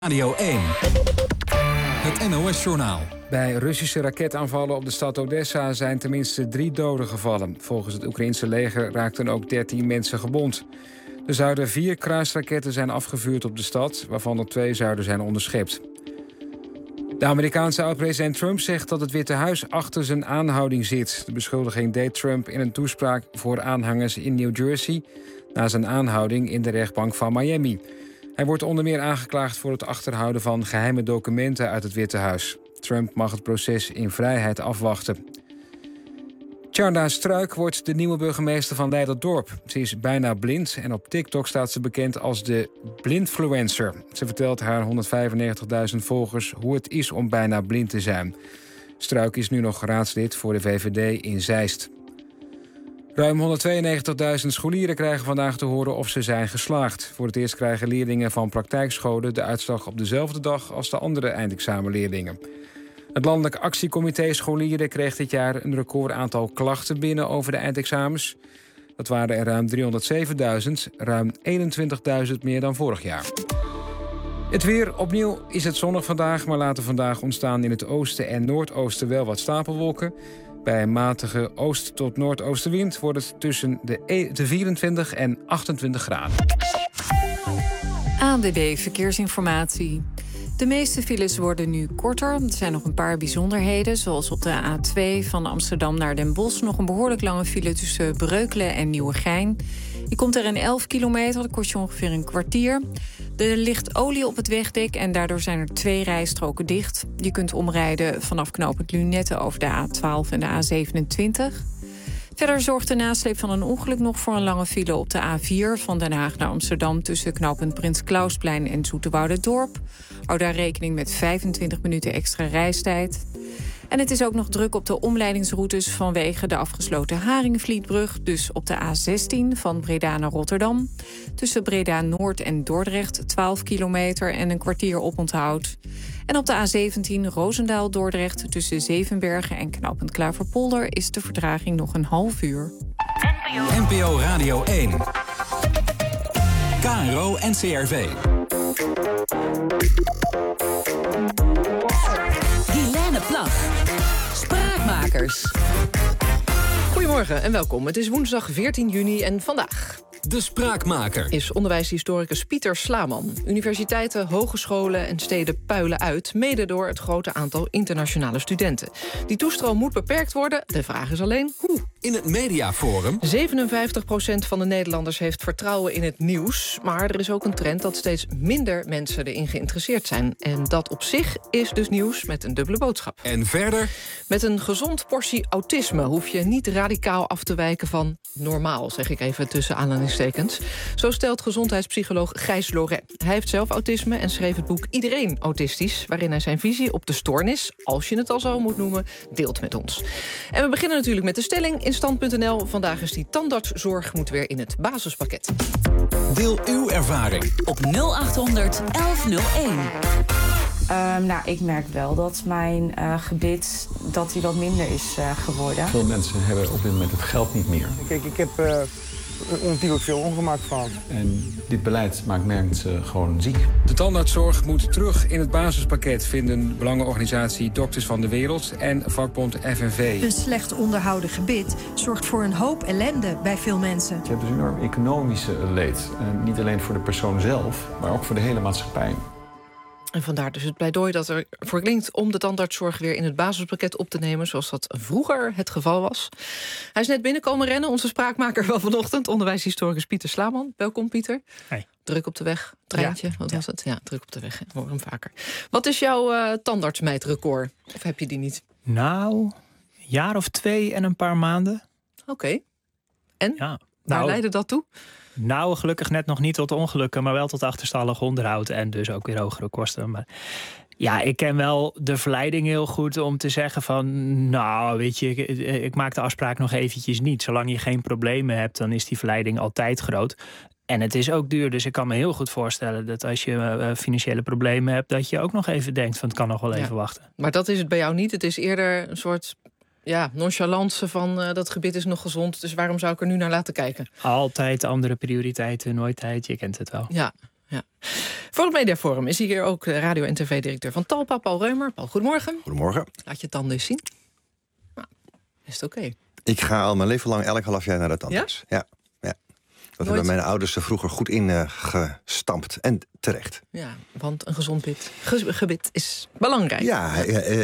Radio 1. Het NOS-journaal. Bij Russische raketaanvallen op de stad Odessa zijn tenminste 3 doden gevallen. Volgens het Oekraïense leger raakten ook 13 mensen gewond. Er zouden 4 kruisraketten zijn afgevuurd op de stad, waarvan er 2 zouden zijn onderschept. De Amerikaanse oud-president Trump zegt dat het Witte Huis achter zijn aanhouding zit. De beschuldiging deed Trump in een toespraak voor aanhangers in New Jersey na zijn aanhouding in de rechtbank van Miami. Hij wordt onder meer aangeklaagd voor het achterhouden van geheime documenten uit het Witte Huis. Trump mag het proces in vrijheid afwachten. Tjarda Struik wordt de nieuwe burgemeester van Leiderdorp. Ze is bijna blind en op TikTok staat ze bekend als de blindfluencer. Ze vertelt haar 195.000 volgers hoe het is om bijna blind te zijn. Struik is nu nog raadslid voor de VVD in Zeist. Ruim 192.000 scholieren krijgen vandaag te horen of ze zijn geslaagd. Voor het eerst krijgen leerlingen van praktijkscholen de uitslag op dezelfde dag als de andere eindexamenleerlingen. Het Landelijk Actiecomité Scholieren kreeg dit jaar een record aantal klachten binnen over de eindexamens. Dat waren er ruim 307.000, ruim 21.000 meer dan vorig jaar. Het weer, opnieuw is het zonnig vandaag, maar later vandaag ontstaan in het oosten en noordoosten wel wat stapelwolken. Bij een matige oost- tot noordoostenwind wordt het tussen de 24 en 28 graden. ANWB Verkeersinformatie. De meeste files worden nu korter. Er zijn nog een paar bijzonderheden, zoals op de A2 van Amsterdam naar Den Bosch nog een behoorlijk lange file tussen Breukelen en Nieuwegein. Je komt er in 11 kilometer, dat kost je ongeveer een kwartier. Er ligt olie op het wegdek en daardoor zijn er 2 rijstroken dicht. Je kunt omrijden vanaf knooppunt Lunette over de A12 en de A27. Verder zorgt de nasleep van een ongeluk nog voor een lange file op de A4... van Den Haag naar Amsterdam tussen knooppunt Prins Klausplein en Zoeterwouderdorp. Hou daar rekening met 25 minuten extra reistijd. En het is ook nog druk op de omleidingsroutes vanwege de afgesloten Haringvlietbrug. Dus op de A16 van Breda naar Rotterdam. Tussen Breda Noord en Dordrecht 12 kilometer en een kwartier oponthoud. En op de A17 Roosendaal-Dordrecht tussen Zevenbergen en knooppunt Klaverpolder is de vertraging nog een half uur. NPO Radio 1. KRO NCRV. Plag. Spraakmakers. Goedemorgen en welkom. Het is woensdag 14 juni en vandaag... De Spraakmaker is onderwijshistoricus Pieter Slaman. Universiteiten, hogescholen en steden puilen uit, mede door het grote aantal internationale studenten. Die toestroom moet beperkt worden. De vraag is alleen hoe. In het Mediaforum 57% van de Nederlanders heeft vertrouwen in het nieuws. Maar er is ook een trend dat steeds minder mensen erin geïnteresseerd zijn. En dat op zich is dus nieuws met een dubbele boodschap. En verder? Met een gezond portie autisme hoef je niet radicaal af te wijken van normaal, zeg ik even tussen aanhalingstekens. Zo stelt gezondheidspsycholoog Gijs Loret. Hij heeft zelf autisme en schreef het boek Iedereen Autistisch, waarin hij zijn visie op de stoornis, als je het al zo moet noemen, deelt met ons. En we beginnen natuurlijk met de stelling in stand.nl. Vandaag is die tandartszorg moet weer in het basispakket. Deel uw ervaring op 0800 1101. Ik merk wel dat mijn gebit dat die wat minder is geworden. Veel mensen hebben op dit moment het geld niet meer. Kijk, ik heb ontiegelijk veel ongemak van. En dit beleid maakt mensen gewoon ziek. De tandartszorg moet terug in het basispakket, vinden belangenorganisatie Dokters van de Wereld en vakbond FNV. Een slecht onderhouden gebit zorgt voor een hoop ellende bij veel mensen. Je hebt dus enorm economische leed. Niet alleen voor de persoon zelf, maar ook voor de hele maatschappij. En vandaar dus het pleidooi dat er voor klinkt om de tandartszorg weer in het basispakket op te nemen, zoals dat vroeger het geval was. Hij is net binnenkomen rennen, onze spraakmaker van vanochtend, onderwijshistoricus Pieter Slaman. Welkom, Pieter. Hey. Druk op de weg, treintje, wat was het? Ja, druk op de weg, ik hoor hem vaker. Wat is jouw tandartsmeidrecord? Of heb je die niet? Nou, een jaar of 2 en een paar maanden. Oké. En? Ja. Waar leidde dat toe? Nou, gelukkig net nog niet tot ongelukken, maar wel tot achterstallig onderhoud en dus ook weer hogere kosten. Maar ja, ik ken wel de verleiding heel goed om te zeggen van, nou, weet je, ik maak de afspraak nog eventjes niet. Zolang je geen problemen hebt, dan is die verleiding altijd groot. En het is ook duur, dus ik kan me heel goed voorstellen dat als je financiële problemen hebt, dat je ook nog even denkt van, het kan nog wel even wachten. Maar dat is het bij jou niet. Het is eerder een soort nonchalance van dat gebit is nog gezond, dus waarom zou ik er nu naar laten kijken? Altijd andere prioriteiten, nooit tijd, je kent het wel. Ja, Ja. Voor het Mediaforum is hier ook radio- en tv-directeur van Talpa, Paul Reumer. Paul, goedemorgen. Goedemorgen. Laat je tanden eens zien. Nou, is het oké? Ik ga al mijn leven lang elk half jaar naar de tandarts. Ja. Dat hebben mijn ouders er vroeger goed in gestampt. En terecht. Ja, want een gezond gebit is belangrijk. Ja,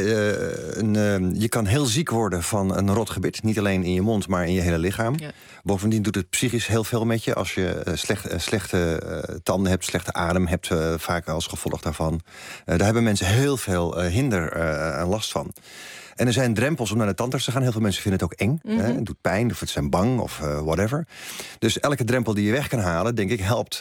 je kan heel ziek worden van een rot gebit. Niet alleen in je mond, maar in je hele lichaam. Ja. Bovendien doet het psychisch heel veel met je. Als je slechte tanden hebt, slechte adem hebt, vaak als gevolg daarvan. Daar hebben mensen heel veel hinder en last van. En er zijn drempels om naar de tandarts te gaan. Heel veel mensen vinden het ook eng. Mm-hmm. Het doet pijn, of het zijn bang, of whatever. Dus elke drempel die je weg kan halen, denk ik, helpt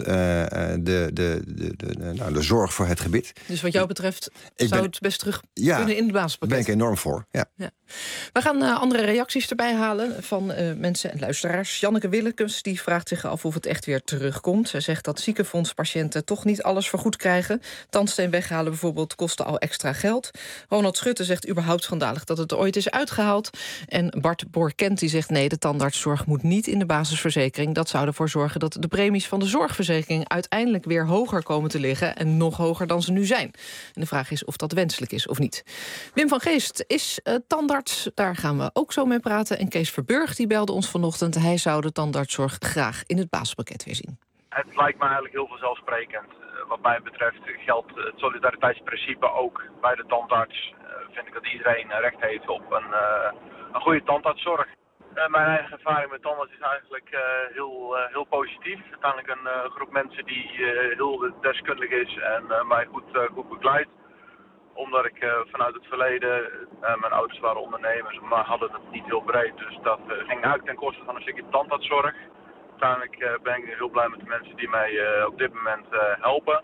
de zorg voor het gebit. Dus wat jou betreft zou het best terug kunnen in het basispakket? Daar ben ik enorm voor, ja. We gaan andere reacties erbij halen van mensen en luisteraars. Janneke Willekes die vraagt zich af of het echt weer terugkomt. Zij zegt dat ziekenfondspatiënten toch niet alles vergoed krijgen. Tandsteen weghalen bijvoorbeeld kostte al extra geld. Ronald Schutte zegt überhaupt schandalig dat het ooit is uitgehaald. En Bart Borkent die zegt nee, de tandartszorg moet niet in de basisverzekering. Dat zou ervoor zorgen dat de premies van de zorgverzekering uiteindelijk weer hoger komen te liggen en nog hoger dan ze nu zijn. En de vraag is of dat wenselijk is of niet. Wim van Geest is tandarts, daar gaan we ook zo mee praten. En Kees Verburg die belde ons vanochtend. Hij zou de tandartszorg graag in het basispakket weer zien. Het lijkt me eigenlijk heel vanzelfsprekend. Wat mij betreft geldt het solidariteitsprincipe ook bij de tandarts. Vind ik dat iedereen recht heeft op een goede tandartszorg. Mijn eigen ervaring met tandarts is eigenlijk heel positief. Uiteindelijk een groep mensen die heel deskundig is en mij goed begeleidt. Omdat ik vanuit het verleden, mijn ouders waren ondernemers, maar hadden het niet heel breed. Dus dat ging eigenlijk ten koste van een stukje tandartszorg. Uiteindelijk ben ik heel blij met de mensen die mij op dit moment helpen.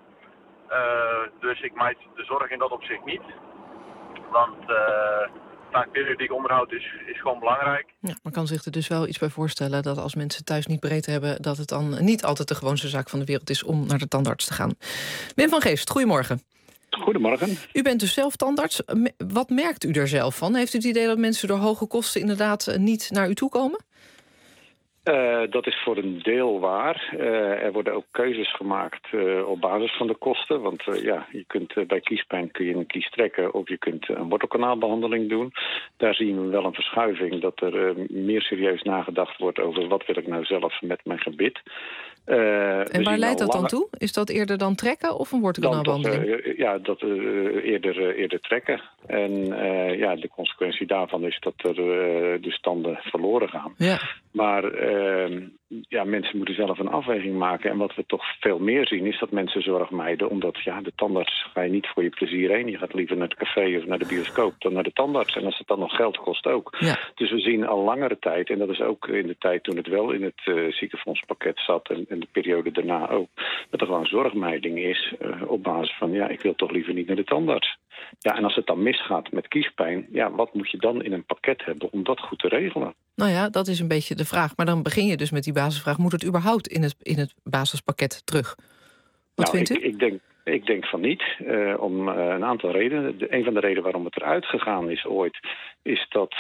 Dus ik mijd de zorg in dat opzicht niet. Want periodiek onderhoud is gewoon belangrijk. Ja, maar kan zich er dus wel iets bij voorstellen dat als mensen thuis niet breed hebben, dat het dan niet altijd de gewoonste zaak van de wereld is om naar de tandarts te gaan. Wim van Geest, goedemorgen. Goedemorgen. U bent dus zelf tandarts. Wat merkt u er zelf van? Heeft u het idee dat mensen door hoge kosten inderdaad niet naar u toe komen? Dat is voor een deel waar. Er worden ook keuzes gemaakt op basis van de kosten. Want je kunt bij kiespijn kun je een kies trekken of je kunt een wortelkanaalbehandeling doen. Daar zien we wel een verschuiving dat er meer serieus nagedacht wordt over wat wil ik nou zelf met mijn gebit. En waar leidt dat dan toe? Is dat eerder dan trekken of een wortelkanaalbehandeling? Eerder trekken. En de consequentie daarvan is dat er dus tanden verloren gaan. Ja. Maar mensen moeten zelf een afweging maken. En wat we toch veel meer zien is dat mensen zorg mijden. Omdat de tandarts ga je niet voor je plezier heen. Je gaat liever naar het café of naar de bioscoop dan naar de tandarts. En als het dan nog geld kost ook. Ja. Dus we zien al langere tijd, en dat is ook in de tijd toen het wel in het ziekenfondspakket zat en de periode daarna ook, dat er gewoon zorgmijding is op basis van ik wil toch liever niet naar de tandarts. Ja, en als het dan misgaat met kiespijn, wat moet je dan in een pakket hebben om dat goed te regelen? Nou ja, dat is een beetje de vraag. Maar dan begin je dus met die basisvraag. Moet het überhaupt in het basispakket terug? Wat vindt u? Ik denk van niet, om een aantal redenen. Een van de redenen waarom het eruit gegaan is ooit, is dat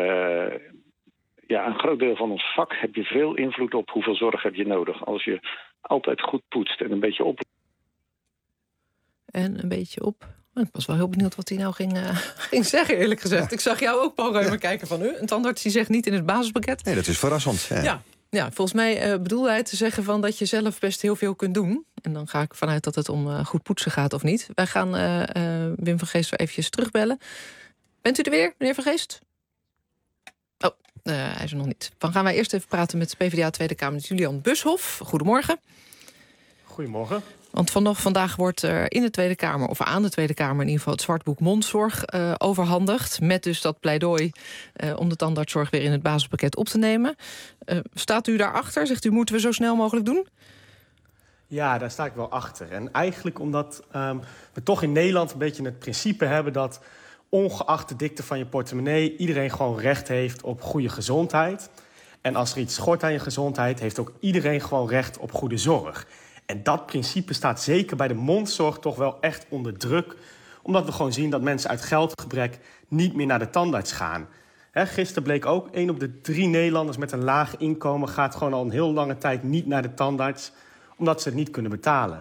een groot deel van ons vak heb je veel invloed op hoeveel zorg heb je nodig. Als je altijd goed poetst en een beetje op. En een beetje op. Ik was wel heel benieuwd wat hij nou ging zeggen, eerlijk gezegd. Ja. Ik zag jou ook, Paul Reumer, kijken van u. Een tandarts die zegt niet in het basispakket. Nee, dat is verrassend. Ja, volgens mij bedoelde hij te zeggen van dat je zelf best heel veel kunt doen. En dan ga ik vanuit dat het om goed poetsen gaat of niet. Wij gaan Wim van Geest weer eventjes terugbellen. Bent u er weer, meneer Van Geest? Oh, hij is er nog niet. Dan gaan wij eerst even praten met PvdA Tweede Kamerlid Julian Bushoff. Goedemorgen. Goedemorgen. Want vandaag wordt er in de Tweede Kamer, of aan de Tweede Kamer in ieder geval, het zwartboek mondzorg overhandigd. Met dus dat pleidooi om de tandartszorg weer in het basispakket op te nemen. Staat u daarachter? Zegt u, moeten we zo snel mogelijk doen? Ja, daar sta ik wel achter. En eigenlijk omdat we toch in Nederland een beetje het principe hebben dat ongeacht de dikte van je portemonnee iedereen gewoon recht heeft op goede gezondheid. En als er iets schort aan je gezondheid, heeft ook iedereen gewoon recht op goede zorg. En dat principe staat zeker bij de mondzorg toch wel echt onder druk. Omdat we gewoon zien dat mensen uit geldgebrek niet meer naar de tandarts gaan. Gisteren bleek ook 1 op de 3 Nederlanders met een laag inkomen gaat gewoon al een heel lange tijd niet naar de tandarts. Omdat ze het niet kunnen betalen.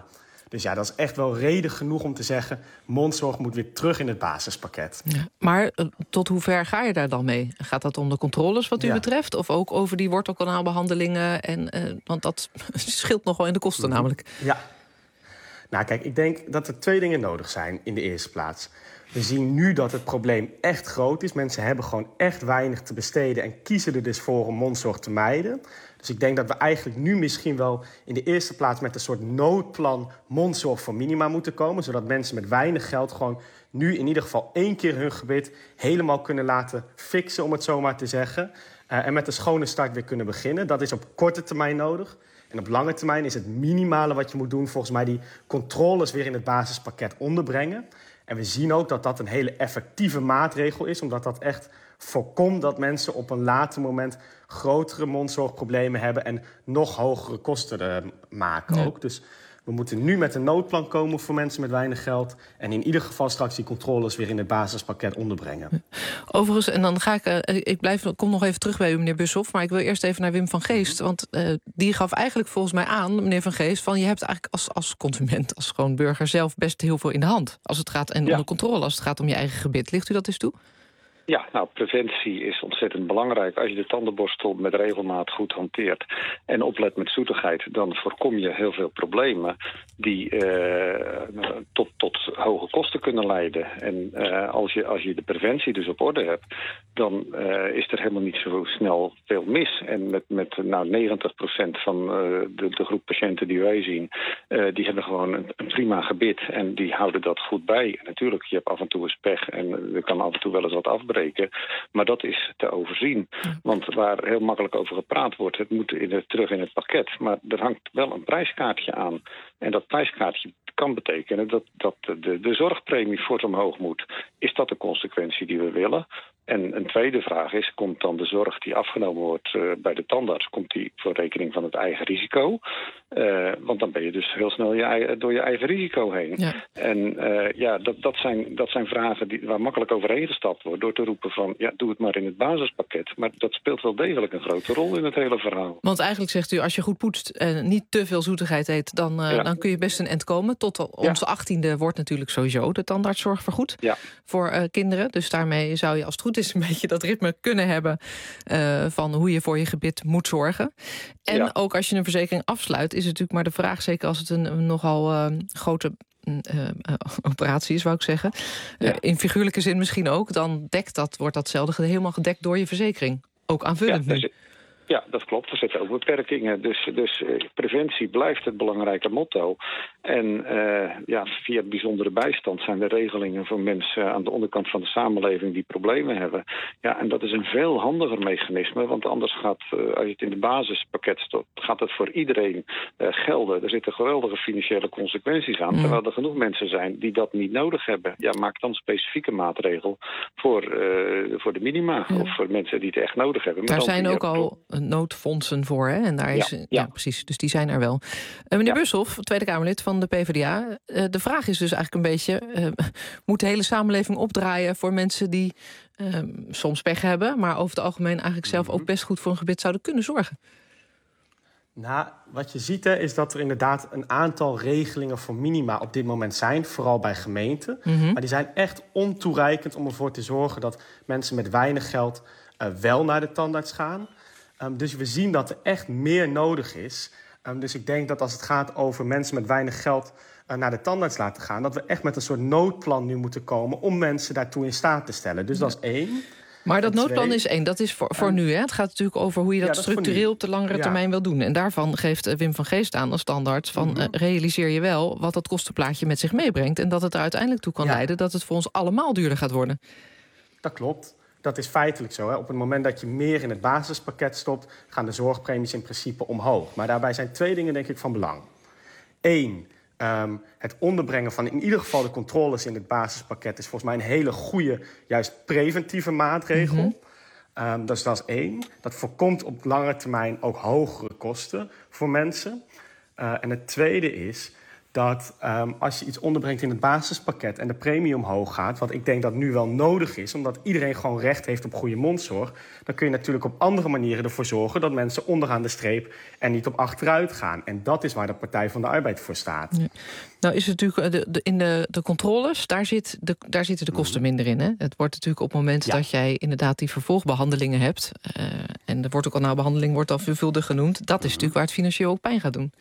Dus ja, dat is echt wel reden genoeg om te zeggen, mondzorg moet weer terug in het basispakket. Ja, maar tot hoe ver ga je daar dan mee? Gaat dat om de controles wat u betreft? Of ook over die wortelkanaalbehandelingen? Want dat scheelt nogal in de kosten namelijk. Ja. Nou kijk, ik denk dat er 2 dingen nodig zijn in de eerste plaats. We zien nu dat het probleem echt groot is. Mensen hebben gewoon echt weinig te besteden en kiezen er dus voor om mondzorg te mijden. Dus ik denk dat we eigenlijk nu misschien wel in de eerste plaats met een soort noodplan mondzorg voor minima moeten komen. Zodat mensen met weinig geld gewoon nu in ieder geval 1 keer hun gebit helemaal kunnen laten fixen, om het zo maar te zeggen. En met een schone start weer kunnen beginnen. Dat is op korte termijn nodig. En op lange termijn is het minimale wat je moet doen volgens mij die controles weer in het basispakket onderbrengen. En we zien ook dat dat een hele effectieve maatregel is, omdat dat echt voorkomt dat mensen op een later moment grotere mondzorgproblemen hebben en nog hogere kosten maken ook. Dus we moeten nu met een noodplan komen voor mensen met weinig geld en in ieder geval straks die controles weer in het basispakket onderbrengen. Overigens, en dan ga ik kom nog even terug bij u, meneer Bushoff, maar ik wil eerst even naar Wim van Geest, want die gaf eigenlijk volgens mij aan, meneer Van Geest, van je hebt eigenlijk als consument, als gewoon burger zelf best heel veel in de hand als het gaat en onder controle als het gaat om je eigen gebit. Ligt u dat eens toe? Ja, nou, preventie is ontzettend belangrijk. Als je de tandenborstel met regelmaat goed hanteert en oplet met zoetigheid, dan voorkom je heel veel problemen die tot hoge kosten kunnen leiden. En als je de preventie dus op orde hebt, dan is er helemaal niet zo snel veel mis. En met 90% van de groep patiënten die wij zien, die hebben gewoon een prima gebit en die houden dat goed bij. En natuurlijk, je hebt af en toe eens pech en er kan af en toe wel eens wat afbreken. Maar dat is te overzien. Want waar heel makkelijk over gepraat wordt, het moet terug in het pakket. Maar er hangt wel een prijskaartje aan. En dat prijskaartje kan betekenen dat de zorgpremie fors omhoog moet. Is dat de consequentie die we willen? En een tweede vraag is, komt dan de zorg die afgenomen wordt bij de tandarts, komt die voor rekening van het eigen risico? Want dan ben je dus heel snel door je eigen risico heen. Ja. En dat zijn vragen waar makkelijk overheen gestapt wordt door te roepen van, ja, doe het maar in het basispakket. Maar dat speelt wel degelijk een grote rol in het hele verhaal. Want eigenlijk zegt u, als je goed poetst en niet te veel zoetigheid eet, dan kun je best een end komen. Tot onze 18e wordt natuurlijk sowieso de tandartszorg vergoed voor kinderen. Dus daarmee zou je, als het goed is, een beetje dat ritme kunnen hebben van hoe je voor je gebit moet zorgen. En ook als je een verzekering afsluit, is het natuurlijk maar de vraag, zeker als het een nogal grote operatie is, wou ik zeggen. In figuurlijke zin misschien ook, dan wordt datzelfde helemaal gedekt door je verzekering. Ook aanvullend nu. Ja, dat klopt. Er zitten ook beperkingen. Dus preventie blijft het belangrijke motto. En via bijzondere bijstand zijn er regelingen voor mensen aan de onderkant van de samenleving die problemen hebben. Ja, en dat is een veel handiger mechanisme, want anders gaat, als je het in de basispakket stopt, gaat het voor iedereen gelden. Er zitten geweldige financiële consequenties aan, terwijl er genoeg mensen zijn die dat niet nodig hebben. Ja, maak dan specifieke maatregel voor de minima of voor mensen die het echt nodig hebben. Daar zijn ook al noodfondsen voor, hè? En daar is precies. Dus die zijn er wel. Meneer Bushoff, Tweede Kamerlid van de PvdA. De vraag is dus eigenlijk een beetje, moet de hele samenleving opdraaien voor mensen die soms pech hebben, maar over het algemeen eigenlijk zelf ook best goed voor een gebit zouden kunnen zorgen? Nou, wat je ziet is dat er inderdaad een aantal regelingen voor minima op dit moment zijn, vooral bij gemeenten. Maar die zijn echt ontoereikend om ervoor te zorgen dat mensen met weinig geld wel naar de tandarts gaan. Dus we zien dat er echt meer nodig is. Dus ik denk dat als het gaat over mensen met weinig geld naar de tandarts laten gaan, dat we echt met een soort noodplan nu moeten komen om mensen daartoe in staat te stellen. Dus dat is 1. Maar dat noodplan is 1, dat is voor nu. Hè? Het gaat natuurlijk over hoe je dat structureel op de langere termijn wil doen. En daarvan geeft Wim van Geest aan als tandarts van realiseer je wel wat dat kostenplaatje met zich meebrengt en dat het er uiteindelijk toe kan leiden dat het voor ons allemaal duurder gaat worden. Dat klopt. Dat is feitelijk zo. Hè. Op het moment dat je meer in het basispakket stopt, gaan de zorgpremies in principe omhoog. Maar daarbij zijn 2 dingen denk ik van belang. 1, het onderbrengen van in ieder geval de controles in het basispakket is volgens mij een hele goede, juist preventieve maatregel. Dus dat is 1. Dat voorkomt op lange termijn ook hogere kosten voor mensen. En het tweede is dat als je iets onderbrengt in het basispakket en de premie omhoog gaat, wat ik denk dat nu wel nodig is, omdat iedereen gewoon recht heeft op goede mondzorg, dan kun je natuurlijk op andere manieren ervoor zorgen dat mensen onderaan de streep er niet op achteruit gaan. En dat is waar de Partij van de Arbeid voor staat. Ja. Nou is het natuurlijk in de controles, daar zitten de kosten minder in. Hè? Het wordt natuurlijk op het moment dat jij inderdaad die vervolgbehandelingen hebt, en de wortelkanaalbehandeling wordt al veelvuldig genoemd, dat is natuurlijk waar het financieel ook pijn gaat doen.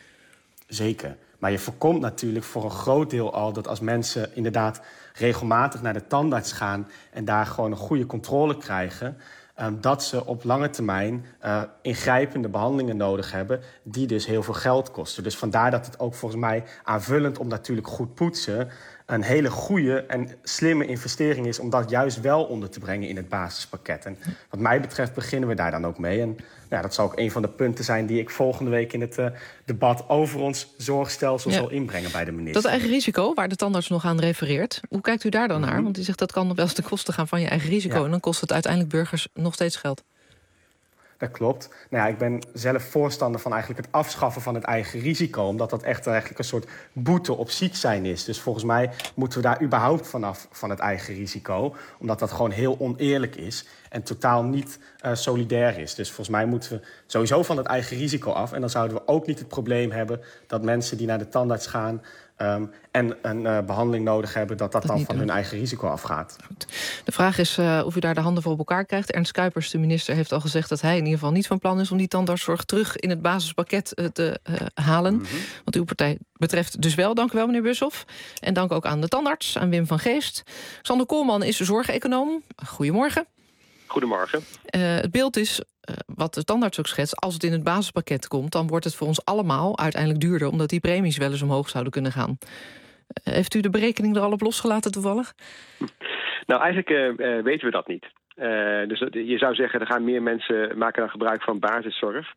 Zeker. Maar je voorkomt natuurlijk voor een groot deel al dat als mensen inderdaad regelmatig naar de tandarts gaan en daar gewoon een goede controle krijgen, dat ze op lange termijn ingrijpende behandelingen nodig hebben die dus heel veel geld kosten. Dus vandaar dat het ook volgens mij aanvullend op natuurlijk goed poetsen een hele goede en slimme investering is om dat juist wel onder te brengen in het basispakket. En wat mij betreft beginnen we daar dan ook mee. En dat zal ook een van de punten zijn die ik volgende week in het debat over ons zorgstelsel zal inbrengen bij de minister. Dat eigen risico, waar de tandarts nog aan refereert, hoe kijkt u daar dan naar? Want u zegt dat kan wel eens ten koste gaan van je eigen risico en dan kost het uiteindelijk burgers nog steeds geld. Dat klopt. Ik ben zelf voorstander van eigenlijk het afschaffen van het eigen risico, omdat dat echt eigenlijk een soort boete op ziek zijn is. Dus volgens mij moeten we daar überhaupt vanaf van het eigen risico, omdat dat gewoon heel oneerlijk is en totaal niet solidair is. Dus volgens mij moeten we sowieso van het eigen risico af. En dan zouden we ook niet het probleem hebben dat mensen die naar de tandarts gaan en een behandeling nodig hebben, dat dan van hun eigen risico afgaat. Goed. De vraag is of u daar de handen voor op elkaar krijgt. Ernst Kuipers, de minister, heeft al gezegd dat hij in ieder geval niet van plan is om die tandartszorg terug in het basispakket te halen. Wat uw partij betreft dus wel. Dank u wel, meneer Bushoff. En dank ook aan de tandarts, aan Wim van Geest. Sander Koolman is zorgeconoom. Goedemorgen. Goedemorgen. Het beeld is, wat de tandarts ook schetst, als het in het basispakket komt, dan wordt het voor ons allemaal uiteindelijk duurder, omdat die premies wel eens omhoog zouden kunnen gaan. Heeft u de berekening er al op losgelaten toevallig? Nou, eigenlijk weten we dat niet. Dus je zou zeggen, er gaan meer mensen maken dan gebruik van basiszorg.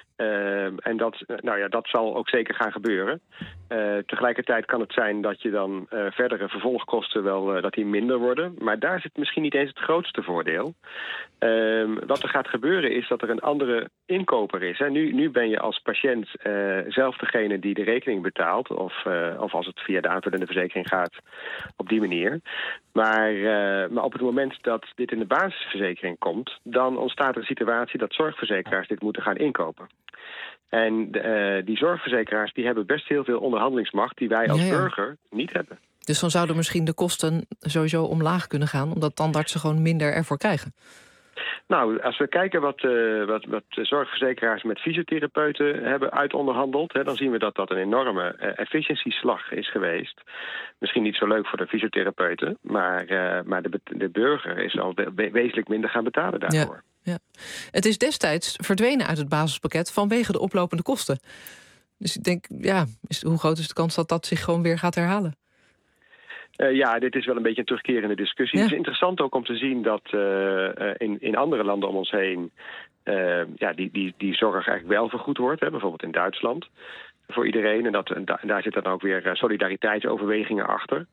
En dat zal ook zeker gaan gebeuren. Tegelijkertijd kan het zijn dat je dan verdere vervolgkosten wel dat die minder worden. Maar daar zit misschien niet eens het grootste voordeel. Wat er gaat gebeuren is dat er een andere inkoper is. Hè. Nu ben je als patiënt zelf degene die de rekening betaalt. Of als het via de aanvullende verzekering gaat, op die manier. Maar op het moment dat dit in de basisverzekering komt, dan ontstaat er een situatie dat zorgverzekeraars dit moeten gaan inkopen. En die zorgverzekeraars die hebben best heel veel onderhandelingsmacht die wij als burger niet hebben. Dus dan zouden misschien de kosten sowieso omlaag kunnen gaan, omdat tandartsen gewoon minder ervoor krijgen. Nou, als we kijken wat zorgverzekeraars met fysiotherapeuten hebben uitonderhandeld, dan zien we dat dat een enorme efficiëntieslag is geweest. Misschien niet zo leuk voor de fysiotherapeuten, maar de burger is al wezenlijk minder gaan betalen daarvoor. Ja. Het is destijds verdwenen uit het basispakket vanwege de oplopende kosten. Dus ik denk, hoe groot is de kans dat dat zich gewoon weer gaat herhalen? Dit is wel een beetje een terugkerende discussie. Het is interessant ook om te zien dat in andere landen om ons heen die zorg eigenlijk wel vergoed wordt. Hè, bijvoorbeeld in Duitsland voor iedereen. En daar zitten dan ook weer solidariteitsoverwegingen achter.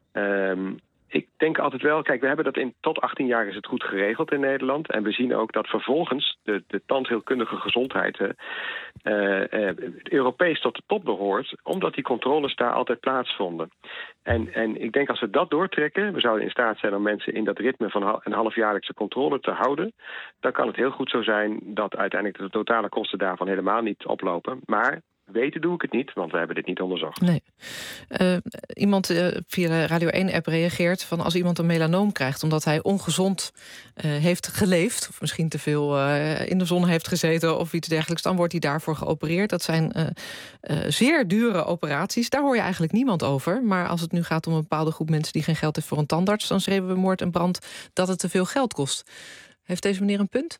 Ik denk altijd wel, kijk, we hebben dat tot 18 jaar is het goed geregeld in Nederland. En we zien ook dat vervolgens de tandheelkundige gezondheid Europees tot de top behoort, omdat die controles daar altijd plaatsvonden. En ik denk als we dat doortrekken, we zouden in staat zijn om mensen in dat ritme van een halfjaarlijkse controle te houden, dan kan het heel goed zo zijn dat uiteindelijk de totale kosten daarvan helemaal niet oplopen. Maar weten doe ik het niet, want we hebben dit niet onderzocht. Nee. Iemand via de Radio 1-app reageert van als iemand een melanoom krijgt omdat hij ongezond heeft geleefd, of misschien te veel in de zon heeft gezeten of iets dergelijks, dan wordt hij daarvoor geopereerd. Dat zijn zeer dure operaties. Daar hoor je eigenlijk niemand over. Maar als het nu gaat om een bepaalde groep mensen die geen geld heeft voor een tandarts, dan schreeuwen we moord en brand dat het te veel geld kost. Heeft deze meneer een punt?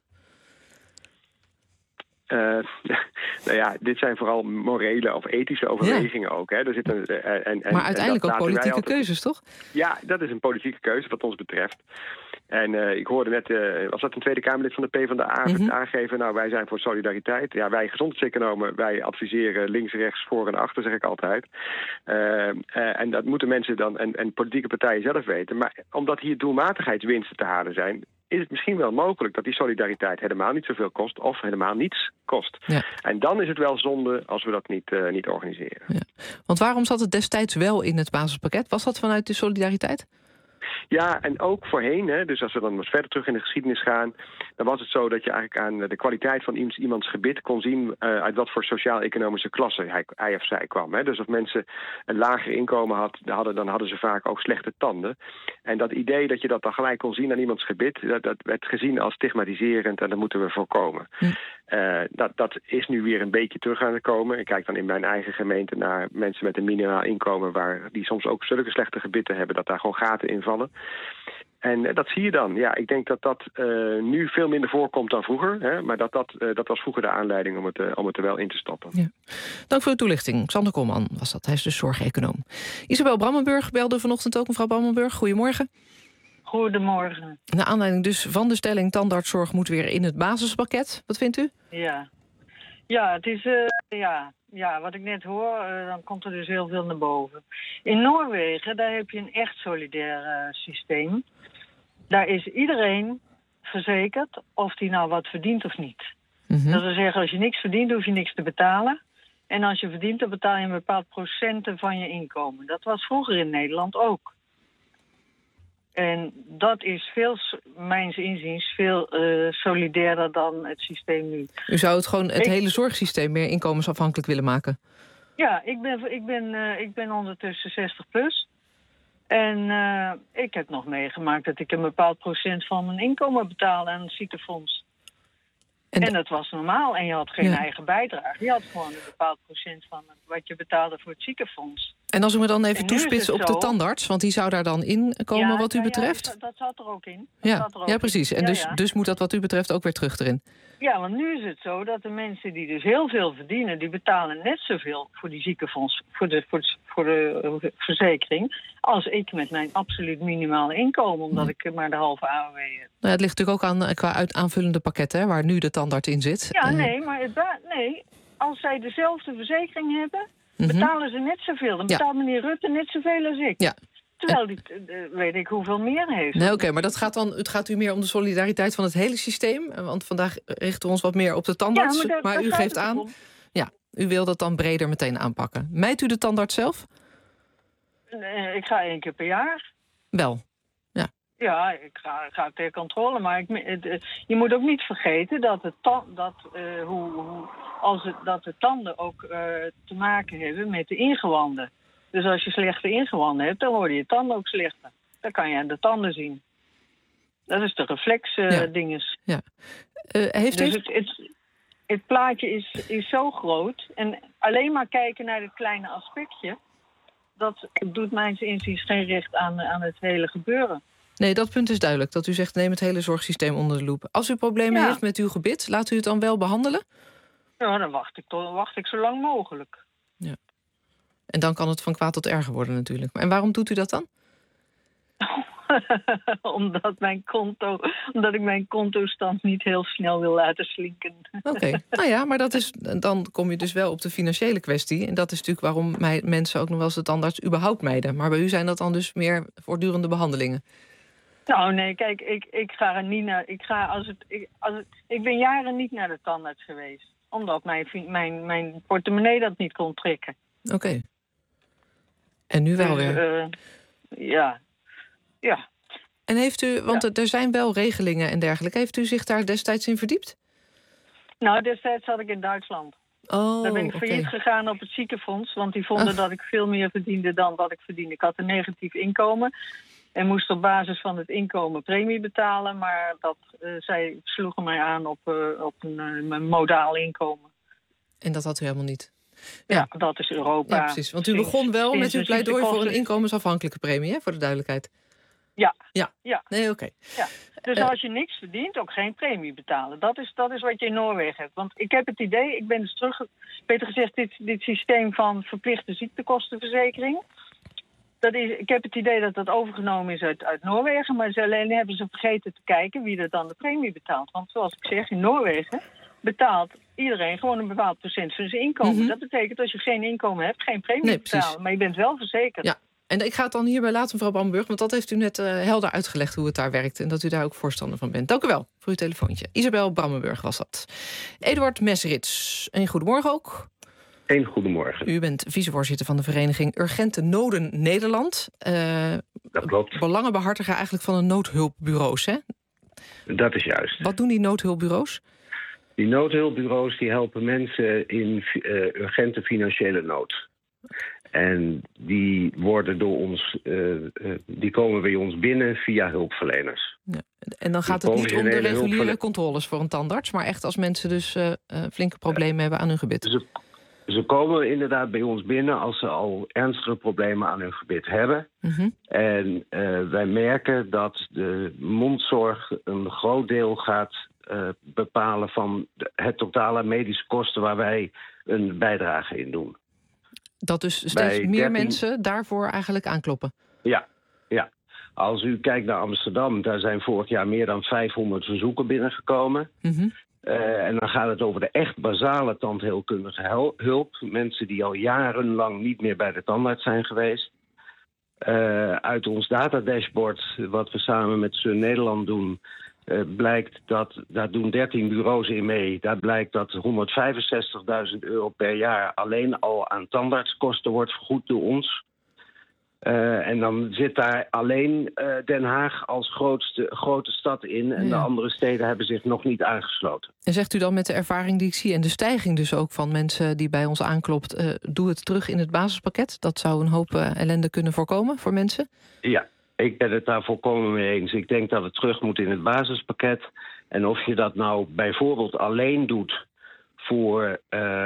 Dit zijn vooral morele of ethische overwegingen ook. Hè. Maar uiteindelijk ook politieke keuzes, toch? Ja, dat is een politieke keuze wat ons betreft. En ik hoorde net, was dat een Tweede Kamerlid van de PvdA aangeven, nou, wij zijn voor solidariteit. Ja, wij gezondheidseconomen, wij adviseren links, rechts, voor en achter, zeg ik altijd. En dat moeten mensen dan en politieke partijen zelf weten. Maar omdat hier doelmatigheidswinsten te halen zijn, is het misschien wel mogelijk dat die solidariteit helemaal niet zoveel kost of helemaal niets kost. Ja. En dan is het wel zonde als we dat niet organiseren. Ja. Want waarom zat het destijds wel in het basispakket? Was dat vanuit de solidariteit? Ja, en ook voorheen, hè, dus als we dan wat verder terug in de geschiedenis gaan, dan was het zo dat je eigenlijk aan de kwaliteit van iemands gebit kon zien uit wat voor sociaal-economische klasse hij of zij kwam. Hè. Dus als mensen een lager inkomen hadden, dan hadden ze vaak ook slechte tanden. En dat idee dat je dat dan gelijk kon zien aan iemands gebit, dat werd gezien als stigmatiserend en dat moeten we voorkomen. Dat is nu weer een beetje terug aan het komen. Ik kijk dan in mijn eigen gemeente naar mensen met een minimaal inkomen die soms ook zulke slechte gebitten hebben dat daar gewoon gaten in vallen. En dat zie je dan. Ja, ik denk dat nu veel minder voorkomt dan vroeger. Hè, maar dat was vroeger de aanleiding om het er wel in te stoppen. Ja. Dank voor de toelichting. Xander Koolman was dat. Hij is dus zorgeconoom. Isabel Brammenburg belde vanochtend ook. Mevrouw Brammenburg, goedemorgen. Goedemorgen. Naar aanleiding dus van de stelling tandartszorg moet weer in het basispakket. Wat vindt u? Ja, het is... wat ik net hoor, dan komt er dus heel veel naar boven. In Noorwegen, daar heb je een echt solidair systeem. Daar is iedereen verzekerd of die nou wat verdient of niet. Mm-hmm. Dat wil zeggen, als je niks verdient, hoef je niks te betalen. En als je verdient, dan betaal je een bepaald procenten van je inkomen. Dat was vroeger in Nederland ook. En dat is mijns inziens veel solidairder dan het systeem nu. U zou het gewoon het hele zorgsysteem meer inkomensafhankelijk willen maken? Ja, ik ben ondertussen 60 plus. En ik heb nog meegemaakt dat ik een bepaald procent van mijn inkomen betaalde aan het ziekenfonds. En dat was normaal. En je had geen eigen bijdrage. Je had gewoon een bepaald procent van wat je betaalde voor het ziekenfonds. En als we me dan even toespitsen op de tandarts, want die zou daar dan in komen wat u betreft? Ja, dat zat er ook in. Ja, precies. En dus moet dat wat u betreft ook weer terug erin? Ja, want nu is het zo dat de mensen die dus heel veel verdienen, die betalen net zoveel voor die ziekenfonds, voor de verzekering, als ik met mijn absoluut minimale inkomen, omdat ik maar de halve AOW heb. Nou, het ligt natuurlijk ook aan qua aanvullende pakketten, hè, waar nu de tandarts in zit. Ja, nee, als zij dezelfde verzekering hebben, betalen ze net zoveel. Dan betaalt meneer Rutte net zoveel als ik. Ja. Terwijl die weet ik hoeveel meer heeft. Nee, oké, maar het gaat u meer om de solidariteit van het hele systeem. Want vandaag richten we ons wat meer op de tandarts. Ja, maar u geeft aan, u wil dat dan breder meteen aanpakken. Mijt u de tandarts zelf? Ik ga 1 keer per jaar. Wel? Ja, ik ga ter controle. Maar je moet ook niet vergeten dat de tanden ook te maken hebben met de ingewanden. Dus als je slechte ingewanden hebt, dan worden je tanden ook slechter. Dat kan je aan de tanden zien. Dat is de reflex-dinges. Ja. Het plaatje is zo groot. En alleen maar kijken naar dit kleine aspectje, dat doet mijns inziens geen recht aan het hele gebeuren. Nee, dat punt is duidelijk. Dat u zegt, neem het hele zorgsysteem onder de loep. Als u problemen heeft met uw gebit, laat u het dan wel behandelen? Ja, dan wacht ik zo lang mogelijk. Ja. En dan kan het van kwaad tot erger worden natuurlijk. En waarom doet u dat dan? Omdat ik mijn contostand niet heel snel wil laten slinken. Oké. Nou ja, maar dan kom je dus wel op de financiële kwestie. En dat is natuurlijk waarom mensen ook nog wel eens de tandarts überhaupt mijden. Maar bij u zijn dat dan dus meer voortdurende behandelingen? Nou nee, kijk, ik ga er niet naar. Ik ben jaren niet naar de tandarts geweest. Omdat mijn portemonnee dat niet kon trekken. Oké. En nu wel weer? Ja. En heeft u, want er zijn wel regelingen en dergelijke, heeft u zich daar destijds in verdiept? Nou, destijds zat ik in Duitsland. Oh, daar ben ik failliet gegaan op het ziekenfonds, want die vonden dat ik veel meer verdiende dan wat ik verdiende. Ik had een negatief inkomen en moest op basis van het inkomen premie betalen, maar zij sloegen mij aan op een modaal inkomen. En dat had u helemaal niet? Ja, dat is Europa. Ja, precies. Want u begon wel met uw pleidooi voor een inkomensafhankelijke premie, hè, voor de duidelijkheid. Ja. Nee, oké. Ja. Dus als je niks verdient, ook geen premie betalen. Dat is wat je in Noorwegen hebt. Want ik heb het idee, ik ben dus beter gezegd, dit systeem van verplichte ziektekostenverzekering. Ik heb het idee dat dat overgenomen is uit Noorwegen. Maar alleen hebben ze vergeten te kijken wie er dan de premie betaalt. Want zoals ik zeg, in Noorwegen betaalt iedereen gewoon een bepaald procent van zijn inkomen. Mm-hmm. Dat betekent als je geen inkomen hebt, geen premie betalen. Maar je bent wel verzekerd. En ik ga het dan hierbij laten, mevrouw Brammenburg, want dat heeft u net helder uitgelegd hoe het daar werkt en dat u daar ook voorstander van bent. Dank u wel voor uw telefoontje. Isabel Brammenburg was dat. Eduard Mesrits, een goedemorgen ook. Een goedemorgen. U bent vicevoorzitter van de vereniging Urgente Noden Nederland. Dat klopt. Belangenbehartiger eigenlijk van de noodhulpbureaus, hè? Dat is juist. Wat doen die noodhulpbureaus? Die noodhulpbureaus die helpen mensen in urgente financiële nood. En die worden door ons, die komen bij ons binnen via hulpverleners. Ja. En dan gaat het niet om de reguliere controles voor een tandarts, maar echt als mensen dus flinke problemen hebben aan hun gebit. Ze komen inderdaad bij ons binnen als ze al ernstige problemen aan hun gebit hebben. Mm-hmm. En wij merken dat de mondzorg een groot deel gaat bepalen van het totale medische kosten waar wij een bijdrage in doen. Dat dus steeds meer mensen daarvoor eigenlijk aankloppen? Ja. Als u kijkt naar Amsterdam, daar zijn vorig jaar meer dan 500 verzoeken binnengekomen. Mm-hmm. En dan gaat het over de echt basale tandheelkundige hulp. Mensen die al jarenlang niet meer bij de tandarts zijn geweest. Uit ons datadashboard, wat we samen met Sun Nederland doen, blijkt dat, daar doen 13 bureaus in mee. Daar blijkt dat €165.000 per jaar alleen al aan tandartskosten wordt vergoed door ons. En dan zit daar alleen Den Haag als grote stad in. En de andere steden hebben zich nog niet aangesloten. En zegt u dan met de ervaring die ik zie en de stijging dus ook van mensen die bij ons aanklopt, doe het terug in het basispakket? Dat zou een hoop ellende kunnen voorkomen voor mensen? Ja, ik ben het daar volkomen mee eens. Ik denk dat het terug moet in het basispakket. En of je dat nou bijvoorbeeld alleen doet voor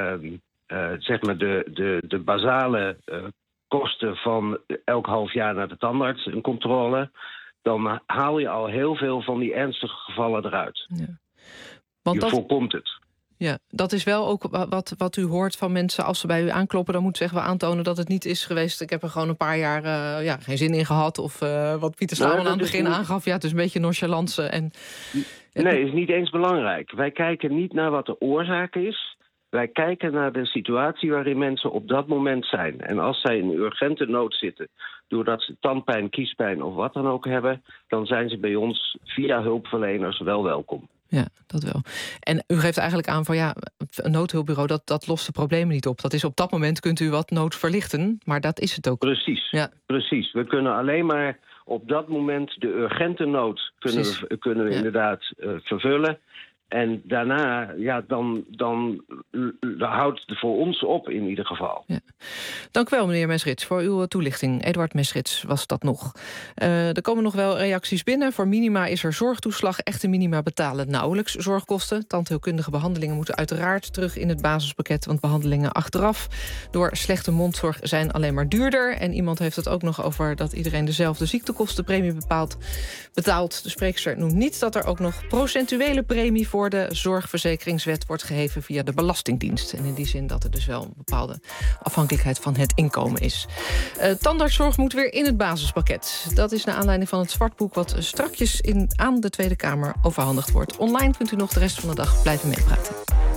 zeg maar de basale kosten van elk half jaar naar de tandarts, een controle, dan haal je al heel veel van die ernstige gevallen eruit. Ja. Want je voorkomt het. Ja, dat is wel ook wat u hoort van mensen als ze bij u aankloppen. Dan moeten ze echt wel aantonen dat het niet is geweest. Ik heb er gewoon een paar jaar geen zin in gehad. Of wat Pieter Staalman aan het begin aangaf. Ja, het is een beetje nonchalance. Nee, is niet eens belangrijk. Wij kijken niet naar wat de oorzaak is. Wij kijken naar de situatie waarin mensen op dat moment zijn. En als zij in urgente nood zitten, doordat ze tandpijn, kiespijn of wat dan ook hebben, dan zijn ze bij ons via hulpverleners wel welkom. Ja, dat wel. En u geeft eigenlijk aan van een noodhulpbureau, dat lost de problemen niet op. Dat is op dat moment kunt u wat nood verlichten, maar dat is het ook. Precies, precies. We kunnen alleen maar op dat moment de urgente nood kunnen we inderdaad vervullen. En daarna, dan houdt het voor ons op in ieder geval. Ja. Dank u wel, meneer Mesrits, voor uw toelichting. Eduard Mesrits was dat nog. Er komen nog wel reacties binnen. Voor minima is er zorgtoeslag. Echte minima betalen nauwelijks zorgkosten. Tandheelkundige behandelingen moeten uiteraard terug in het basispakket, want behandelingen achteraf door slechte mondzorg zijn alleen maar duurder. En iemand heeft het ook nog over dat iedereen dezelfde ziektekostenpremie betaalt. De spreekster noemt niet dat er ook nog procentuele premie voor de zorgverzekeringswet wordt geheven via de Belastingdienst. En in die zin dat er dus wel een bepaalde afhankelijkheid van het inkomen is. Tandartszorg moet weer in het basispakket. Dat is naar aanleiding van het zwartboek wat strakjes aan de Tweede Kamer overhandigd wordt. Online kunt u nog de rest van de dag blijven meepraten.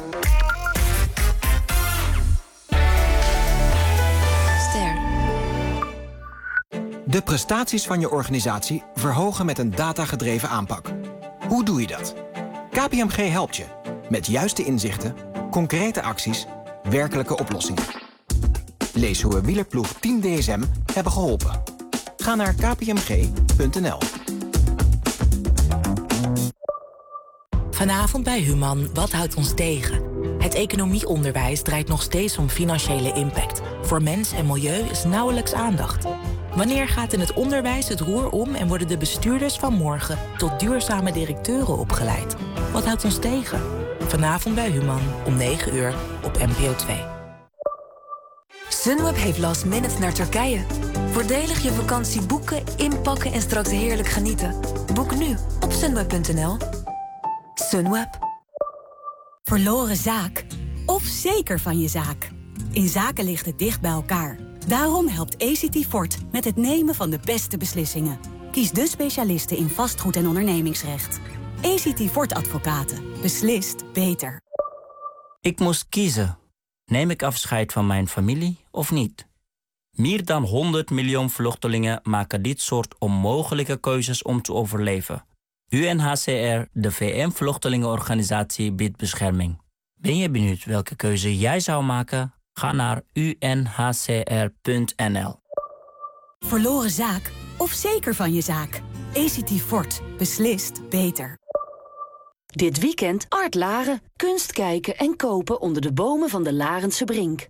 De prestaties van je organisatie verhogen met een datagedreven aanpak. Hoe doe je dat? KPMG helpt je. Met juiste inzichten, concrete acties, werkelijke oplossingen. Lees hoe we wielerploeg Team DSM hebben geholpen. Ga naar kpmg.nl. Vanavond bij Human, wat houdt ons tegen? Het economieonderwijs draait nog steeds om financiële impact. Voor mens en milieu is nauwelijks aandacht. Wanneer gaat in het onderwijs het roer om en worden de bestuurders van morgen tot duurzame directeuren opgeleid? Wat houdt ons tegen? Vanavond bij Human om 9 uur op NPO 2. Sunweb heeft last minute naar Turkije. Voordelig je vakantie boeken, inpakken en straks heerlijk genieten. Boek nu op sunweb.nl. Sunweb. Verloren zaak of zeker van je zaak. In zaken ligt het dicht bij elkaar. Daarom helpt ACT Fort met het nemen van de beste beslissingen. Kies de specialisten in vastgoed en ondernemingsrecht. ACT Fort Advocaten. Beslist beter. Ik moest kiezen. Neem ik afscheid van mijn familie of niet? Meer dan 100 miljoen vluchtelingen maken dit soort onmogelijke keuzes om te overleven. UNHCR, de VN-vluchtelingenorganisatie, biedt bescherming. Ben je benieuwd welke keuze jij zou maken? Ga naar unhcr.nl. Verloren zaak of zeker van je zaak? ACT Fort. Beslist beter. Dit weekend Art Laren. Kunst kijken en kopen onder de bomen van de Larense Brink.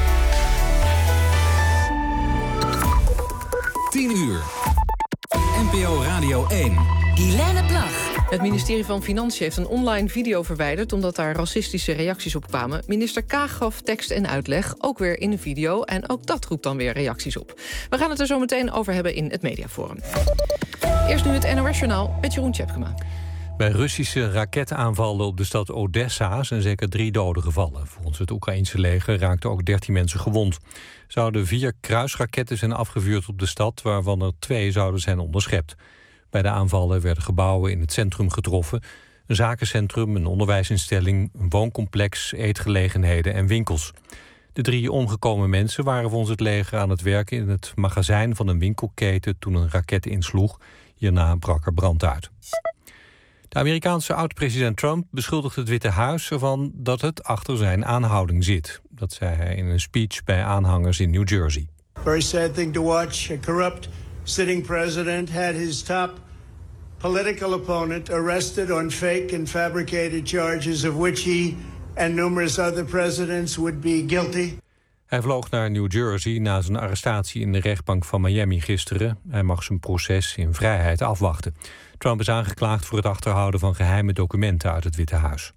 10 uur. NPO Radio 1. Guilaine Plag. Het ministerie van Financiën heeft een online video verwijderd omdat daar racistische reacties op kwamen. Minister Kaag gaf tekst en uitleg, ook weer in een video. En ook dat roept dan weer reacties op. We gaan het er zo meteen over hebben in het Mediaforum. Eerst nu het NOS-journaal met Jeroen Tjepkema. Bij Russische raketaanvallen op de stad Odessa zijn zeker 3 doden gevallen. Volgens het Oekraïense leger raakten ook 13 mensen gewond. Zouden 4 kruisraketten zijn afgevuurd op de stad, waarvan er 2 zouden zijn onderschept. Bij de aanvallen werden gebouwen in het centrum getroffen. Een zakencentrum, een onderwijsinstelling, een wooncomplex, eetgelegenheden en winkels. De 3 omgekomen mensen waren volgens het leger aan het werken in het magazijn van een winkelketen toen een raket insloeg. Hierna brak er brand uit. De Amerikaanse oud-president Trump beschuldigt het Witte Huis ervan dat het achter zijn aanhouding zit. Dat zei hij in een speech bij aanhangers in New Jersey. Very sad thing to watch. A corrupt sitting president had his top political opponent arrested on fake and fabricated charges of which he and numerous other presidents would be guilty. Hij vloog naar New Jersey na zijn arrestatie in de rechtbank van Miami gisteren. Hij mag zijn proces in vrijheid afwachten. Trump is aangeklaagd voor het achterhouden van geheime documenten uit het Witte Huis.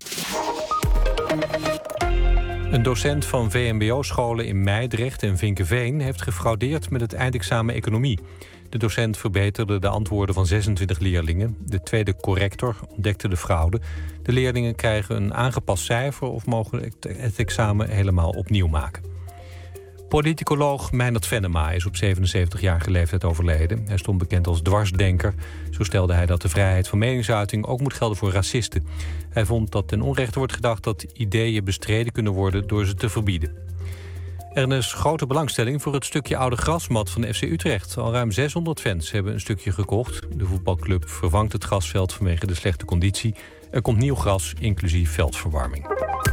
Een docent van VMBO-scholen in Meidrecht en Vinkeveen heeft gefraudeerd met het eindexamen economie. De docent verbeterde de antwoorden van 26 leerlingen. De tweede corrector ontdekte de fraude. De leerlingen krijgen een aangepast cijfer of mogen het examen helemaal opnieuw maken. Politicoloog Meindert Venema is op 77-jarige leeftijd overleden. Hij stond bekend als dwarsdenker. Zo stelde hij dat de vrijheid van meningsuiting ook moet gelden voor racisten. Hij vond dat ten onrechte wordt gedacht dat ideeën bestreden kunnen worden door ze te verbieden. Er is grote belangstelling voor het stukje oude grasmat van FC Utrecht. Al ruim 600 fans hebben een stukje gekocht. De voetbalclub vervangt het grasveld vanwege de slechte conditie. Er komt nieuw gras, inclusief veldverwarming.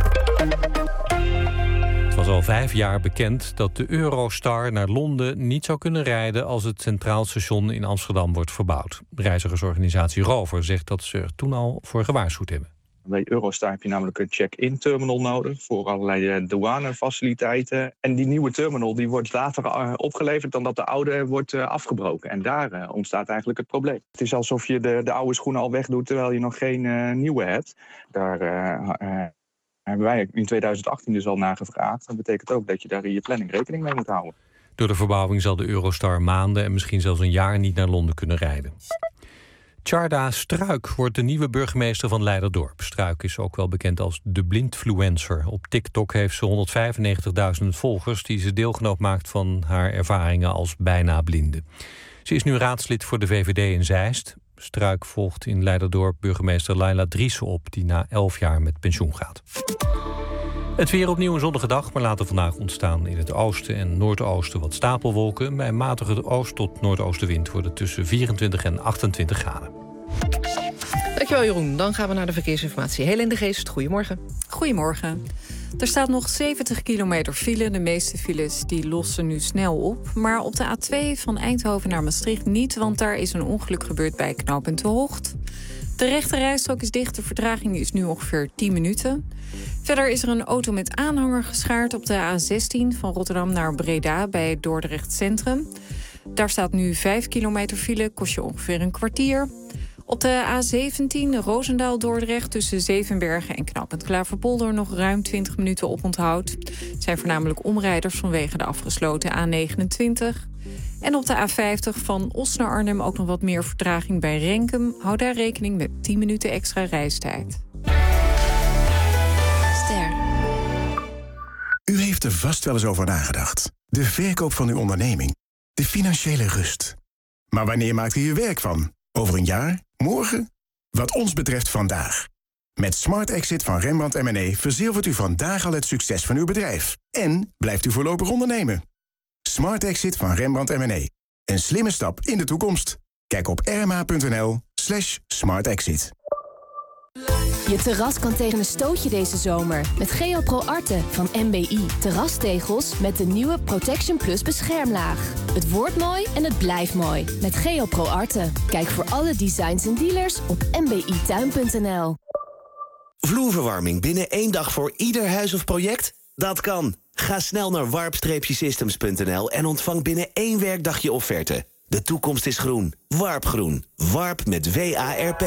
Het was al 5 jaar bekend dat de Eurostar naar Londen niet zou kunnen rijden als het Centraal Station in Amsterdam wordt verbouwd. Reizigersorganisatie Rover zegt dat ze er toen al voor gewaarschuwd hebben. Bij Eurostar heb je namelijk een check-in terminal nodig voor allerlei douanefaciliteiten. En die nieuwe terminal die wordt later opgeleverd dan dat de oude wordt afgebroken. En daar ontstaat eigenlijk het probleem. Het is alsof je de oude schoenen al wegdoet terwijl je nog geen nieuwe hebt. Daar hebben wij in 2018 dus al nagevraagd. Dat betekent ook dat je daar in je planning rekening mee moet houden. Door de verbouwing zal de Eurostar maanden en misschien zelfs een jaar niet naar Londen kunnen rijden. Tjarda Struik wordt de nieuwe burgemeester van Leiderdorp. Struik is ook wel bekend als de blindfluencer. Op TikTok heeft ze 195.000 volgers die ze deelgenoot maakt van haar ervaringen als bijna blinde. Ze is nu raadslid voor de VVD in Zeist. Struik volgt in Leiderdorp burgemeester Laila Driessen op, die na 11 jaar met pensioen gaat. Het weer opnieuw een zonnige dag, maar later vandaag ontstaan in het oosten en noordoosten wat stapelwolken. Bij een matige oost- tot noordoostenwind worden tussen 24 en 28 graden. Dankjewel Jeroen. Dan gaan we naar de verkeersinformatie. Helene de Geest, goedemorgen. Goedemorgen. Er staat nog 70 kilometer file. De meeste files die lossen nu snel op. Maar op de A2 van Eindhoven naar Maastricht niet, want daar is een ongeluk gebeurd bij knooppunt De Hoogt. De rechte rijstrook is dicht. De vertraging is nu ongeveer 10 minuten. Verder is er een auto met aanhanger geschaard op de A16 van Rotterdam naar Breda bij Dordrecht Centrum. Daar staat nu 5 kilometer file, kost je ongeveer een kwartier. Op de A17 Roosendaal-Dordrecht tussen Zevenbergen en knooppunt Klaverpolder nog ruim 20 minuten oponthoud. Het zijn voornamelijk omrijders vanwege de afgesloten A29. En op de A50 van Os naar Arnhem ook nog wat meer vertraging bij Renkum. Hou daar rekening met 10 minuten extra reistijd. Ster. U heeft er vast wel eens over nagedacht. De verkoop van uw onderneming. De financiële rust. Maar wanneer maakt u er werk van? Over een jaar? Morgen? Wat ons betreft vandaag. Met Smart Exit van Rembrandt M&A verzilvert u vandaag al het succes van uw bedrijf. En blijft u voorlopig ondernemen. Smart Exit van Rembrandt M&E. Een slimme stap in de toekomst. Kijk op rma.nl/smartexit. Je terras kan tegen een stootje deze zomer met GeoPro Arte van MBI. Terrastegels met de nieuwe Protection Plus beschermlaag. Het wordt mooi en het blijft mooi met GeoPro Arte. Kijk voor alle designs en dealers op mbituin.nl. Vloerverwarming binnen 1 dag voor ieder huis of project? Dat kan. Ga snel naar warp-systems.nl en ontvang binnen 1 werkdag je offerte. De toekomst is groen. Warp Groen. Warp met WARP.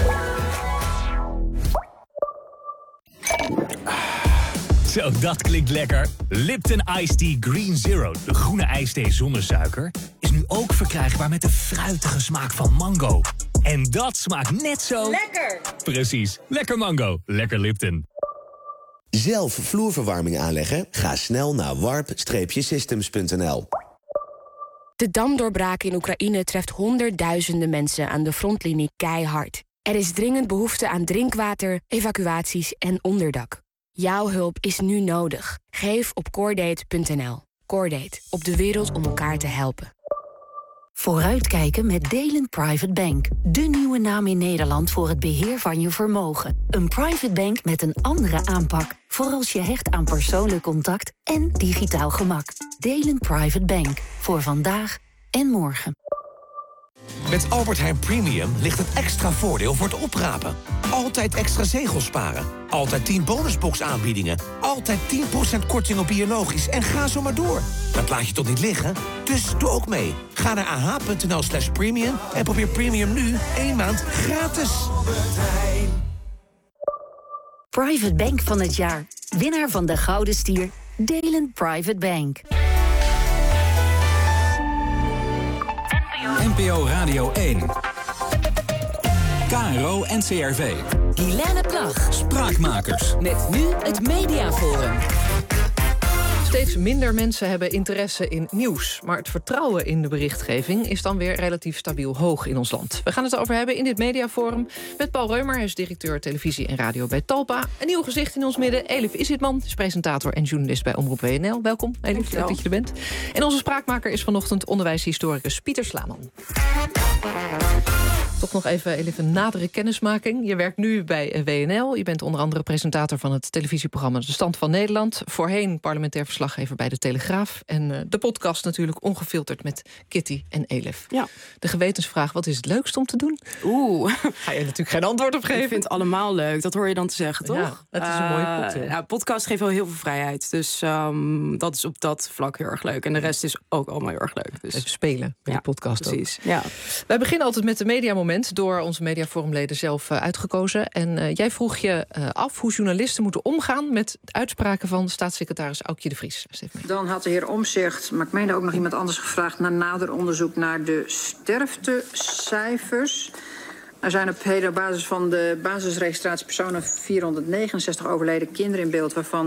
Zo, dat klinkt lekker. Lipton Iced Tea Green Zero, de groene ijsthee zonder suiker, is nu ook verkrijgbaar met de fruitige smaak van mango. En dat smaakt net zo... lekker! Precies, lekker mango, lekker Lipton. Zelf vloerverwarming aanleggen? Ga snel naar warp-systems.nl. De damdoorbraak in Oekraïne treft honderdduizenden mensen aan de frontlinie keihard. Er is dringend behoefte aan drinkwater, evacuaties en onderdak. Jouw hulp is nu nodig. Geef op Cordate.nl. Cordate, op de wereld om elkaar te helpen. Vooruitkijken met Delen Private Bank. De nieuwe naam in Nederland voor het beheer van je vermogen. Een private bank met een andere aanpak. Voor als je hecht aan persoonlijk contact en digitaal gemak. Delen Private Bank. Voor vandaag en morgen. Met Albert Heijn Premium ligt het extra voordeel voor het oprapen. Altijd extra zegels sparen. Altijd 10 bonusbox aanbiedingen. Altijd 10% korting op biologisch. En ga zo maar door. Dat laat je toch niet liggen? Dus doe ook mee. Ga naar ah.nl/premium en probeer Premium nu 1 maand gratis. Private Bank van het jaar. Winnaar van de Gouden Stier. Delen Private Bank. NPO Radio 1. KRO NCRV. Guilaine Plag. Spraakmakers. Met nu het Mediaforum. Steeds minder mensen hebben interesse in nieuws. Maar het vertrouwen in de berichtgeving is dan weer relatief stabiel hoog in ons land. We gaan het erover hebben in dit Mediaforum met Paul Reumer. Hij is directeur televisie en radio bij Talpa. Een nieuw gezicht in ons midden. Elif Isitman is presentator en journalist bij Omroep WNL. Welkom, Elif, leuk dat je er bent. En onze spraakmaker is vanochtend onderwijshistoricus Pieter Slaman. Toch nog even een nadere kennismaking. Je werkt nu bij WNL. Je bent onder andere presentator van het televisieprogramma De Stand van Nederland. Voorheen parlementair verslaggever bij De Telegraaf. En de podcast natuurlijk Ongefilterd met Kitty en Elif. Ja. De gewetensvraag, wat is het leukst om te doen? Ga je natuurlijk geen antwoord op geven. Ik vind het allemaal leuk, dat hoor je dan te zeggen, toch? Ja, dat is een mooie cocktail. Podcast geeft wel heel veel vrijheid. Dus dat is op dat vlak heel erg leuk. En de rest is ook allemaal heel erg leuk. Dus even spelen bij de podcast precies. Ook. Ja. Wij beginnen altijd met de mediamoment, door onze mediaforumleden zelf uitgekozen. En jij vroeg je af hoe journalisten moeten omgaan met uitspraken van staatssecretaris Aukje de Vries. Dan had de heer Omtzigt, maar ik meende ook nog iemand anders gevraagd naar nader onderzoek naar de sterftecijfers. Er zijn op basis van de basisregistratie personen 469 overleden kinderen in beeld, waarvan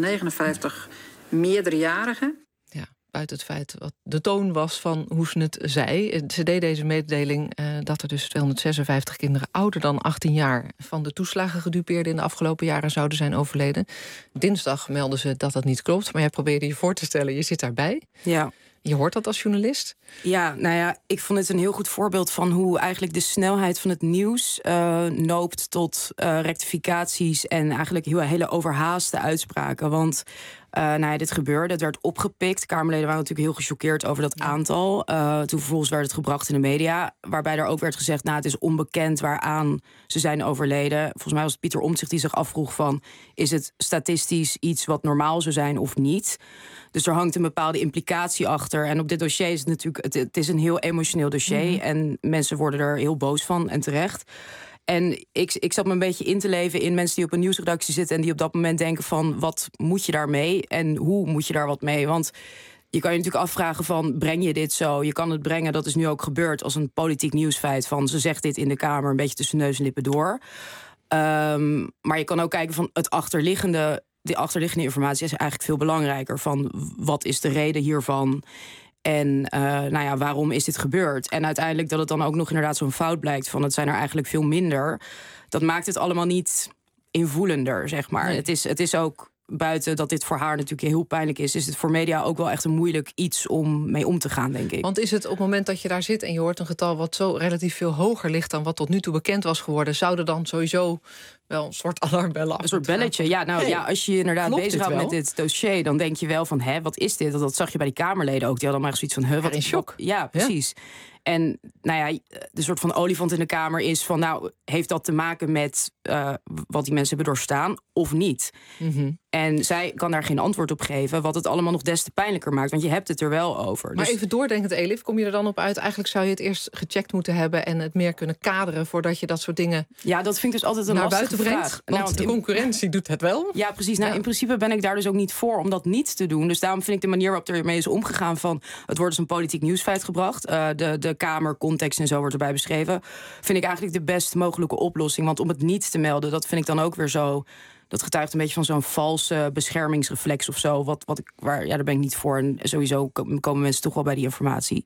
259 meerderjarigen. Buiten het feit wat de toon was van hoe ze het zei. Ze deed deze mededeling dat er dus 256 kinderen ouder dan 18 jaar... van de toeslagen gedupeerden in de afgelopen jaren zouden zijn overleden. Dinsdag melden ze dat dat niet klopt. Maar jij probeerde je voor te stellen, je zit daarbij. Ja. Je hoort dat als journalist? Ja, nou ja, ik vond het een heel goed voorbeeld van hoe eigenlijk de snelheid van het nieuws noopt tot rectificaties en eigenlijk hele overhaaste uitspraken. Want dit gebeurde, het werd opgepikt. Kamerleden waren natuurlijk heel gechoqueerd over dat aantal. Toen vervolgens werd het gebracht in de media, waarbij er ook werd gezegd, het is onbekend waaraan ze zijn overleden. Volgens mij was het Pieter Omtzigt die zich afvroeg van, is het statistisch iets wat normaal zou zijn of niet? Dus er hangt een bepaalde implicatie achter. En op dit dossier is het natuurlijk, het is een heel emotioneel dossier. Mm-hmm. En mensen worden er heel boos van en terecht. En ik zat me een beetje in te leven in mensen die op een nieuwsredactie zitten en die op dat moment denken van, wat moet je daarmee en hoe moet je daar wat mee? Want je kan je natuurlijk afvragen van, breng je dit zo? Je kan het brengen, dat is nu ook gebeurd, als een politiek nieuwsfeit van, ze zegt dit in de Kamer een beetje tussen neus en lippen door. Maar je kan ook kijken van die achterliggende informatie is eigenlijk veel belangrijker. Van wat is de reden hiervan? En waarom is dit gebeurd? En uiteindelijk dat het dan ook nog inderdaad zo'n fout blijkt van, het zijn er eigenlijk veel minder. Dat maakt het allemaal niet invoelender, zeg maar. Nee. Het is ook buiten dat dit voor haar natuurlijk heel pijnlijk is het voor media ook wel echt een moeilijk iets om mee om te gaan, denk ik. Want is het op het moment dat je daar zit en je hoort een getal wat zo relatief veel hoger ligt dan wat tot nu toe bekend was geworden, zouden dan sowieso wel een soort alarmbellen af. Een soort belletje. Ja, als je je inderdaad bezighoudt met dit dossier, dan denk je wel van, wat is dit? Dat zag je bij die Kamerleden ook. Die hadden maar zoiets van, wat in shock. Ja, precies. Ja. En de soort van olifant in de Kamer is van, heeft dat te maken met wat die mensen hebben doorstaan of niet? Mm-hmm. En zij kan daar geen antwoord op geven, wat het allemaal nog des te pijnlijker maakt. Want je hebt het er wel over. Maar even doordenkend, Elif, kom je er dan op uit? Eigenlijk zou je het eerst gecheckt moeten hebben en het meer kunnen kaderen voordat je dat soort dingen dat vind ik dus altijd een lastige vraag. Want de concurrentie doet het wel. Ja, precies. In principe ben ik daar dus ook niet voor om dat niet te doen. Dus daarom vind ik de manier waarop er mee is omgegaan van, het wordt als een politiek nieuwsfeit gebracht. De Kamer, context en zo wordt erbij beschreven. Vind ik eigenlijk de best mogelijke oplossing. Want om het niet te melden, dat vind ik dan ook weer zo. Dat getuigt een beetje van zo'n valse beschermingsreflex of zo. Daar ben ik niet voor. En sowieso komen mensen toch wel bij die informatie.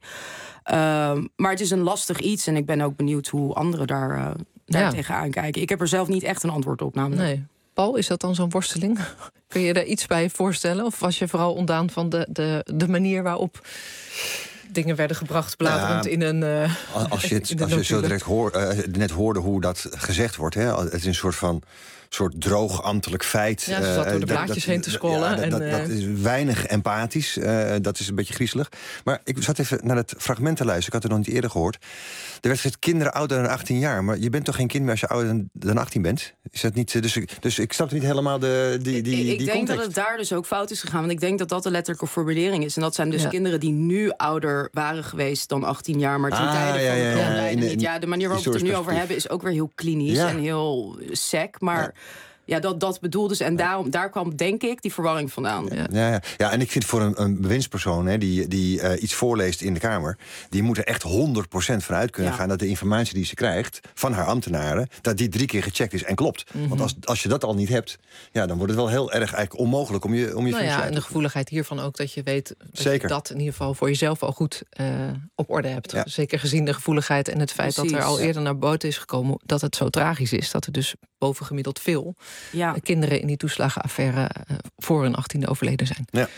Maar het is een lastig iets. En ik ben ook benieuwd hoe anderen daar tegenaan kijken. Ik heb er zelf niet echt een antwoord op, namelijk. Nee. Paul, is dat dan zo'n worsteling? Kun je daar iets bij voorstellen? Of was je vooral ontdaan van de manier waarop dingen werden gebracht, bladerend in een... Als je zo direct net hoorde hoe dat gezegd wordt, het is een soort droog ambtelijk feit. Ja, ze zat door de blaadjes heen te scrollen. Dat is weinig empathisch. Dat is een beetje griezelig. Maar ik zat even naar het fragment te luisteren. Ik had het nog niet eerder gehoord. Er werd gezegd, kinderen ouder dan 18 jaar. Maar je bent toch geen kind meer als je ouder dan 18 bent? Is dat niet? Dus ik snap niet helemaal die Ik denk context. dat het daar dus ook fout is gegaan. Want ik denk dat dat de letterlijke formulering is. En dat zijn dus kinderen die nu ouder waren geweest dan 18 jaar. Maar ten tijde van de grondleiding niet. Ja, de manier waarop we het er nu over hebben is ook weer heel klinisch en heel sec. Maar dat bedoelde ze. En daar kwam, denk ik, die verwarring vandaan. Ja, en ik vind voor een bewindspersoon die iets voorleest in de Kamer, die moet er echt 100% vanuit kunnen gaan dat de informatie die ze krijgt van haar ambtenaren, dat die 3 keer gecheckt is en klopt. Mm-hmm. Want als je dat al niet hebt, dan wordt het wel heel erg eigenlijk onmogelijk om je functie uit te en de gevoeligheid hiervan ook, dat je weet dat Zeker. je dat in ieder geval voor jezelf al goed op orde hebt. Ja. Zeker gezien de gevoeligheid en het feit dat er al eerder naar buiten is gekomen dat het zo tragisch is, dat er dus bovengemiddeld veel kinderen in die toeslagenaffaire voor hun 18e overleden zijn. Ja.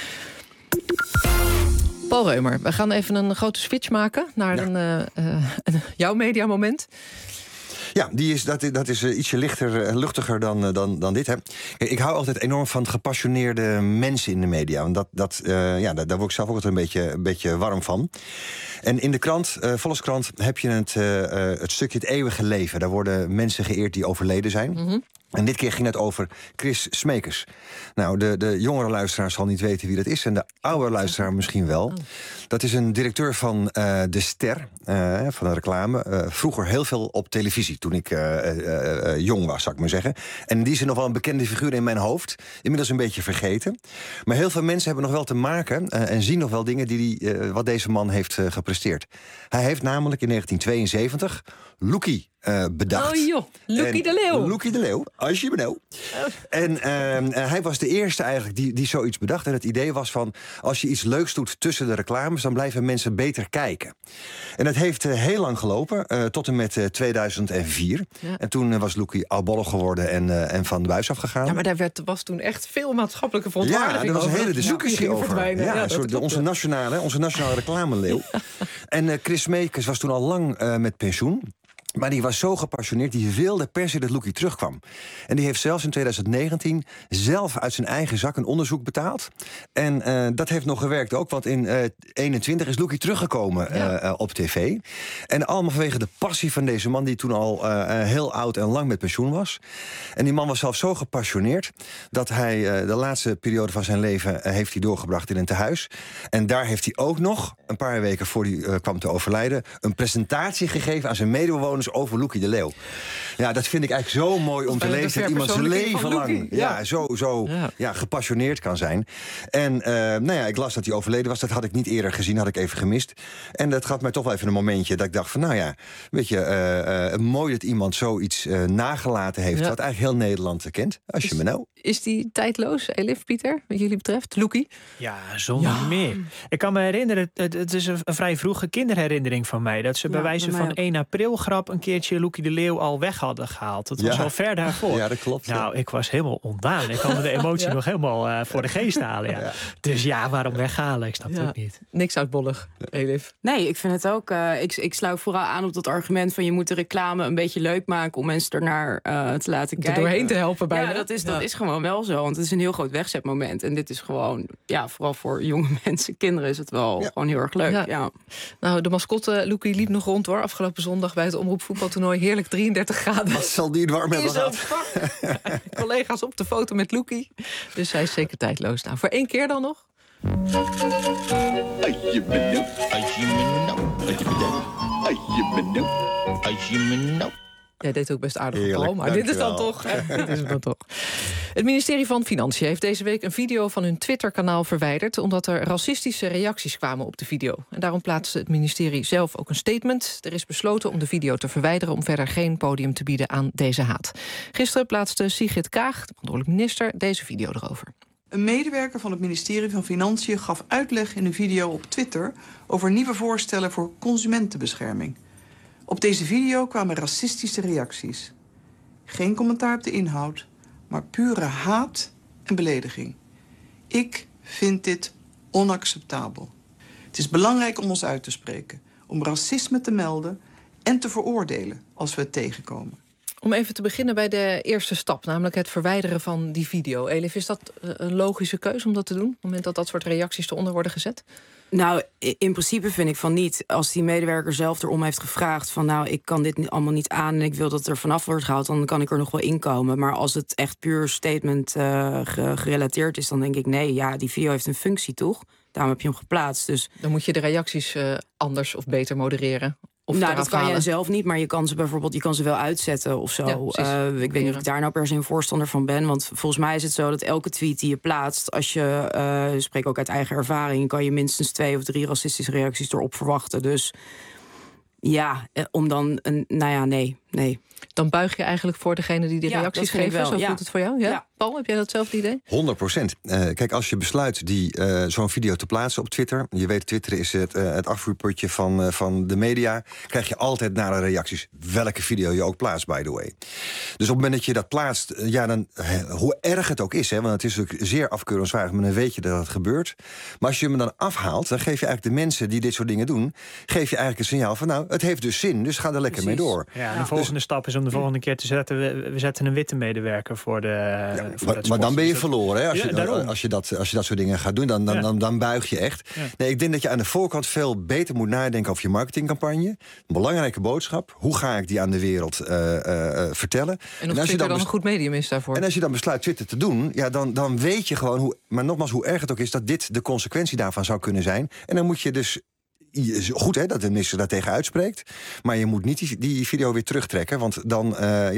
Paul Reumer, we gaan even een grote switch maken naar jouw mediamoment. Ja, dat is ietsje luchtiger dan dit. Hè. Ik hou altijd enorm van gepassioneerde mensen in de media. Want daar word ik zelf ook altijd een beetje warm van. En in de krant, Volkskrant, heb je het stukje Het Eeuwige Leven. Daar worden mensen geëerd die overleden zijn. Mm-hmm. En dit keer ging het over Chris Smekers. Nou, de jongere luisteraar zal niet weten wie dat is. En de oudere luisteraar misschien wel. Oh. Dat is een directeur van De Ster, van de reclame. Vroeger heel veel op televisie, toen ik jong was, zou ik maar zeggen. En die is nog wel een bekende figuur in mijn hoofd. Inmiddels een beetje vergeten. Maar heel veel mensen hebben nog wel te maken en zien nog wel dingen wat deze man heeft gepresteerd. Hij heeft namelijk in 1972 Loekie bedacht. Oh joh, Loekie de Leeuw. Loekie de Leeuw, als je benauw. En hij was de eerste eigenlijk die zoiets bedacht. En het idee was van, als je iets leuks doet tussen de reclames, dan blijven mensen beter kijken. En dat heeft heel lang gelopen, tot en met 2004. Ja. En toen was Loekie oudbollig geworden en van de buis afgegaan. Ja, maar daar was toen echt veel maatschappelijke verontwaardiging. Ja, er was een hele discussie over. Ja, onze nationale reclameleeuw. En Chris Smekers was toen al lang met pensioen. Maar die was zo gepassioneerd, die wilde per se dat Loekie terugkwam. En die heeft zelfs in 2019 zelf uit zijn eigen zak een onderzoek betaald. En dat heeft nog gewerkt ook, want in 2021 is Loekie teruggekomen op tv. En allemaal vanwege de passie van deze man, die toen al heel oud en lang met pensioen was. En die man was zelf zo gepassioneerd dat hij de laatste periode van zijn leven heeft hij doorgebracht in een tehuis. En daar heeft hij ook nog, een paar weken voor hij kwam te overlijden, een presentatie gegeven aan zijn medebewoners over Loekie de Leeuw. Ja, dat vind ik eigenlijk zo mooi om te lezen. Dat iemand zijn leven lang zo gepassioneerd kan zijn. En ik las dat hij overleden was. Dat had ik niet eerder gezien, had ik even gemist. En dat gaf mij toch wel even een momentje dat ik dacht van, weet je, mooi dat iemand zoiets nagelaten heeft, wat eigenlijk heel Nederland kent. Als je me nou. Is die tijdloos, Elif, Pieter, wat jullie betreft? Loekie? Ja, zonder meer. Ik kan me herinneren, het is een vrij vroege kinderherinnering van mij, dat ze bij wijze van 1 april grap een keertje Loekie de Leeuw al weg hadden gehaald. Dat was al ver daarvoor. Ja, dat klopt. Nou, ik was helemaal ontdaan. Ik kan me de emotie nog helemaal voor de geest halen. Ja. Dus waarom weghalen? Ik snap het ook niet. Niks uitbollig, Elif. Nee, ik vind het ook... Ik sluit vooral aan op dat argument van... je moet de reclame een beetje leuk maken om mensen ernaar te laten kijken. Er doorheen te helpen bijna. Ja, dat is gewoon wel zo. Want het is een heel groot wegzetmoment. En dit is gewoon, vooral voor jonge mensen, kinderen... is het wel gewoon heel erg leuk. Ja. Nou, de mascotte Loekie liep nog rond, hoor. Afgelopen zondag bij het omroepvoetbaltoernooi. Heerlijk 33 graden. Wat zal die het warm hebben gehad? Collega's op de foto met Loekie. Dus hij is zeker tijdloos. Nou, voor 1 keer dan nog. Jij deed ook best aardig op, maar dit is dan toch. Het ministerie van Financiën heeft deze week een video van hun Twitter-kanaal verwijderd, omdat er racistische reacties kwamen op de video. En daarom plaatste het ministerie zelf ook een statement. Er is besloten om de video te verwijderen om verder geen podium te bieden aan deze haat. Gisteren plaatste Sigrid Kaag, de verantwoordelijk minister, deze video erover. Een medewerker van het ministerie van Financiën gaf uitleg in een video op Twitter over nieuwe voorstellen voor consumentenbescherming. Op deze video kwamen racistische reacties. Geen commentaar op de inhoud, maar pure haat en belediging. Ik vind dit onacceptabel. Het is belangrijk om ons uit te spreken, om racisme te melden en te veroordelen als we het tegenkomen. Om even te beginnen bij de eerste stap, namelijk het verwijderen van die video. Elif, is dat een logische keuze om dat te doen? Op het moment dat dat soort reacties eronder worden gezet? Nou, in principe vind ik van niet. Als die medewerker zelf erom heeft gevraagd van... nou, ik kan dit allemaal niet aan en ik wil dat het er vanaf wordt gehaald... dan kan ik er nog wel inkomen. Maar als het echt puur statement gerelateerd is... dan denk ik, nee, die video heeft een functie, toch? Daarom heb je hem geplaatst. Dus dan moet je de reacties anders of beter modereren. Dat kan je zelf niet, maar je kan ze bijvoorbeeld wel uitzetten of zo. Ja, ik weet niet of ik daar nou per se een voorstander van ben. Want volgens mij is het zo dat elke tweet die je plaatst... als je, spreek ook uit eigen ervaring... kan je minstens 2 of 3 racistische reacties erop verwachten. Dus om dan nee. Dan buig je eigenlijk voor degene die de reacties geven. Zo voelt het voor jou? Ja? Paul, heb jij datzelfde idee? 100%. Kijk, als je besluit zo'n video te plaatsen op Twitter... je weet, Twitter is het afvoerputje van de media... krijg je altijd nare reacties. Welke video je ook plaatst, by the way. Dus op het moment dat je dat plaatst... dan, hoe erg het ook is, want het is natuurlijk zeer afkeurenswaardig... maar dan weet je dat het gebeurt. Maar als je hem dan afhaalt, dan geef je eigenlijk de mensen... die dit soort dingen doen, geef je eigenlijk een signaal van... nou, het heeft dus zin, dus ga er lekker mee door. Ja, de volgende stap is om de volgende keer te zetten... we zetten een witte medewerker voor de... Maar dan ben je verloren, hè? Als je dat soort dingen gaat doen, dan buig je echt. Ja. Nee, ik denk dat je aan de voorkant veel beter moet nadenken over je marketingcampagne. Een belangrijke boodschap. Hoe ga ik die aan de wereld vertellen? En als Twitter dan een goed medium is daarvoor. En als je dan besluit Twitter te doen, dan weet je gewoon... maar nogmaals, hoe erg het ook is, dat dit de consequentie daarvan zou kunnen zijn. En dan moet je dus... goed, hè, dat de minister daartegen uitspreekt. Maar je moet niet die video weer terugtrekken. Want dan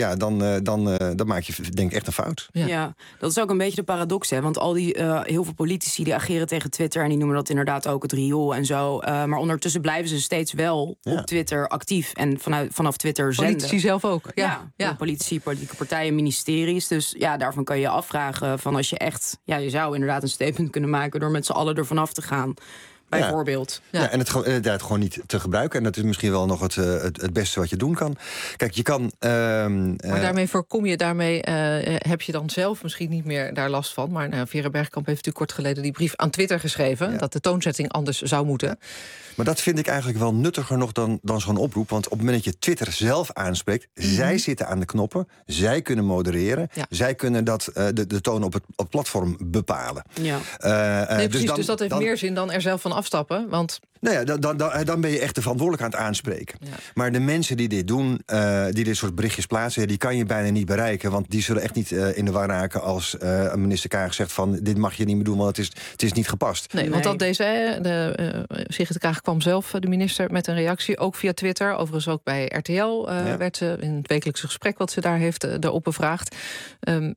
maak je, denk ik, echt een fout. Ja, dat is ook een beetje de paradox, hè. Want al die heel veel politici die ageren tegen Twitter... en die noemen dat inderdaad ook het riool en zo. Maar ondertussen blijven ze steeds wel op Twitter actief. En vanaf Twitter zenden. Politici zelf ook. Ja. Politici, politieke partijen, ministeries. Dus daarvan kan je afvragen van als je echt... je zou inderdaad een statement kunnen maken... door met z'n allen ervan af te gaan... bijvoorbeeld. En het gewoon niet te gebruiken. En dat is misschien wel nog het beste wat je doen kan. Kijk, je kan... maar daarmee heb je dan zelf misschien niet meer daar last van. Maar Vera Bergkamp heeft natuurlijk kort geleden die brief aan Twitter geschreven... dat de toonzetting anders zou moeten. Maar dat vind ik eigenlijk wel nuttiger nog dan zo'n oproep. Want op het moment dat je Twitter zelf aanspreekt... zij zitten aan de knoppen, zij kunnen modereren... zij kunnen de toon op het platform bepalen. Ja. Dus dat heeft meer zin dan er zelf van afstappen, want... Nou ja, dan ben je echt de verantwoordelijk aan het aanspreken. Ja. Maar de mensen die dit doen, die dit soort berichtjes plaatsen... die kan je bijna niet bereiken, want die zullen echt niet in de war raken... als minister Kaag zegt van, dit mag je niet meer doen... want het is niet gepast. Nee, want dat Sigrid Kaag kwam zelf, de minister, met een reactie... ook via Twitter, overigens ook bij RTL... werd ze in het wekelijkse gesprek wat ze daar heeft erop bevraagd.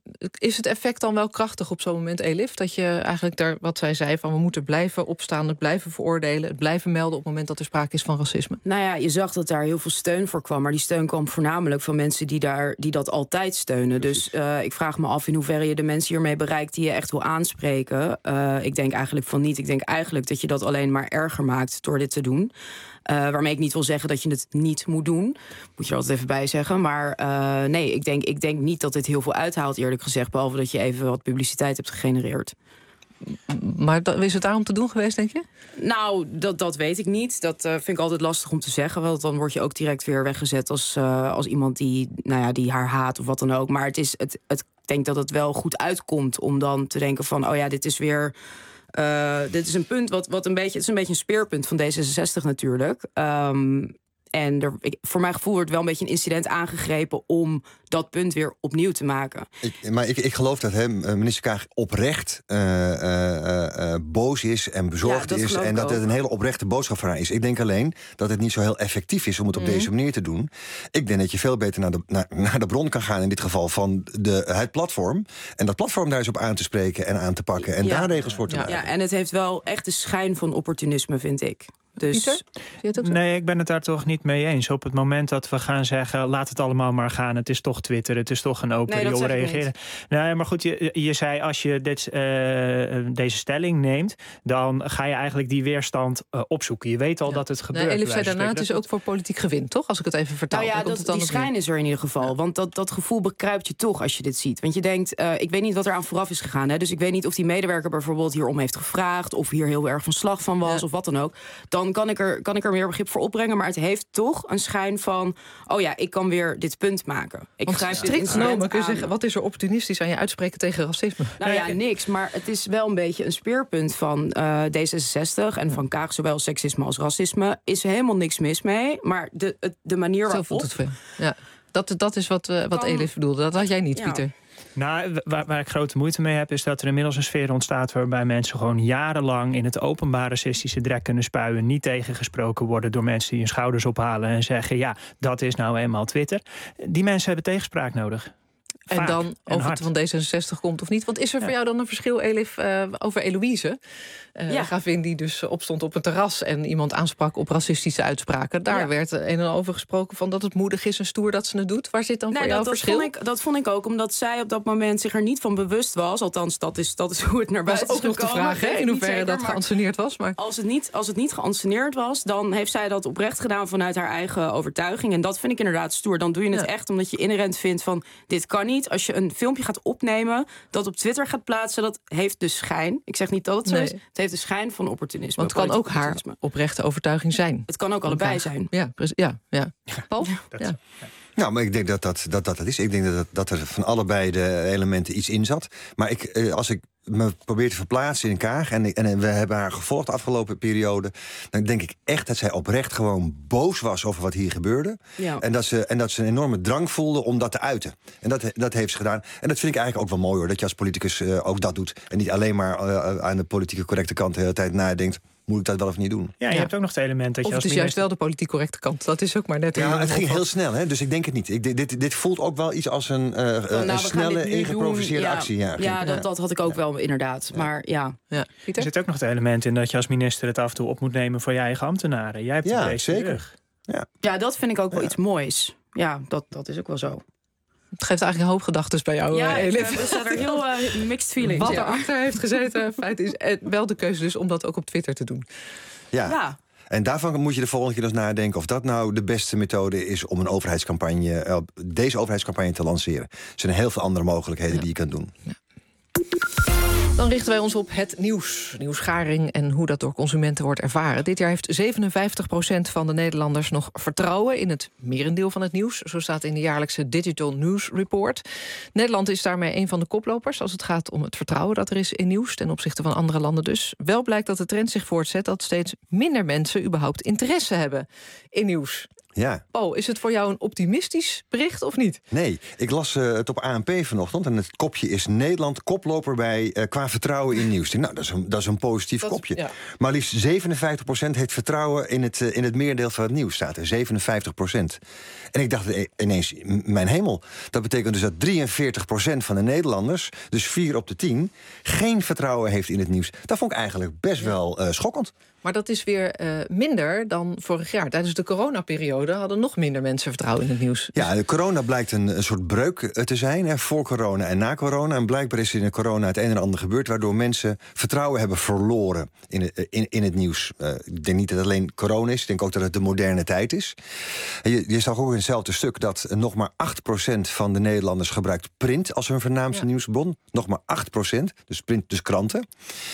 Is het effect dan wel krachtig op zo'n moment, Elif? Dat je eigenlijk wat zij zei, van we moeten blijven opstaan... het blijven blijven veroordelen, het blijven melden op het moment dat er sprake is van racisme? Nou ja, je zag dat daar heel veel steun voor kwam. Maar die steun kwam voornamelijk van mensen die dat altijd steunen. Dus ik vraag me af in hoeverre je de mensen hiermee bereikt die je echt wil aanspreken. Ik denk eigenlijk van niet. Ik denk eigenlijk dat je dat alleen maar erger maakt door dit te doen. Waarmee ik niet wil zeggen dat je het niet moet doen. Moet je er altijd even bij zeggen. Maar nee, ik denk niet dat dit heel veel uithaalt, eerlijk gezegd. Behalve dat je even wat publiciteit hebt gegenereerd. Maar is het daarom te doen geweest, denk je? Nou, dat weet ik niet. Dat vind ik altijd lastig om te zeggen. Want dan word je ook direct weer weggezet als iemand die haar haat of wat dan ook. Maar ik denk dat het wel goed uitkomt om dan te denken van, oh ja, dit is weer... dit is een punt wat een beetje... Het is een beetje een speerpunt van D66 natuurlijk. En voor mijn gevoel wordt wel een beetje een incident aangegrepen om dat punt weer opnieuw te maken. Ik geloof dat minister Kaag oprecht boos is en bezorgd is. En dat het een hele oprechte boodschap van haar is. Ik denk alleen dat het niet zo heel effectief is om het op deze manier te doen. Ik denk dat je veel beter naar de bron kan gaan, in dit geval van het platform. En dat platform daar eens op aan te spreken en aan te pakken. En daar regels voor te maken. Ja, en het heeft wel echt de schijn van opportunisme, vind ik. Dus... Nee, ik ben het daar toch niet mee eens. Op het moment dat we gaan zeggen, laat het allemaal maar gaan. Het is toch Twitter, het is toch een open riool reageren. Nee, maar goed, je zei als je deze stelling neemt, dan ga je eigenlijk die weerstand opzoeken. Je weet al dat het gebeurt. Elif zei daarna, het is ook voor politiek gewin, toch? Als ik het even vertaal. Nou ja, die schijn is er in ieder geval. Ja. Want dat gevoel bekruipt je toch als je dit ziet. Want je denkt, ik weet niet wat er aan vooraf is gegaan. Hè? Dus ik weet niet of die medewerker bijvoorbeeld hierom heeft gevraagd, of hier heel erg van slag van was, of wat dan ook. Dan kan ik er meer begrip voor opbrengen. Maar het heeft toch een schijn van, oh ja, ik kan weer dit punt maken. Strikt genomen kun je zeggen, wat is er opportunistisch aan je uitspreken tegen racisme? Nou ja, niks. Maar het is wel een beetje een speerpunt van D66 en van Kaag, zowel seksisme als racisme. Is er helemaal niks mis mee. Maar de manier waarop... Zo voelt het veel. Ja. Dat is wat Elif bedoelde. Dat had jij niet, Pieter. Nou, waar ik grote moeite mee heb, is dat er inmiddels een sfeer ontstaat waarbij mensen gewoon jarenlang in het openbaar racistische drek kunnen spuien, niet tegengesproken worden door mensen die hun schouders ophalen en zeggen, ja, dat is nou eenmaal Twitter. Die mensen hebben tegenspraak nodig. En vaak dan of het van D66 komt of niet. Want is er voor jou dan een verschil, Elif, over Eloïse? Gravin die dus opstond op een terras en iemand aansprak op racistische uitspraken. Daar werd een en over gesproken van dat het moedig is en stoer dat ze het doet. Waar zit dan voor jou verschil? Dat vond ik ook, omdat zij op dat moment zich er niet van bewust was. Althans, dat is hoe het naar buiten is gekomen. Dat is ook nog de vraag, in hoeverre dat geanceneerd was. Maar als het niet geanceneerd was, dan heeft zij dat oprecht gedaan vanuit haar eigen overtuiging. En dat vind ik inderdaad stoer. Dan doe je het echt omdat je inherent vindt van, dit kan niet. Als je een filmpje gaat opnemen, dat op Twitter gaat plaatsen, dat heeft de schijn. Ik zeg niet dat het zo is. Het heeft de schijn van opportunisme. Want het kan ook haar oprechte overtuiging zijn. Het kan ook allebei zijn. Ja, Paul? Ja. Nou, maar ik denk dat is. Ik denk dat er van allebei de elementen iets in zat. Maar als ik me probeer te verplaatsen in Kaag, en we hebben haar gevolgd de afgelopen periode, dan denk ik echt dat zij oprecht gewoon boos was over wat hier gebeurde. Ja. En dat ze een enorme drang voelde om dat te uiten. En dat heeft ze gedaan. En dat vind ik eigenlijk ook wel mooi, hoor, dat je als politicus ook dat doet. En niet alleen maar aan de politieke correcte kant de hele tijd nadenkt, moet ik dat wel of niet doen? Ja, je hebt ook nog het element dat je als het is juist wel de politiek correcte kant. Dat is ook maar net... Ja, het ging heel snel, hè? Dus ik denk het niet. Dit voelt ook wel iets als een snelle, ingeproviseerde actie. Dat had ik ook wel inderdaad. Maar ja. Er zit ook nog het element in dat je als minister het af en toe op moet nemen voor je eigen ambtenaren. Jij hebt het deze zeker. Ja, dat vind ik ook wel iets moois. Ja, dat is ook wel zo. Het geeft eigenlijk een hoop gedachten bij jou, Elif. Ja, er staat er heel mixed feelings. Wat erachter heeft gezeten, feit is wel de keuze dus om dat ook op Twitter te doen. Ja. En daarvan moet je de volgende keer dus nadenken of dat nou de beste methode is om deze overheidscampagne te lanceren. Er zijn heel veel andere mogelijkheden die je kan doen. Ja. Dan richten wij ons op het nieuws. Nieuwsgaring en hoe dat door consumenten wordt ervaren. Dit jaar heeft 57% van de Nederlanders nog vertrouwen in het merendeel van het nieuws. Zo staat in de jaarlijkse Digital News Report. Nederland is daarmee een van de koplopers als het gaat om het vertrouwen dat er is in nieuws, ten opzichte van andere landen dus. Wel blijkt dat de trend zich voortzet dat steeds minder mensen überhaupt interesse hebben in nieuws. Ja. Paul, is het voor jou een optimistisch bericht of niet? Nee, ik las het op ANP vanochtend en het kopje is Nederland koploper qua vertrouwen in nieuws. Nou, dat is een positief kopje. Ja. Maar liefst 57% heeft vertrouwen in het merendeel van het nieuws, staat er. 57%. En ik dacht ineens, mijn hemel, dat betekent dus dat 43% van de Nederlanders, dus 4 op de 10, geen vertrouwen heeft in het nieuws. Dat vond ik eigenlijk best wel schokkend. Maar dat is weer minder dan vorig jaar. Tijdens de coronaperiode hadden nog minder mensen vertrouwen in het nieuws. Ja, de corona blijkt een soort breuk te zijn. Hè, voor corona en na corona. En blijkbaar is er in de corona het een en ander gebeurd, waardoor mensen vertrouwen hebben verloren in het nieuws. Ik denk niet dat het alleen corona is. Ik denk ook dat het de moderne tijd is. Je zag ook in hetzelfde stuk dat nog maar 8% van de Nederlanders gebruikt print als hun voornaamste nieuwsbron. Nog maar 8%. Dus print, dus kranten.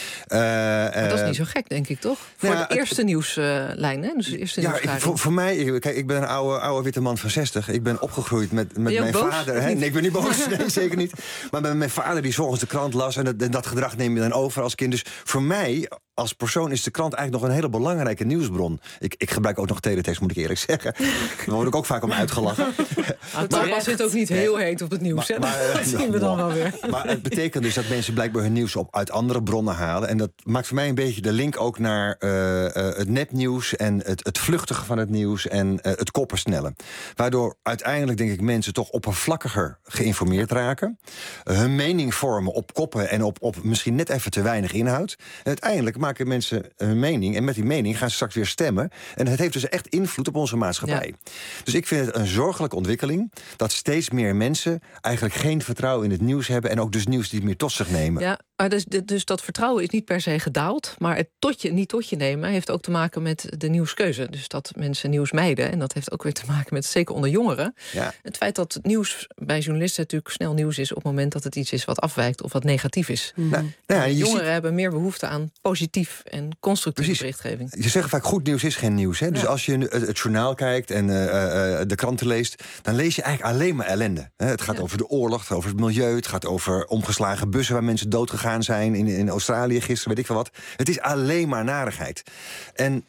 Maar dat is niet zo gek, denk ik, toch? Voor de eerste nieuwslijn, hè? Dus de eerste voor mij, kijk, ik ben een oude witte man van 60. Ik ben opgegroeid met mijn vader. Hè? Nee, ik ben niet boos, nee, zeker niet. Maar met mijn vader die 's ochtends de krant las en dat gedrag neem je dan over als kind. Dus voor mij als persoon is de krant eigenlijk nog een hele belangrijke nieuwsbron. Ik gebruik ook nog teletext, moet ik eerlijk zeggen. Daar word ik ook vaak om uitgelachen. Maar zit ook niet heel heet op het nieuws, hè? Dat zien we dan wel weer. Maar het betekent dus dat mensen blijkbaar hun nieuws uit andere bronnen halen. En dat maakt voor mij een beetje de link ook naar het nepnieuws en het vluchtige van het nieuws en het koppersnellen. Waardoor uiteindelijk, denk ik, mensen toch oppervlakkiger geïnformeerd raken. Hun mening vormen op koppen en op misschien net even te weinig inhoud. En uiteindelijk maken mensen hun mening. En met die mening gaan ze straks weer stemmen. En het heeft dus echt invloed op onze maatschappij. Ja. Dus ik vind het een zorgelijke ontwikkeling dat steeds meer mensen eigenlijk geen vertrouwen in het nieuws hebben. En ook dus nieuws niet meer tot zich nemen. Ja, maar dus dat vertrouwen is niet per se gedaald. Maar het niet tot je nemen heeft ook te maken met de nieuwskeuze. Dus dat mensen nieuws mijden. En dat heeft ook weer te maken met, zeker onder jongeren. Ja. Het feit dat nieuws bij journalisten natuurlijk snel nieuws is op het moment dat het iets is wat afwijkt of wat negatief is. Jongeren hebben meer behoefte aan positief en constructieve berichtgeving. Je zegt vaak goed nieuws is geen nieuws. Hè? Dus als je het journaal kijkt en de kranten leest, dan lees je eigenlijk alleen maar ellende. Het gaat over de oorlog, het gaat over het milieu, het gaat over omgeslagen bussen waar mensen doodgegaan zijn in Australië gisteren, weet ik veel wat. Het is alleen maar narigheid. En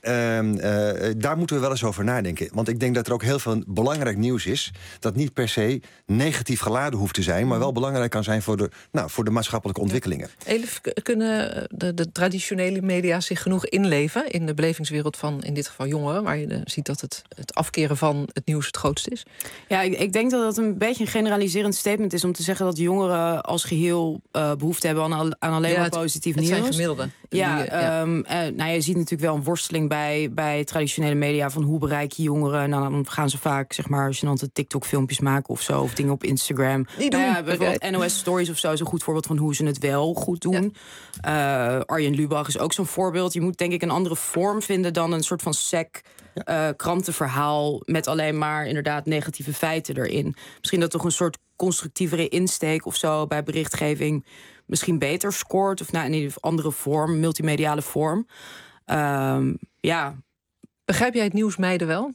daar moeten we wel eens over nadenken. Want ik denk dat er ook heel veel belangrijk nieuws is dat niet per se negatief geladen hoeft te zijn, maar wel belangrijk kan zijn voor de maatschappelijke ontwikkelingen. Elif, kunnen de traditionele media zich genoeg inleven in de belevingswereld van, in dit geval jongeren, waar je ziet dat het afkeren van het nieuws het grootste is? Ja, ik denk dat het een beetje een generaliserend statement is om te zeggen dat jongeren als geheel behoefte hebben aan alleen maar positief nieuws. Het zijn gemiddelden. Je ziet natuurlijk wel een worsteling bij traditionele media van hoe bereik je jongeren. Nou, dan gaan ze vaak, zeg maar, gênante TikTok-filmpjes maken of zo, of dingen op Instagram. Bijvoorbeeld NOS Stories of zo is een goed voorbeeld van hoe ze het wel goed doen. Arjen Lubach is ook zo'n voorbeeld. Je moet denk ik een andere vorm vinden dan een soort van krantenverhaal met alleen maar inderdaad negatieve feiten erin. Misschien dat toch een soort constructievere insteek of zo bij berichtgeving misschien beter scoort. Of in een andere vorm, multimediale vorm. Begrijp jij het nieuws mijden wel?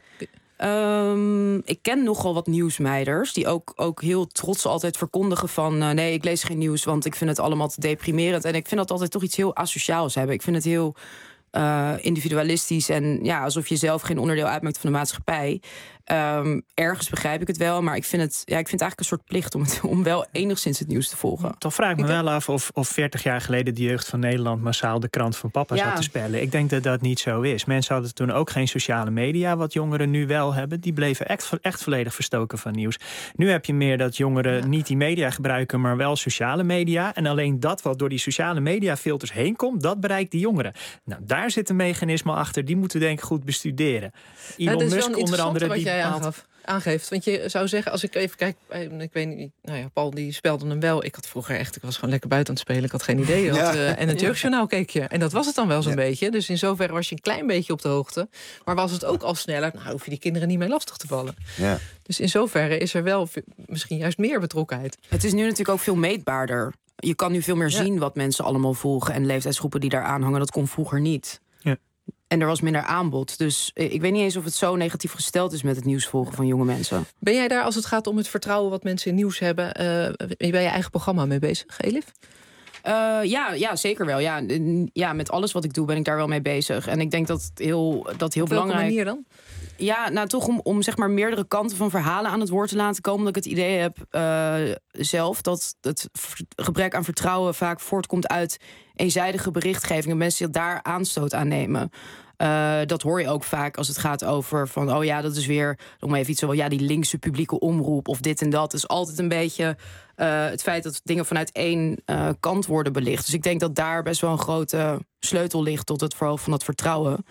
Ik ken nogal wat nieuwsmeiders die ook heel trots altijd verkondigen van nee, ik lees geen nieuws, want ik vind het allemaal te deprimerend. En ik vind dat altijd toch iets heel asociaals hebben. Ik vind het heel individualistisch en alsof je zelf geen onderdeel uitmaakt van de maatschappij. Ergens begrijp ik het wel, maar ik vind het eigenlijk een soort plicht om wel enigszins het nieuws te volgen. Toch vraag ik me wel af of 40 jaar geleden de jeugd van Nederland massaal de krant van papa zat te spellen. Ik denk dat dat niet zo is. Mensen hadden toen ook geen sociale media, wat jongeren nu wel hebben. Die bleven echt volledig verstoken van nieuws. Nu heb je meer dat jongeren niet die media gebruiken, maar wel sociale media. En alleen dat wat door die sociale mediafilters heen komt, dat bereikt die jongeren. Nou, daar zit een mechanisme achter. Die moeten we denk ik goed bestuderen. Elon Musk onder andere die aangeeft. Want je zou zeggen, als ik even kijk, ik weet niet, Paul die spelde hem wel. Ik was gewoon lekker buiten aan het spelen. Ik had geen idee. En het jeugdjournaal keek je. En dat was het dan wel zo'n beetje. Dus in zoverre was je een klein beetje op de hoogte. Maar was het ook al sneller, hoef je die kinderen niet meer lastig te vallen. Ja. Dus in zoverre is er wel misschien juist meer betrokkenheid. Het is nu natuurlijk ook veel meetbaarder. Je kan nu veel meer zien wat mensen allemaal volgen en leeftijdsgroepen die daar aanhangen. Dat kon vroeger niet. Ja. En er was minder aanbod. Dus ik weet niet eens of het zo negatief gesteld is met het nieuws volgen van jonge mensen. Ben jij daar, als het gaat om het vertrouwen wat mensen in nieuws hebben, ben je eigen programma mee bezig, Elif? Ja, zeker wel. Ja, met alles wat ik doe ben ik daar wel mee bezig. En ik denk dat heel belangrijk. Op welke manier dan? Ja, toch om zeg maar meerdere kanten van verhalen aan het woord te laten komen. Dat ik het idee heb zelf dat het gebrek aan vertrouwen vaak voortkomt uit eenzijdige berichtgeving en mensen die daar aanstoot aan nemen. Dat hoor je ook vaak als het gaat over van... dat is weer, om even iets zo... die linkse publieke omroep of dit en dat. Het is altijd een beetje het feit dat dingen vanuit één kant worden belicht. Dus ik denk dat daar best wel een grote sleutel ligt... tot het verhogen van dat vertrouwen.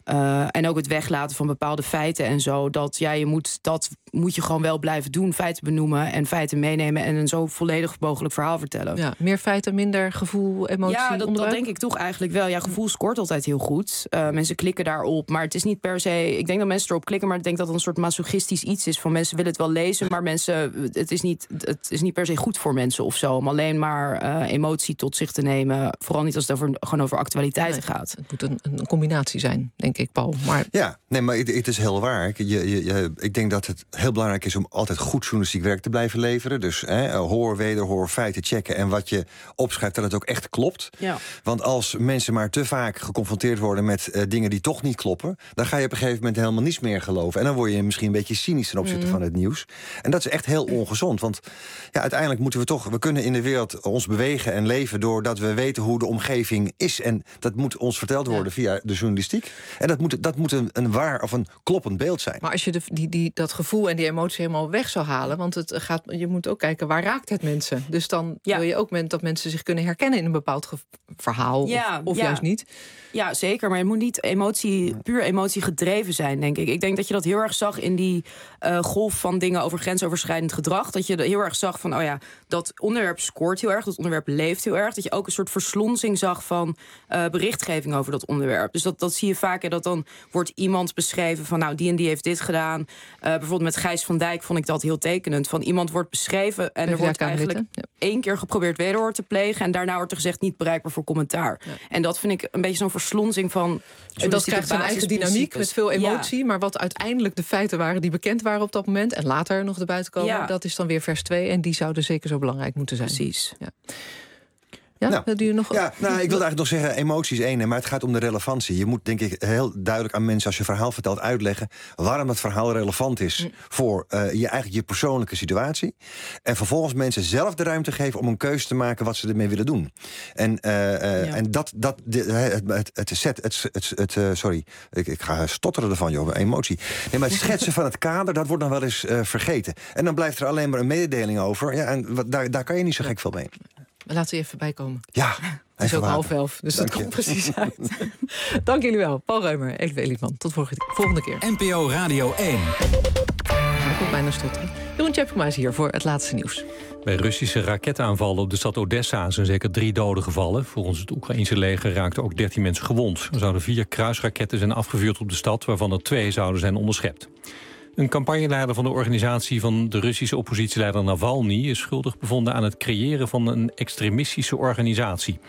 En ook het weglaten van bepaalde feiten en zo. Dat moet je gewoon wel blijven doen. Feiten benoemen en feiten meenemen... en een zo volledig mogelijk verhaal vertellen. Ja, meer feiten, minder gevoel, emotie, dat denk ik toch eigenlijk wel. Ja, gevoel scoort altijd heel goed. Mensen klikken daarop, maar het is niet per se... Ik denk dat mensen erop klikken, maar ik denk dat het een soort masochistisch iets is. Van mensen willen het wel lezen, maar het is niet per se goed voor mensen of zo. Om alleen maar emotie tot zich te nemen. Vooral niet als het gewoon over actualiteiten gaat. Het moet een combinatie zijn, denk ik, Paul. Maar... Ja, nee, maar het is heel waar. Ik denk dat het heel belangrijk is om altijd goed journalistiek werk te blijven leveren. Dus hoor, wederhoor, feiten checken. En wat je opschrijft, dat het ook echt klopt. Ja. Want als mensen maar te vaak geconfronteerd worden met dingen die toch niet kloppen, dan ga je op een gegeven moment helemaal niets meer geloven. En dan word je misschien een beetje cynisch ten opzichte van het nieuws. En dat is echt heel ongezond. Want uiteindelijk moeten we kunnen in de wereld ons bewegen en leven doordat we weten hoe de omgeving is. En dat moet ons verteld worden via de journalistiek. En dat moet een waar of een kloppend beeld zijn. Maar als je dat gevoel en die emotie helemaal weg zou halen, want je moet ook kijken, waar raakt het mensen? Dus dan wil je ook dat mensen zich kunnen herkennen in een bepaald verhaal of juist niet. Ja, zeker. Maar je moet niet puur emotie gedreven zijn, denk ik. Ik denk dat je dat heel erg zag in die golf van dingen over grensoverschrijdend gedrag. Dat je heel erg zag van, dat onderwerp scoort heel erg, dat onderwerp leeft heel erg. Dat je ook een soort verslonsing zag van berichtgeving over dat onderwerp. Dus dat zie je vaak, dat dan wordt iemand beschreven van, die en die heeft dit gedaan. Bijvoorbeeld met Gijs van Dijk vond ik dat heel tekenend. Van iemand wordt beschreven en er wordt eigenlijk 1 keer geprobeerd wederhoor te plegen. En daarna wordt er gezegd niet bereikbaar voor commentaar. Ja. En dat vind ik een beetje zo'n verslonsing van... En dat krijgt zijn eigen dynamiek met veel emotie. Maar wat uiteindelijk de feiten waren die bekend waren op dat moment en later nog erbij te komen, dat is dan weer vers 2. En die zouden zeker zo belangrijk moeten zijn. Precies. Ja. Ja, wil je nog... ik wilde eigenlijk nog zeggen, emotie is één, maar het gaat om de relevantie. Je moet, denk ik, heel duidelijk aan mensen, als je verhaal vertelt, uitleggen waarom het verhaal relevant is voor je persoonlijke situatie. En vervolgens mensen zelf de ruimte geven om een keuze te maken wat ze ermee willen doen. Sorry, ik ga stotteren ervan, joh, emotie. Nee, maar het schetsen van het kader, dat wordt dan wel eens vergeten. En dan blijft er alleen maar een mededeling over. Ja, en daar kan je niet zo gek veel mee. Laten we even bijkomen. Ja, het is ook 11:30, dus dat komt precies uit. Dank jullie wel. Paul Reumer, Eefke Eliman. Tot volgende keer. NPO Radio 1. Dat komt bijna stotteren. Jeroen Tjepkema is hier voor het laatste nieuws. Bij Russische raketaanvallen op de stad Odessa zijn zeker 3 doden gevallen. Volgens het Oekraïense leger raakten ook 13 mensen gewond. Er zouden 4 kruisraketten zijn afgevuurd op de stad, waarvan er 2 zouden zijn onderschept. Een campagneleider van de organisatie van de Russische oppositieleider Navalny is schuldig bevonden aan het creëren van een extremistische organisatie.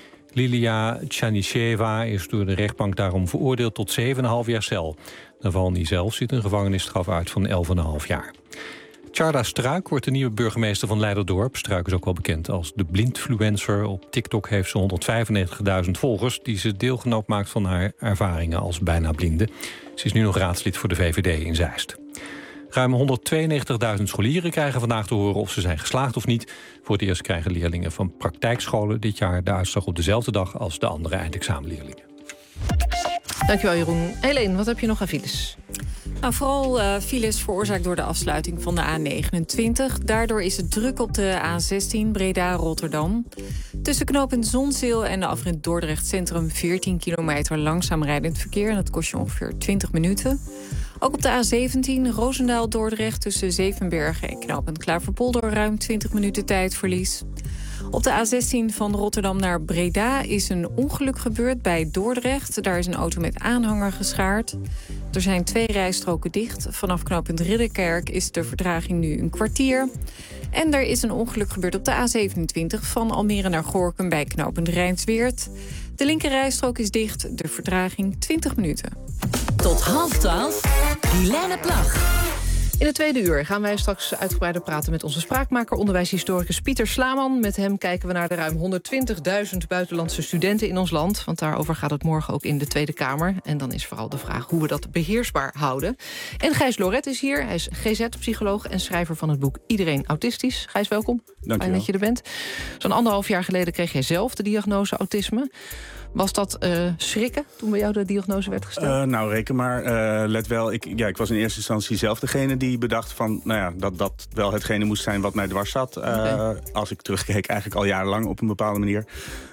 Lilia Tchanicheva is door de rechtbank daarom veroordeeld tot 7,5 jaar cel. Navalny zelf zit een gevangenisstraf uit van 11,5 jaar. Tjarda Struik wordt de nieuwe burgemeester van Leiderdorp. Struik is ook wel bekend als de blindfluencer. Op TikTok heeft ze 195.000 volgers die ze deelgenoot maakt van haar ervaringen als bijna blinde. Ze is nu nog raadslid voor de VVD in Zeist. Ruim 192.000 scholieren krijgen vandaag te horen of ze zijn geslaagd of niet. Voor het eerst krijgen leerlingen van praktijkscholen dit jaar de uitslag op dezelfde dag als de andere eindexamenleerlingen. Dankjewel, Jeroen. Helene, wat heb je nog aan files? Vooral files veroorzaakt door de afsluiting van de A29. Daardoor is het druk op de A16 Breda-Rotterdam. Tussen knooppunt Zonzeel en de afrit Dordrecht Centrum 14 kilometer langzaam rijdend verkeer. En dat kost je ongeveer 20 minuten. Ook op de A17 Roosendaal-Dordrecht tussen Zevenbergen en knooppunt Klaverpolder ruim 20 minuten tijdverlies. Op de A16 van Rotterdam naar Breda is een ongeluk gebeurd bij Dordrecht. Daar is een auto met aanhanger geschaard. Er zijn 2 rijstroken dicht. Vanaf knooppunt Ridderkerk is de vertraging nu een kwartier. En er is een ongeluk gebeurd op de A27 van Almere naar Gorinchem bij knooppunt Rijnsweert. De linkerrijstrook is dicht, de vertraging 20 minuten. Tot 11:30, Guilaine Plag. In het tweede uur gaan wij straks uitgebreider praten met onze spraakmaker, onderwijshistoricus Pieter Slaman. Met hem kijken we naar de ruim 120.000 buitenlandse studenten in ons land. Want daarover gaat het morgen ook in de Tweede Kamer. En dan is vooral de vraag hoe we dat beheersbaar houden. En Gijs Loret is hier. Hij is GZ-psycholoog en schrijver van het boek Iedereen Autistisch. Gijs, welkom. Dank je Fijn dat je er bent. Zo'n 1,5 jaar geleden kreeg jij zelf de diagnose autisme. Was dat schrikken toen bij jou de diagnose werd gesteld? Nou, reken maar. Let wel, ik was in eerste instantie zelf degene die bedacht van... dat wel hetgene moest zijn wat mij dwars zat. Als ik terugkeek, eigenlijk al jarenlang op een bepaalde manier.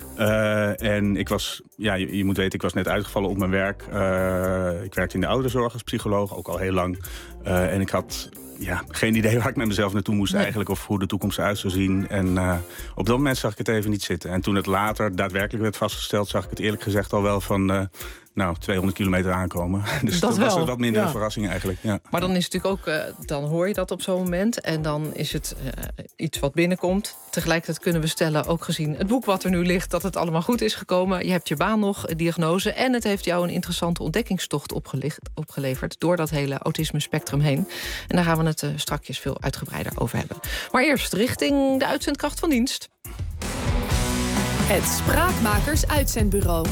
En ik was, je moet weten, ik was net uitgevallen op mijn werk. Ik werkte in de ouderenzorg als psycholoog, ook al heel lang. En ik had geen idee waar ik met mezelf naartoe moest eigenlijk... of hoe de toekomst eruit zou zien. En op dat moment zag ik het even niet zitten. En toen het later daadwerkelijk werd vastgesteld... zag ik het eerlijk gezegd al wel van... 200 kilometer aankomen. Dus dat was wat minder een verrassing eigenlijk. Ja. Maar dan is het natuurlijk ook, dan hoor je dat op zo'n moment... en dan is het iets wat binnenkomt. Tegelijkertijd kunnen we stellen, ook gezien het boek wat er nu ligt... dat het allemaal goed is gekomen. Je hebt je baan nog, diagnose... en het heeft jou een interessante ontdekkingstocht opgeleverd... door dat hele autisme-spectrum heen. En daar gaan we het strakjes veel uitgebreider over hebben. Maar eerst richting de uitzendkracht van dienst. Het Spraakmakers Uitzendbureau.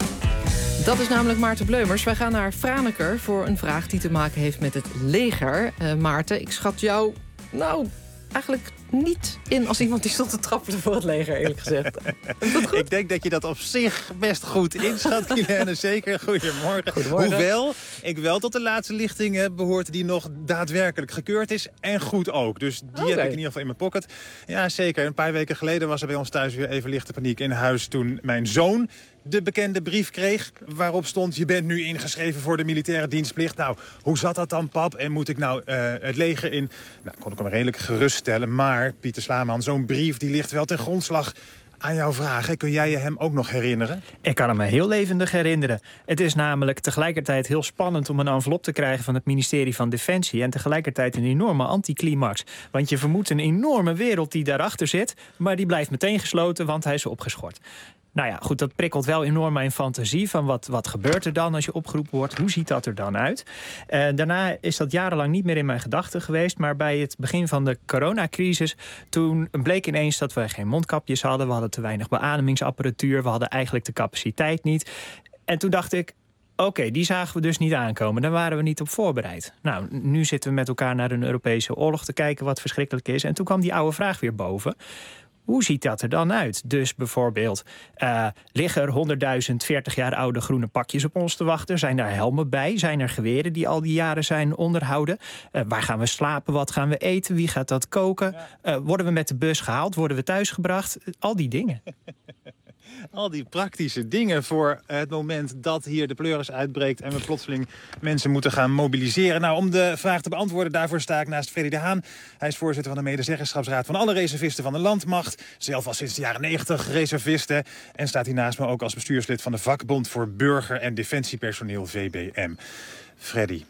Dat is namelijk Maarten Bleumers. Wij gaan naar Franeker voor een vraag die te maken heeft met het leger. Maarten, ik schat jou eigenlijk niet in als iemand die stond te trappelen voor het leger, eerlijk gezegd. Ik denk dat je dat op zich best goed inschat, Guilaine. Zeker. Goedemorgen. Hoewel ik wel tot de laatste lichting behoort die nog daadwerkelijk gekeurd is. En goed ook. Dus die heb ik in ieder geval in mijn pocket. Ja, zeker. Een paar weken geleden was er bij ons thuis weer even lichte paniek in huis... toen mijn zoon de bekende brief kreeg waarop stond... je bent nu ingeschreven voor de militaire dienstplicht. Nou, hoe zat dat dan, pap? En moet ik nou het leger in? Nou, kon ik hem redelijk geruststellen. Maar, Pieter Slaman, zo'n brief die ligt wel ten grondslag aan jouw vragen. Kun jij je hem ook nog herinneren? Ik kan hem me heel levendig herinneren. Het is namelijk tegelijkertijd heel spannend om een envelop te krijgen... van het ministerie van Defensie... en tegelijkertijd een enorme anticlimax. Want je vermoedt een enorme wereld die daarachter zit... maar die blijft meteen gesloten, want hij is opgeschort. Nou ja, goed, dat prikkelt wel enorm mijn fantasie... van wat gebeurt er dan als je opgeroepen wordt? Hoe ziet dat er dan uit? Daarna is dat jarenlang niet meer in mijn gedachten geweest... maar bij het begin van de coronacrisis... toen bleek ineens dat we geen mondkapjes hadden... we hadden te weinig beademingsapparatuur... we hadden eigenlijk de capaciteit niet. En toen dacht ik... Oké, die zagen we dus niet aankomen. Daar waren we niet op voorbereid. Nou, nu zitten we met elkaar naar een Europese oorlog te kijken... wat verschrikkelijk is. En toen kwam die oude vraag weer boven... Hoe ziet dat er dan uit? Dus bijvoorbeeld, liggen er 100.000 40 jaar oude groene pakjes op ons te wachten? Zijn er helmen bij? Zijn er geweren die al die jaren zijn onderhouden? Waar gaan we slapen? Wat gaan we eten? Wie gaat dat koken? Worden we met de bus gehaald? Worden we thuisgebracht? Al die dingen. Al die praktische dingen voor het moment dat hier de pleuris uitbreekt... en we plotseling mensen moeten gaan mobiliseren. Nou, om de vraag te beantwoorden, daarvoor sta ik naast Freddy de Haan. Hij is voorzitter van de medezeggenschapsraad van alle reservisten van de landmacht. Zelf al sinds de jaren 90 reservisten. En staat hij naast me ook als bestuurslid van de vakbond voor burger- en defensiepersoneel VBM. Freddy.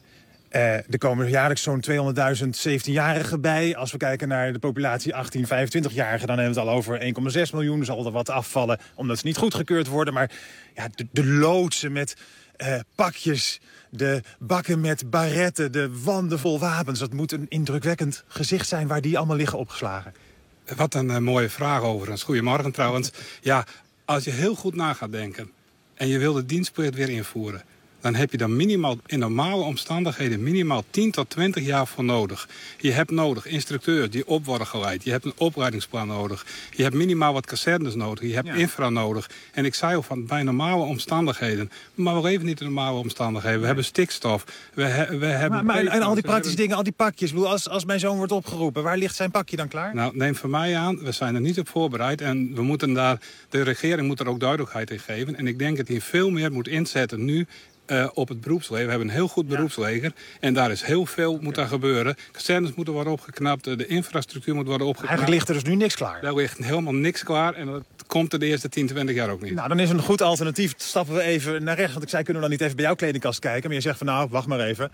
Er komen jaarlijks zo'n 200.000 17-jarigen bij. Als we kijken naar de populatie 18-25-jarigen... dan hebben we het al over 1,6 miljoen. Er zal er wat afvallen omdat ze niet goedgekeurd worden. Maar ja, de loodsen met pakjes, de bakken met baretten... de wanden vol wapens. Dat moet een indrukwekkend gezicht zijn waar die allemaal liggen opgeslagen. Wat een mooie vraag overigens. Goedemorgen trouwens. Ja, als je heel goed na gaat denken... en je wil de dienstplicht weer invoeren... dan heb je daar minimaal in normale omstandigheden minimaal 10 tot 20 jaar voor nodig. Je hebt nodig instructeurs die op worden geleid. Je hebt een opleidingsplan nodig. Je hebt minimaal wat kazernes nodig. Je hebt infra nodig. En ik zei al van bij normale omstandigheden. Maar we leven niet in normale omstandigheden. We hebben stikstof. We hebben en al die praktische dingen, al die pakjes. Ik bedoel, als mijn zoon wordt opgeroepen, waar ligt zijn pakje dan klaar? Nou, neem van mij aan. We zijn er niet op voorbereid. En we moeten daar, de regering moet er ook duidelijkheid in geven. En ik denk dat hij veel meer moet inzetten nu... op het beroepsleger. We hebben een heel goed beroepsleger. En daar is heel veel moet daar gebeuren. Kazernes moeten worden opgeknapt. De infrastructuur moet worden opgeknapt. Eigenlijk ligt er dus nu niks klaar. Daar ligt helemaal niks klaar. En dat komt er de eerste 10, 20 jaar ook niet. Nou, dan is een goed alternatief. Stappen we even naar rechts. Want ik zei, kunnen we dan niet even bij jouw kledingkast kijken? Maar je zegt van, nou, wacht maar even.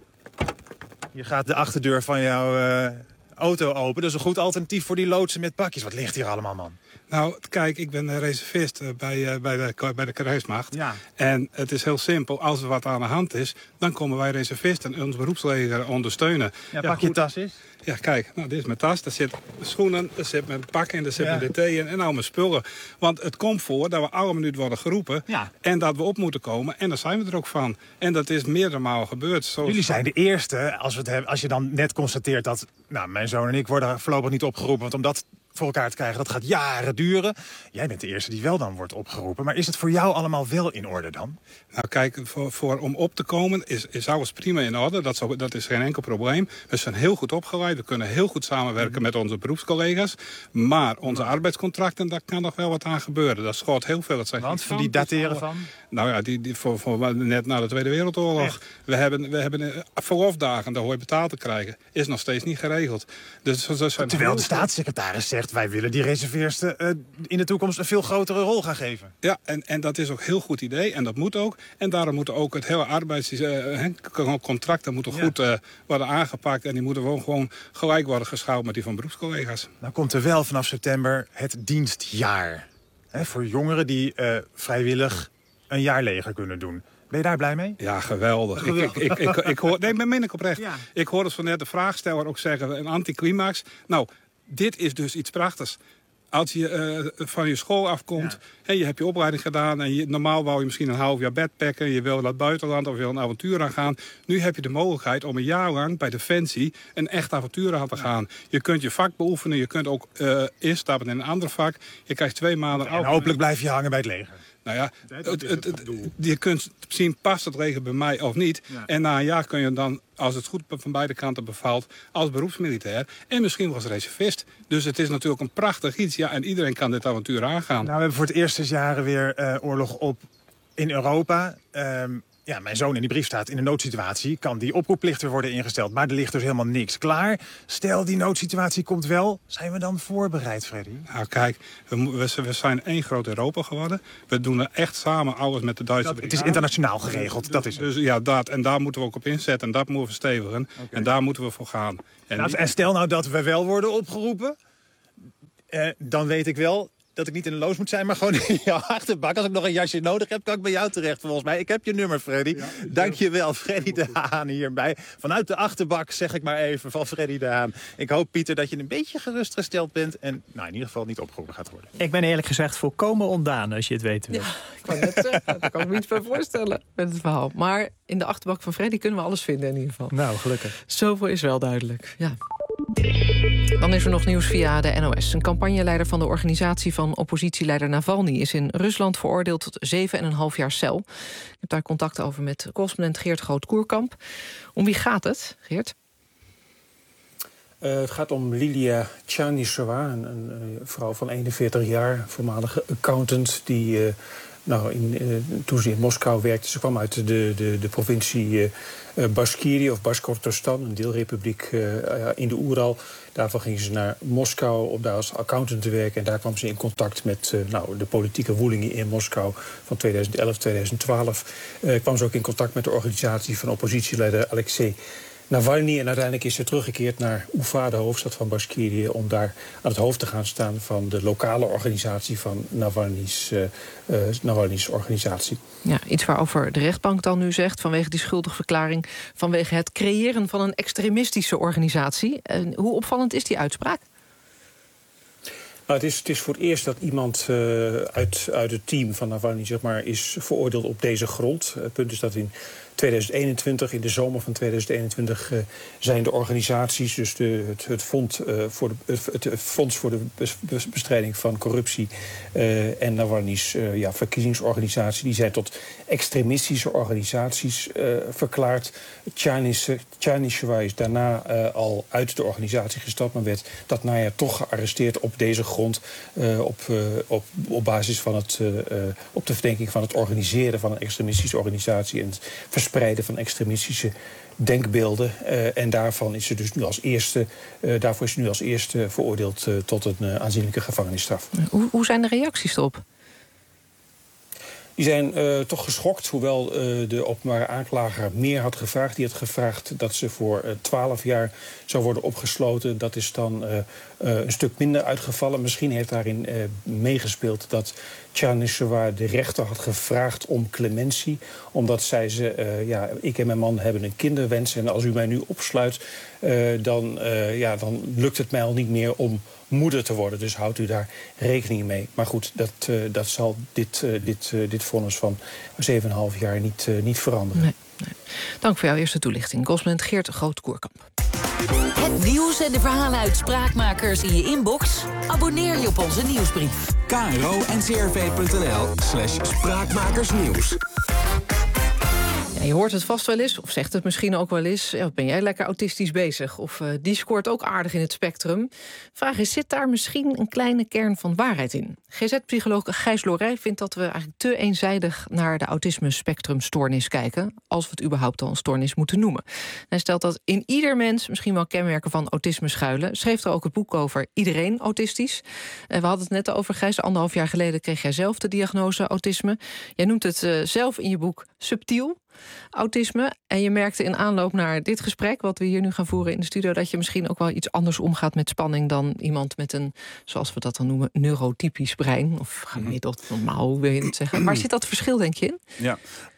Je gaat de achterdeur van jouw auto open. Dat is een goed alternatief voor die loodsen met pakjes. Wat ligt hier allemaal, man? Nou, kijk, ik ben reservist bij de krijgsmacht. Ja. En het is heel simpel. Als er wat aan de hand is, dan komen wij reservisten ons beroepsleger ondersteunen. Ja, pak je tas eens. Ja, kijk, nou, dit is mijn tas. Daar zitten schoenen, daar zit mijn pak in, daar zit mijn DT in en nou mijn spullen. Want het komt voor dat we alle minuut worden geroepen en dat we op moeten komen. En daar zijn we er ook van. En dat is meerdere malen gebeurd. Jullie zijn de eerste, als je dan net constateert dat... Nou, mijn zoon en ik worden voorlopig niet opgeroepen. Want om dat voor elkaar te krijgen. Dat gaat jaren duren. Jij bent de eerste die wel dan wordt opgeroepen. Maar is het voor jou allemaal wel in orde dan? Nou kijk, om op te komen is alles prima in orde. Dat is geen enkel probleem. We zijn heel goed opgeleid. We kunnen heel goed samenwerken met onze beroepscollega's. Maar onze arbeidscontracten, daar kan nog wel wat aan gebeuren. Dat schort heel veel. Want die dateren van? Nou ja, voor net na de Tweede Wereldoorlog. Echt? We hebben verlofdagen, daar hoor je betaald te krijgen. Is nog steeds niet geregeld. Dus, terwijl de staatssecretaris zegt, wij willen die reserveersten in de toekomst een veel grotere rol gaan geven. Ja, en dat is ook een heel goed idee. En dat moet ook. En daarom moeten ook het hele arbeidscontracten moeten goed worden aangepakt. En die moeten gewoon gelijk worden geschouwd met die van beroepscollega's. Nou komt er wel vanaf september het dienstjaar. Voor jongeren die vrijwillig een jaar leger kunnen doen. Ben je daar blij mee? Ja, geweldig. Ik hoor, nee, dat meen ik oprecht. Ja. Ik hoorde zo net de vraagsteller ook zeggen, een anticlimax. Nou, dit is dus iets prachtigs. Als je van je school afkomt en je hebt je opleiding gedaan... en normaal wou je misschien een half jaar bedpacken... je wil naar het buitenland of je wil een avontuur aan gaan. Nu heb je de mogelijkheid om een jaar lang bij Defensie... een echt avontuur aan te gaan. Je kunt je vak beoefenen, je kunt ook instappen in een ander vak. Je krijgt 2 maanden... En hopelijk blijf je hangen bij het leger. Nou ja, je kunt zien, past het leger bij mij of niet. Ja. En na een jaar kun je dan, als het goed van beide kanten bevalt... als beroepsmilitair en misschien wel als reservist. Dus het is natuurlijk een prachtig iets. Ja, en iedereen kan dit avontuur aangaan. Nou, we hebben voor het eerst sinds jaren weer oorlog op in Europa. Ja, mijn zoon in die brief staat, in een noodsituatie kan die oproepplicht weer worden ingesteld. Maar er ligt dus helemaal niks klaar. Stel, die noodsituatie komt wel. Zijn we dan voorbereid, Freddy? Nou kijk, we zijn één groot Europa geworden. We doen er echt samen alles met de Duitse brigade. Het is internationaal geregeld, dat is het. Dus ja, en daar moeten we ook op inzetten. En dat moeten we verstevigen. Okay. En daar moeten we voor gaan. En stel nou dat we wel worden opgeroepen. Dan weet ik wel dat ik niet in de loos moet zijn, maar gewoon in jouw achterbak. Als ik nog een jasje nodig heb, kan ik bij jou terecht, volgens mij. Ik heb je nummer, Freddy. Ja, dank je wel, Freddy de Haan hierbij. Vanuit de achterbak, zeg ik maar even, van Freddy de Haan. Ik hoop, Pieter, dat je een beetje gerustgesteld bent en in ieder geval niet opgeroepen gaat worden. Ik ben eerlijk gezegd volkomen ontdaan, als je het weten wil. Ja, ik kan net zeggen, daar kan ik me iets bij voorstellen met het verhaal. Maar in de achterbak van Freddy kunnen we alles vinden in ieder geval. Nou, gelukkig. Zoveel is wel duidelijk, ja. Dan is er nog nieuws via de NOS. Een campagneleider van de organisatie van oppositieleider Navalny is in Rusland veroordeeld tot 7,5 jaar cel. Ik heb daar contact over met correspondent Geert Groot-Koerkamp. Om wie gaat het, Geert? Het gaat om Lilia Tchernysova, een vrouw van 41 jaar, voormalige accountant die toen ze in Moskou werkte, ze kwam uit de provincie Bashkiri of Bashkortostan, een deelrepubliek in de Oeral. Daarvan ging ze naar Moskou om daar als accountant te werken. En daar kwam ze in contact met de politieke woelingen in Moskou van 2011, 2012. Kwam ze ook in contact met de organisatie van oppositieleider Alexei Navalny. En uiteindelijk is ze teruggekeerd naar Ufa, de hoofdstad van Bashkirië, om daar aan het hoofd te gaan staan van de lokale organisatie van Navalny's organisatie. Ja, iets waarover de rechtbank dan nu zegt, vanwege die schuldigverklaring, vanwege het creëren van een extremistische organisatie. En hoe opvallend is die uitspraak? Nou, het is voor het eerst dat iemand uit het team van Navalny is veroordeeld op deze grond. Het punt is dat in 2021, in de zomer van 2021, zijn de organisaties, dus het Fonds voor de Bestrijding van Corruptie en Navalny's verkiezingsorganisatie, die zijn tot extremistische organisaties verklaard. Tchernysova is daarna al uit de organisatie gestapt, maar werd dat najaar toch gearresteerd op deze grond, op basis van op de verdenking van het organiseren van een extremistische organisatie en het verspreiden van extremistische denkbeelden. En daarvoor is ze nu als eerste veroordeeld tot een aanzienlijke gevangenisstraf. Hoe zijn de reacties erop? Die zijn toch geschokt, hoewel de openbare aanklager meer had gevraagd. Die had gevraagd dat ze voor 12 jaar zou worden opgesloten. Dat is dan een stuk minder uitgevallen. Misschien heeft daarin meegespeeld dat Tchernysova de rechter had gevraagd om clementie. Omdat zei ze, ik en mijn man hebben een kinderwens. En als u mij nu opsluit, dan lukt het mij al niet meer om moeder te worden. Dus houdt u daar rekening mee. Maar goed, dat zal dit vonnis van 7,5 jaar niet veranderen. Nee. Dank voor jouw eerste toelichting. Correspondent Geert Groot-Koerkamp. Nieuws en de verhalen uit Spraakmakers in je inbox? Abonneer je op onze nieuwsbrief. KRO-NCRV.nl/spraakmakersnieuws. Ja, je hoort het vast wel eens, of zegt het misschien ook wel eens. Ja, ben jij lekker autistisch bezig? Of die scoort ook aardig in het spectrum. Vraag is, zit daar misschien een kleine kern van waarheid in? GZ-psycholoog Gijs Lorij vindt dat we eigenlijk te eenzijdig naar de autisme-spectrumstoornis kijken, als we het überhaupt al een stoornis moeten noemen. Hij stelt dat in ieder mens misschien wel kenmerken van autisme schuilen. Schreef er ook het boek over Iedereen autistisch. We hadden het net over, Gijs, 1,5 jaar geleden kreeg jij zelf de diagnose autisme. Jij noemt het zelf in je boek subtiel autisme. En je merkte in aanloop naar dit gesprek, wat we hier nu gaan voeren in de studio, dat je misschien ook wel iets anders omgaat met spanning dan iemand met een, zoals we dat dan noemen, neurotypisch brein. Of gemiddeld normaal, hoe wil je het zeggen? Waar zit dat verschil, denk je, in? Ja,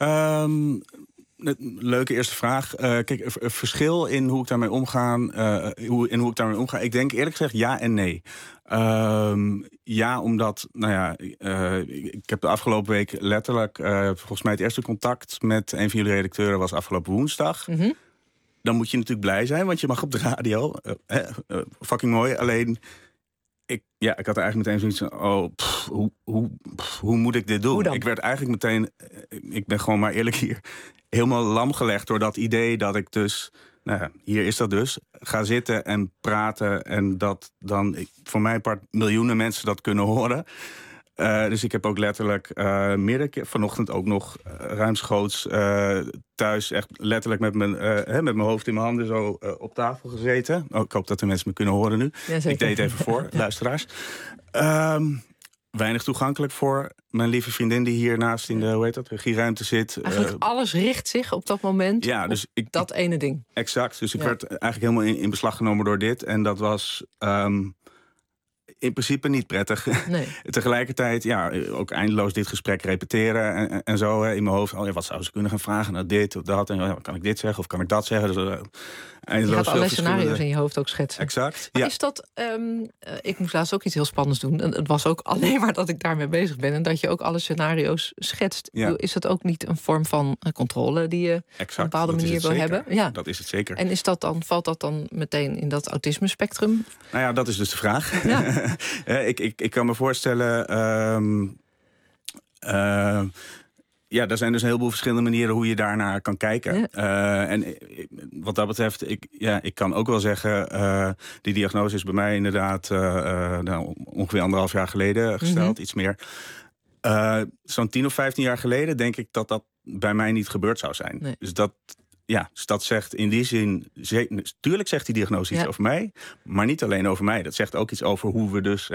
leuke eerste vraag. Kijk, verschil in hoe ik daarmee omga. Ik denk eerlijk gezegd ja en nee. Ja, omdat, ik heb de afgelopen week letterlijk, volgens mij het eerste contact met een van jullie redacteuren was afgelopen woensdag. Mm-hmm. Dan moet je natuurlijk blij zijn, want je mag op de radio. Fucking mooi. Alleen, ik had eigenlijk meteen zoiets van, hoe moet ik dit doen? Ik werd eigenlijk meteen, ik ben gewoon maar eerlijk hier, helemaal lam gelegd door dat idee dat ik dus, hier is dat dus, ga zitten en praten en dat dan voor mijn part miljoenen mensen dat kunnen horen. Dus ik heb ook letterlijk meerdere keer vanochtend ook nog ruimschoots thuis echt letterlijk met mijn hoofd in mijn handen zo op tafel gezeten. Ik hoop dat de mensen me kunnen horen nu. Ja, ik deed het even voor, luisteraars. Weinig toegankelijk voor mijn lieve vriendin die hier naast in de regieruimte zit. Eigenlijk alles richt zich op dat moment op dat ene ding. Exact, dus ik werd eigenlijk helemaal in beslag genomen door dit. En dat was in principe niet prettig. Nee. Tegelijkertijd, ook eindeloos dit gesprek repeteren en zo in mijn hoofd. Wat zou ze kunnen gaan vragen? Nou, dit of dat. En kan ik dit zeggen of kan ik dat zeggen? Dus, je gaat allerlei scenario's in je hoofd ook schetsen. Exact. Maar is dat, ik moest laatst ook iets heel spannends doen. En het was ook alleen maar dat ik daarmee bezig ben. En dat je ook alle scenario's schetst. Ja. Is dat ook niet een vorm van controle die je op een bepaalde manier wil hebben? Ja, dat is het zeker. En valt dat dan meteen in dat autisme-spectrum? Nou ja, dat is dus de vraag. Ja. Ik kan me voorstellen, er zijn dus een heleboel verschillende manieren hoe je daarnaar kan kijken. Ja. En wat dat betreft, ik kan ook wel zeggen, die diagnose is bij mij inderdaad ongeveer 1,5 jaar geleden gesteld, iets meer. Zo'n 10 of 15 jaar geleden denk ik dat bij mij niet gebeurd zou zijn. Nee. Dus dat zegt in die zin, tuurlijk zegt die diagnose iets over mij, maar niet alleen over mij. Dat zegt ook iets over hoe we dus,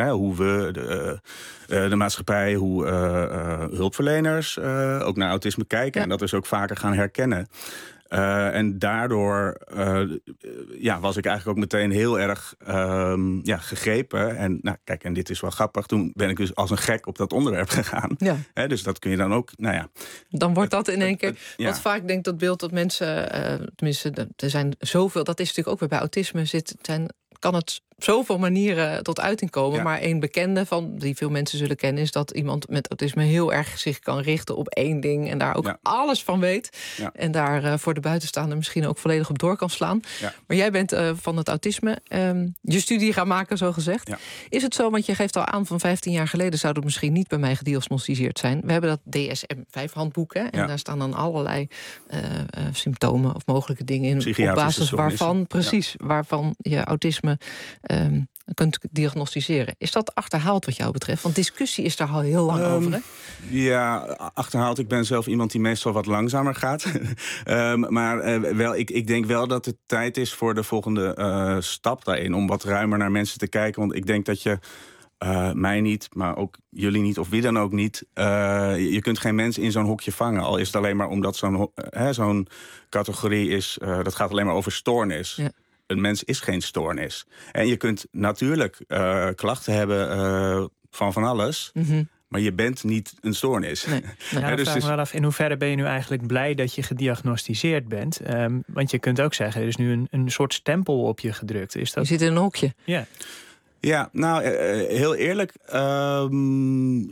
de maatschappij, hoe hulpverleners ook naar autisme kijken en dat dus ook vaker gaan herkennen. En daardoor was ik eigenlijk ook meteen heel erg gegrepen. En en dit is wel grappig. Toen ben ik dus als een gek op dat onderwerp gegaan. Ja. Dus dat kun je dan ook, Dan wordt dat in één keer. Want vaak denk dat beeld dat mensen, tenminste, er zijn zoveel. Dat is natuurlijk ook weer bij autisme kan het zoveel manieren tot uiting komen. Ja. Maar één bekende van die veel mensen zullen kennen is dat iemand met autisme heel erg zich kan richten op één ding en daar ook alles van weet. Ja. En daar voor de buitenstaander misschien ook volledig op door kan slaan. Ja. Maar jij bent van het autisme je studie gaan maken, zo gezegd. Ja. Is het zo, want je geeft al aan van 15 jaar geleden zou het misschien niet bij mij gediagnosticeerd zijn. We hebben dat DSM-5-handboek en daar staan dan allerlei symptomen of mogelijke dingen in op basis waarvan, waarvan je autisme kunt diagnosticeren. Is dat achterhaald wat jou betreft? Want discussie is daar al heel lang over, hè? Ja, achterhaald. Ik ben zelf iemand die meestal wat langzamer gaat. Maar ik denk wel dat het tijd is voor de volgende stap daarin. Om wat ruimer naar mensen te kijken. Want ik denk dat je mij niet, maar ook jullie niet, of wie dan ook niet. Je kunt geen mens in zo'n hokje vangen. Al is het alleen maar omdat zo'n categorie is. Dat gaat alleen maar over stoornis. Ja. Een mens is geen stoornis. En je kunt natuurlijk klachten hebben van alles. Mm-hmm. Maar je bent niet een stoornis. Nee. Dus vraag me wel af, in hoeverre ben je nu eigenlijk blij dat je gediagnosticeerd bent? Want je kunt ook zeggen, er is nu een soort stempel op je gedrukt. Is dat... Je zit in een hokje. Ja. Ja, nou, heel eerlijk.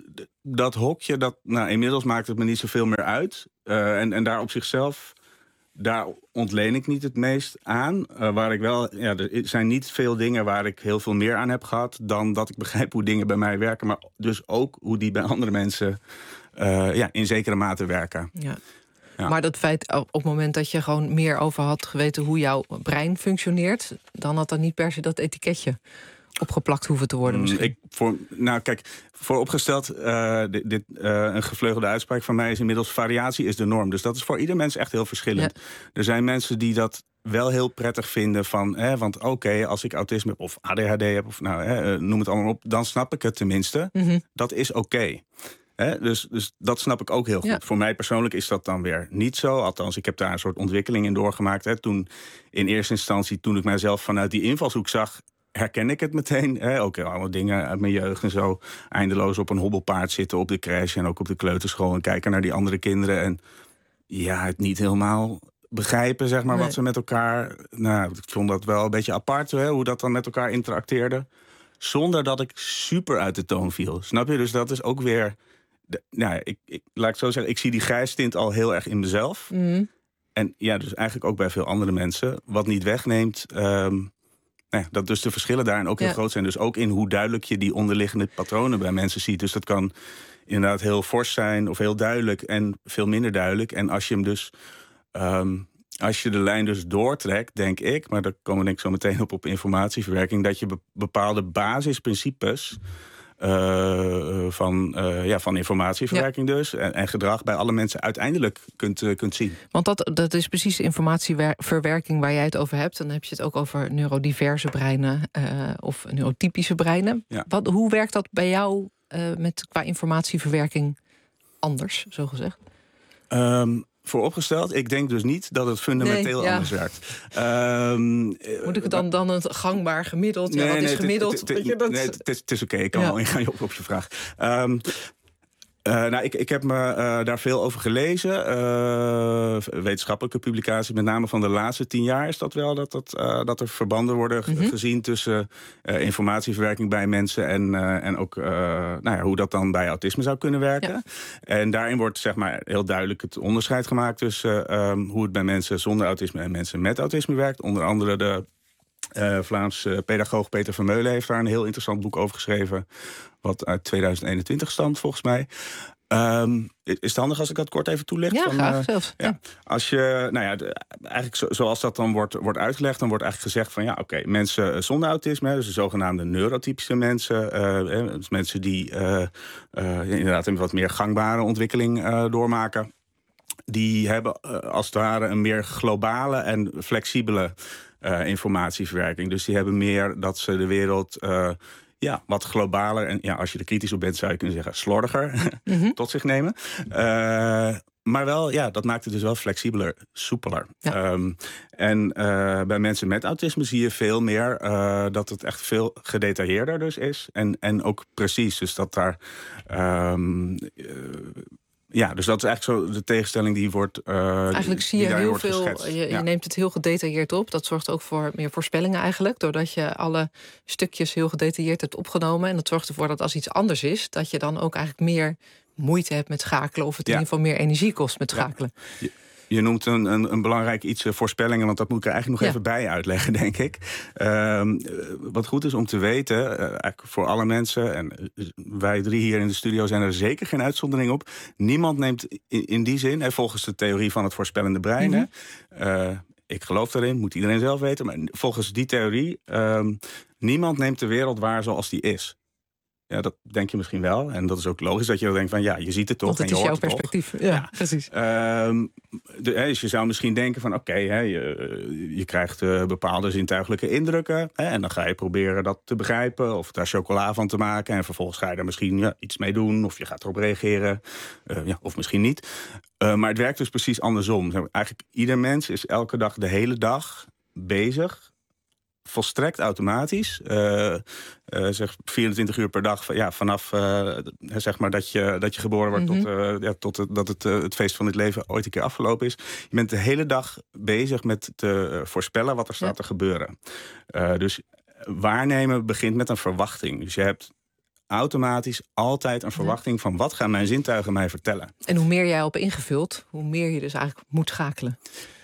Dat hokje, inmiddels maakt het me niet zoveel meer uit. En daar op zichzelf Daar ontleen ik niet het meest aan. Waar ik wel, er zijn niet veel dingen waar ik heel veel meer aan heb gehad dan dat ik begrijp hoe dingen bij mij werken, maar dus ook hoe die bij andere mensen in zekere mate werken. Ja. Ja. Maar dat feit, op het moment dat je gewoon meer over had geweten hoe jouw brein functioneert, dan had dan niet per se dat etiketje opgeplakt hoeven te worden misschien. Vooropgesteld, een gevleugelde uitspraak van mij is inmiddels: variatie is de norm. Dus dat is voor ieder mens echt heel verschillend. Ja. Er zijn mensen die dat wel heel prettig vinden van, want oké, als ik autisme heb of ADHD heb, of noem het allemaal op, dan snap ik het tenminste. Mm-hmm. Dat is oké. Dus dat snap ik ook heel goed. Ja. Voor mij persoonlijk is dat dan weer niet zo. Althans, ik heb daar een soort ontwikkeling in doorgemaakt. Toen in eerste instantie, toen ik mijzelf vanuit die invalshoek zag, herken ik het meteen. Ook allemaal dingen uit mijn jeugd en zo. Eindeloos op een hobbelpaard zitten op de crash en ook op de kleuterschool en kijken naar die andere kinderen. En het niet helemaal begrijpen, zeg maar, wat ze met elkaar. Nou, ik vond dat wel een beetje apart, hoe dat dan met elkaar interacteerde. Zonder dat ik super uit de toon viel. Snap je? Dus dat is ook weer. Ik laat het zo zeggen, ik zie die grijstint al heel erg in mezelf. Mm. En dus eigenlijk ook bij veel andere mensen. Wat niet wegneemt, dat dus de verschillen daarin ook heel groot zijn. Dus ook in hoe duidelijk je die onderliggende patronen bij mensen ziet. Dus dat kan inderdaad heel fors zijn of heel duidelijk en veel minder duidelijk. En als je hem dus, als je de lijn dus doortrekt, denk ik, maar daar komen we denk ik zo meteen op informatieverwerking, dat je bepaalde basisprincipes van informatieverwerking dus en gedrag bij alle mensen uiteindelijk kunt zien. Want dat is precies de informatieverwerking waar jij het over hebt. Dan heb je het ook over neurodiverse breinen of neurotypische breinen. Ja. Hoe werkt dat bij jou qua informatieverwerking anders, zo gezegd? Vooropgesteld, ik denk dus niet dat het fundamenteel anders werkt. Moet ik het dan een gangbaar gemiddeld? Wat is gemiddeld? Het is oké, ik kan wel ingaan op je vraag. Ik heb me daar veel over gelezen. Wetenschappelijke publicaties, met name van de laatste 10 jaar is dat wel dat er verbanden worden gezien tussen informatieverwerking bij mensen en ook hoe dat dan bij autisme zou kunnen werken. Ja. En daarin wordt zeg maar heel duidelijk het onderscheid gemaakt tussen hoe het bij mensen zonder autisme en mensen met autisme werkt. Onder andere de Vlaamse pedagoog Peter Vermeulen heeft daar een heel interessant boek over geschreven, wat uit 2021 stamt, volgens mij. Is het handig als ik dat kort even toelicht? Ja, graag zelfs. Ja. Als je, eigenlijk zoals dat dan wordt uitgelegd, dan wordt eigenlijk gezegd van mensen zonder autisme, dus de zogenaamde neurotypische mensen, dus mensen die inderdaad een wat meer gangbare ontwikkeling doormaken, die hebben als het ware een meer globale en flexibele informatieverwerking. Dus die hebben meer dat ze de wereld wat globaler en als je er kritisch op bent zou je kunnen zeggen slordiger tot zich nemen. Maar wel, dat maakt het dus wel flexibeler, soepeler. Ja. Bij mensen met autisme zie je veel meer dat het echt veel gedetailleerder dus is. En ook precies, dus dat daar dus dat is eigenlijk zo de tegenstelling die wordt. Eigenlijk zie je heel veel. Je neemt het heel gedetailleerd op. Dat zorgt ook voor meer voorspellingen eigenlijk. Doordat je alle stukjes heel gedetailleerd hebt opgenomen. En dat zorgt ervoor dat als iets anders is, dat je dan ook eigenlijk meer moeite hebt met schakelen. Of het in ieder geval meer energie kost met schakelen. Ja. Je noemt een belangrijk iets voorspellingen, want dat moet ik er eigenlijk nog even bij uitleggen, denk ik. Wat goed is om te weten, eigenlijk voor alle mensen, en wij 3 hier in de studio zijn er zeker geen uitzondering op. Niemand neemt in die zin, volgens de theorie van het voorspellende brein, ik geloof daarin, moet iedereen zelf weten, maar volgens die theorie, niemand neemt de wereld waar zoals die is. Ja, dat denk je misschien wel. En dat is ook logisch dat je dan denkt van je ziet het toch. Want het en je is hoort jouw het perspectief. Toch. Ja, precies. Dus je zou misschien denken van je krijgt bepaalde zintuigelijke indrukken. En dan ga je proberen dat te begrijpen of daar chocola van te maken. En vervolgens ga je daar misschien iets mee doen of je gaat erop reageren. Of misschien niet. Maar het werkt dus precies andersom. Eigenlijk ieder mens is elke dag de hele dag bezig, volstrekt automatisch, zeg 24 uur per dag, vanaf zeg maar dat je geboren wordt tot dat het feest van het leven ooit een keer afgelopen is. Je bent de hele dag bezig met te voorspellen wat er staat te gebeuren. Dus waarnemen begint met een verwachting. Dus je hebt automatisch altijd een verwachting van wat gaan mijn zintuigen mij vertellen. En hoe meer jij op ingevuld, hoe meer je dus eigenlijk moet schakelen.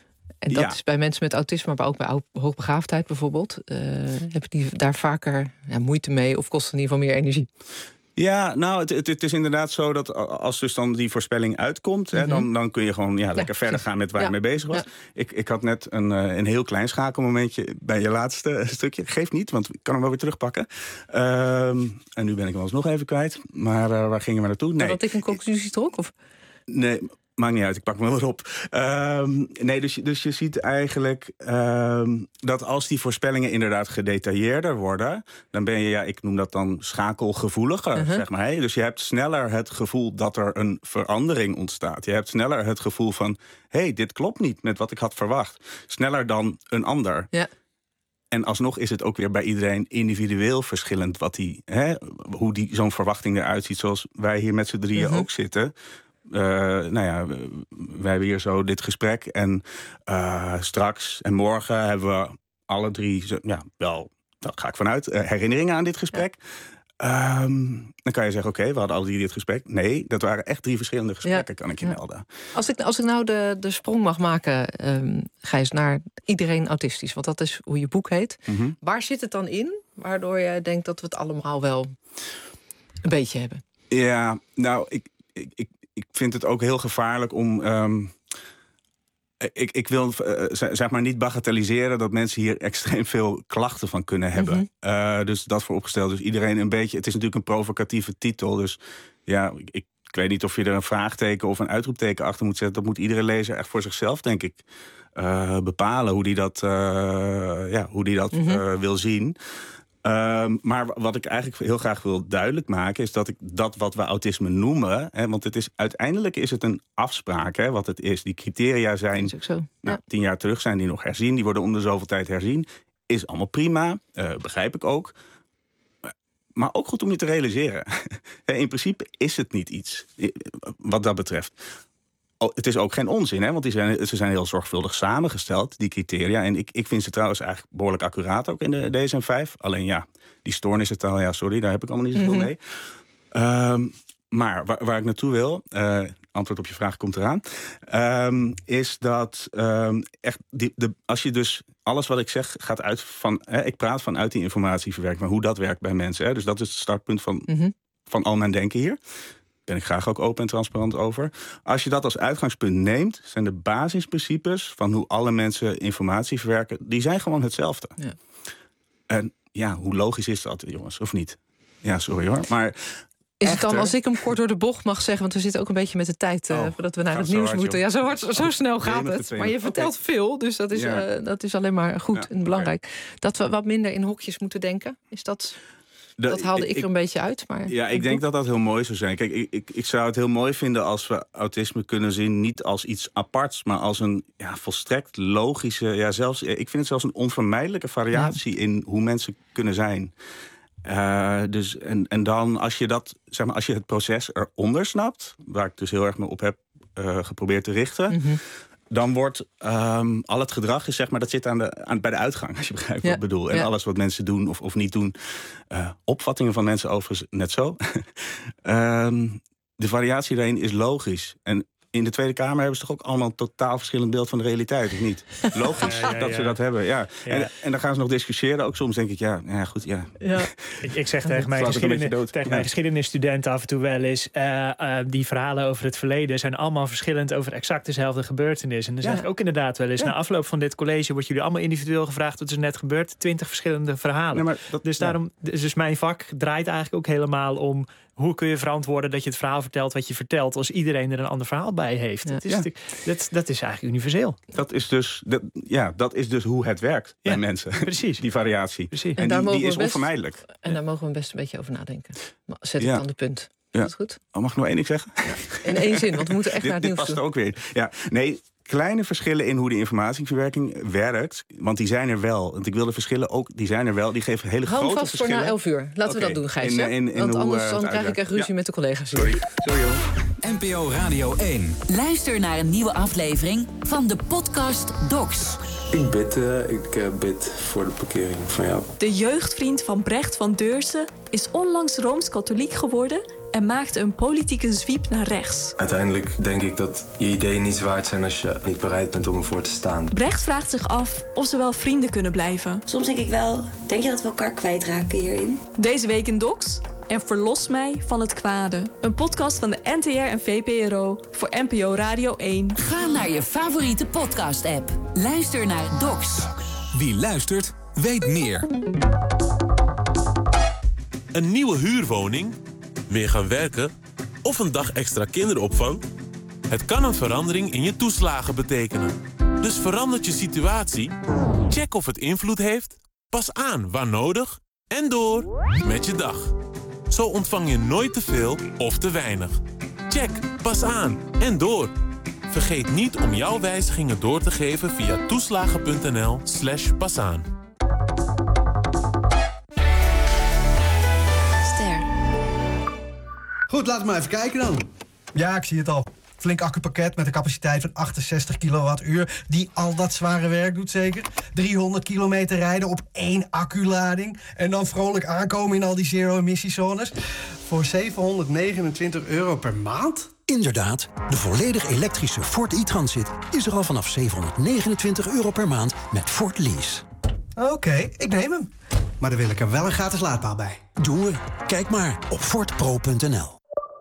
En dat is bij mensen met autisme, maar ook bij hoogbegaafdheid bijvoorbeeld. Hebben die daar vaker moeite mee of kost in ieder geval meer energie? Ja, nou, het is inderdaad zo dat als dus dan die voorspelling uitkomt... dan kun je gewoon lekker verder gaan met waar je mee bezig was. Ja. Ik had net een heel klein schakelmomentje bij je laatste stukje. Geeft niet, want ik kan hem wel weer terugpakken. En nu ben ik hem alsnog even kwijt. Maar waar gingen we naartoe? Nee. Had ik een conclusie trok? Of? Nee, maakt niet uit, ik pak me weer op. Dus je ziet eigenlijk dat als die voorspellingen inderdaad gedetailleerder worden... dan ben je, ik noem dat dan schakelgevoeliger, zeg maar. Hè? Dus je hebt sneller het gevoel dat er een verandering ontstaat. Je hebt sneller het gevoel van... dit klopt niet met wat ik had verwacht. Sneller dan een ander. Ja. En alsnog is het ook weer bij iedereen individueel verschillend... hoe zo'n verwachting eruit ziet, zoals wij hier met z'n drieën ook zitten... wij hebben hier zo dit gesprek. En straks en morgen hebben we alle drie... wel, daar ga ik vanuit, herinneringen aan dit gesprek. Ja. Dan kan je zeggen, oké, we hadden alle drie dit gesprek. Nee, dat waren echt 3 verschillende gesprekken, kan ik je melden. Als ik nou de sprong mag maken, Gijs, naar iedereen autistisch... want dat is hoe je boek heet. Waar zit het dan in, waardoor je denkt dat we het allemaal wel een beetje hebben? Ja, nou, ik vind het ook heel gevaarlijk om... Ik wil zeg maar niet bagatelliseren dat mensen hier extreem veel klachten van kunnen hebben. Dus dat vooropgesteld. Dus iedereen een beetje... Het is natuurlijk een provocatieve titel. Dus ja, ik weet niet of je er een vraagteken of een uitroepteken achter moet zetten. Dat moet iedere lezer echt voor zichzelf, denk ik, bepalen. Hoe die dat wil zien. Maar wat ik eigenlijk heel graag wil duidelijk maken... is dat dat wat we autisme noemen... want uiteindelijk is het een afspraak, wat het is. Die criteria zijn... 10 jaar terug zijn die nog herzien. Die worden om de zoveel tijd herzien. Is allemaal prima, begrijp ik ook. Maar ook goed om je te realiseren. In principe is het niet iets wat dat betreft. Het is ook geen onzin, want ze zijn heel zorgvuldig samengesteld, die criteria. En ik vind ze trouwens eigenlijk behoorlijk accuraat ook in de DSM-5. Alleen die stoornissentaal, sorry, daar heb ik allemaal niet zoveel mee. Maar waar ik naartoe wil, antwoord op je vraag komt eraan... is dat echt als je dus alles wat ik zeg gaat uit van... ik praat vanuit die informatieverwerking, van hoe dat werkt bij mensen. Dus dat is het startpunt van al mijn denken hier. Ben ik graag ook open en transparant over. Als je dat als uitgangspunt neemt, zijn de basisprincipes van hoe alle mensen informatie verwerken, die zijn gewoon hetzelfde. Ja. En hoe logisch is dat, jongens, of niet? Ja, sorry hoor. Maar is het dan, als ik hem kort door de bocht mag zeggen... want we zitten ook een beetje met de tijd voordat we naar het nieuws moeten. Ja, zo snel gaat het. Maar je vertelt veel, dus dat is alleen maar goed en belangrijk. Okay. Dat we wat minder in hokjes moeten denken, is dat... Dat haalde ik er een beetje uit. Maar ik denk dat dat heel mooi zou zijn. Kijk, ik zou het heel mooi vinden als we autisme kunnen zien... niet als iets aparts, maar als een volstrekt logische... ik vind het zelfs een onvermijdelijke variatie in hoe mensen kunnen zijn. Dus dan, als je dat, zeg maar, als je het proces eronder snapt... waar ik dus heel erg me op heb geprobeerd te richten... dan wordt al het gedrag, zeg maar, dat zit bij de uitgang, als je begrijpt wat ik bedoel. En alles wat mensen doen of niet doen. Opvattingen van mensen overigens net zo. De variatie daarin is logisch. En in de Tweede Kamer hebben ze toch ook allemaal een totaal verschillend beeld van de realiteit, of niet? Logisch dat ze dat hebben, ja. En dan gaan ze nog discussiëren. Ook soms denk ik, goed. Ik zeg tegen mijn geschiedenisstudenten af en toe wel eens... die verhalen over het verleden zijn allemaal verschillend... over exact dezelfde gebeurtenis. En dan zeg ik ook inderdaad wel eens... na afloop van dit college wordt jullie allemaal individueel gevraagd... wat is er net gebeurd? 20 verschillende verhalen. Dus mijn vak draait eigenlijk ook helemaal om... hoe kun je verantwoorden dat je het verhaal vertelt wat je vertelt... als iedereen er een ander verhaal bij heeft? Dat is eigenlijk universeel. Dat is dus hoe het werkt bij mensen. Precies. Die variatie. Precies. En die is onvermijdelijk. En daar mogen we best een beetje over nadenken. Zet ik dan de punt. Ja. Is dat goed? Mag ik nog 1 ding zeggen? In 1 zin, want we moeten echt naar het nieuws toe. Dit past ook weer. Ja, nee... Kleine verschillen in hoe de informatieverwerking werkt. Want die zijn er wel. Want ik wil de verschillen ook, die zijn er wel. Die geven hele grote verschillen. Hou vast voor na 11 uur. Laten we dat doen, Gijs. Want anders krijg ik echt ruzie met de collega's. Sorry jongen. NPO Radio 1. Luister naar een nieuwe aflevering van de podcast Docs. Ik bid voor de parkering van jou. De jeugdvriend van Brecht van Deurzen is onlangs Rooms-katholiek geworden... en maakte een politieke zwiep naar rechts. Uiteindelijk denk ik dat je ideeën niets waard zijn als je niet bereid bent om ervoor te staan. Brecht vraagt zich af of ze wel vrienden kunnen blijven. Soms denk ik wel, denk je dat we elkaar kwijtraken hierin? Deze week in Docs en Verlos mij van het kwade. Een podcast van de NTR en VPRO voor NPO Radio 1. Ga naar je favoriete podcast-app. Luister naar Docs. Wie luistert, weet meer. Een nieuwe huurwoning, meer gaan werken of een dag extra kinderopvang? Het kan een verandering in je toeslagen betekenen. Dus verandert je situatie? Check of het invloed heeft, pas aan waar nodig en door met je dag. Zo ontvang je nooit te veel of te weinig. Check, pas aan en door. Vergeet niet om jouw wijzigingen door te geven via toeslagen.nl/pasaan. Goed, laten we maar even kijken dan. Ja, ik zie het al. Flink accupakket met een capaciteit van 68 kilowattuur... die al dat zware werk doet zeker. 300 kilometer rijden op 1 acculading... en dan vrolijk aankomen in al die zero-emissiezones... voor €729 per maand? Inderdaad, de volledig elektrische Ford e-Transit... is er al vanaf €729 per maand met Ford Lease. Oké, ik neem hem. Maar dan wil ik er wel een gratis laadpaal bij. Doen we. Kijk maar op fordpro.nl.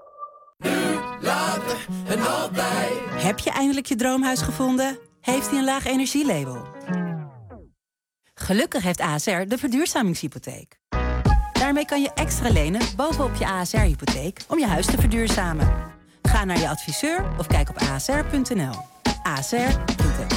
Later en altijd. Heb je eindelijk je droomhuis gevonden? Heeft hij een laag energielabel? Gelukkig heeft ASR de verduurzamingshypotheek. Daarmee kan je extra lenen bovenop je ASR-hypotheek om je huis te verduurzamen. Ga naar je adviseur of kijk op asr.nl. ASR doet het.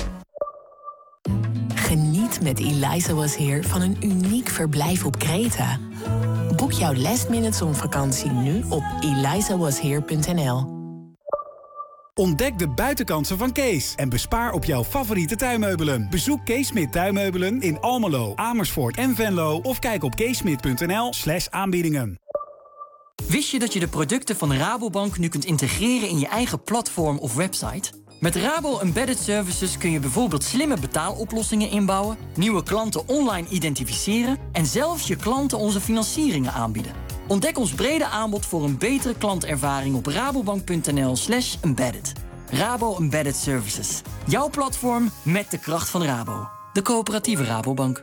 Geniet met Eliza Was Here van een uniek verblijf op Kreta. Boek jouw last-minute zonvakantie nu op elizawashere.nl. Ontdek de buitenkansen van Kees en bespaar op jouw favoriete tuinmeubelen. Bezoek Kees Smit Tuinmeubelen in Almelo, Amersfoort en Venlo... of kijk op keesmit.nl/aanbiedingen. Wist je dat je de producten van Rabobank nu kunt integreren in je eigen platform of website? Met Rabo Embedded Services kun je bijvoorbeeld slimme betaaloplossingen inbouwen... nieuwe klanten online identificeren... en zelfs je klanten onze financieringen aanbieden. Ontdek ons brede aanbod voor een betere klantervaring op rabobank.nl/embedded. Rabo Embedded Services. Jouw platform met de kracht van Rabo. De coöperatieve Rabobank.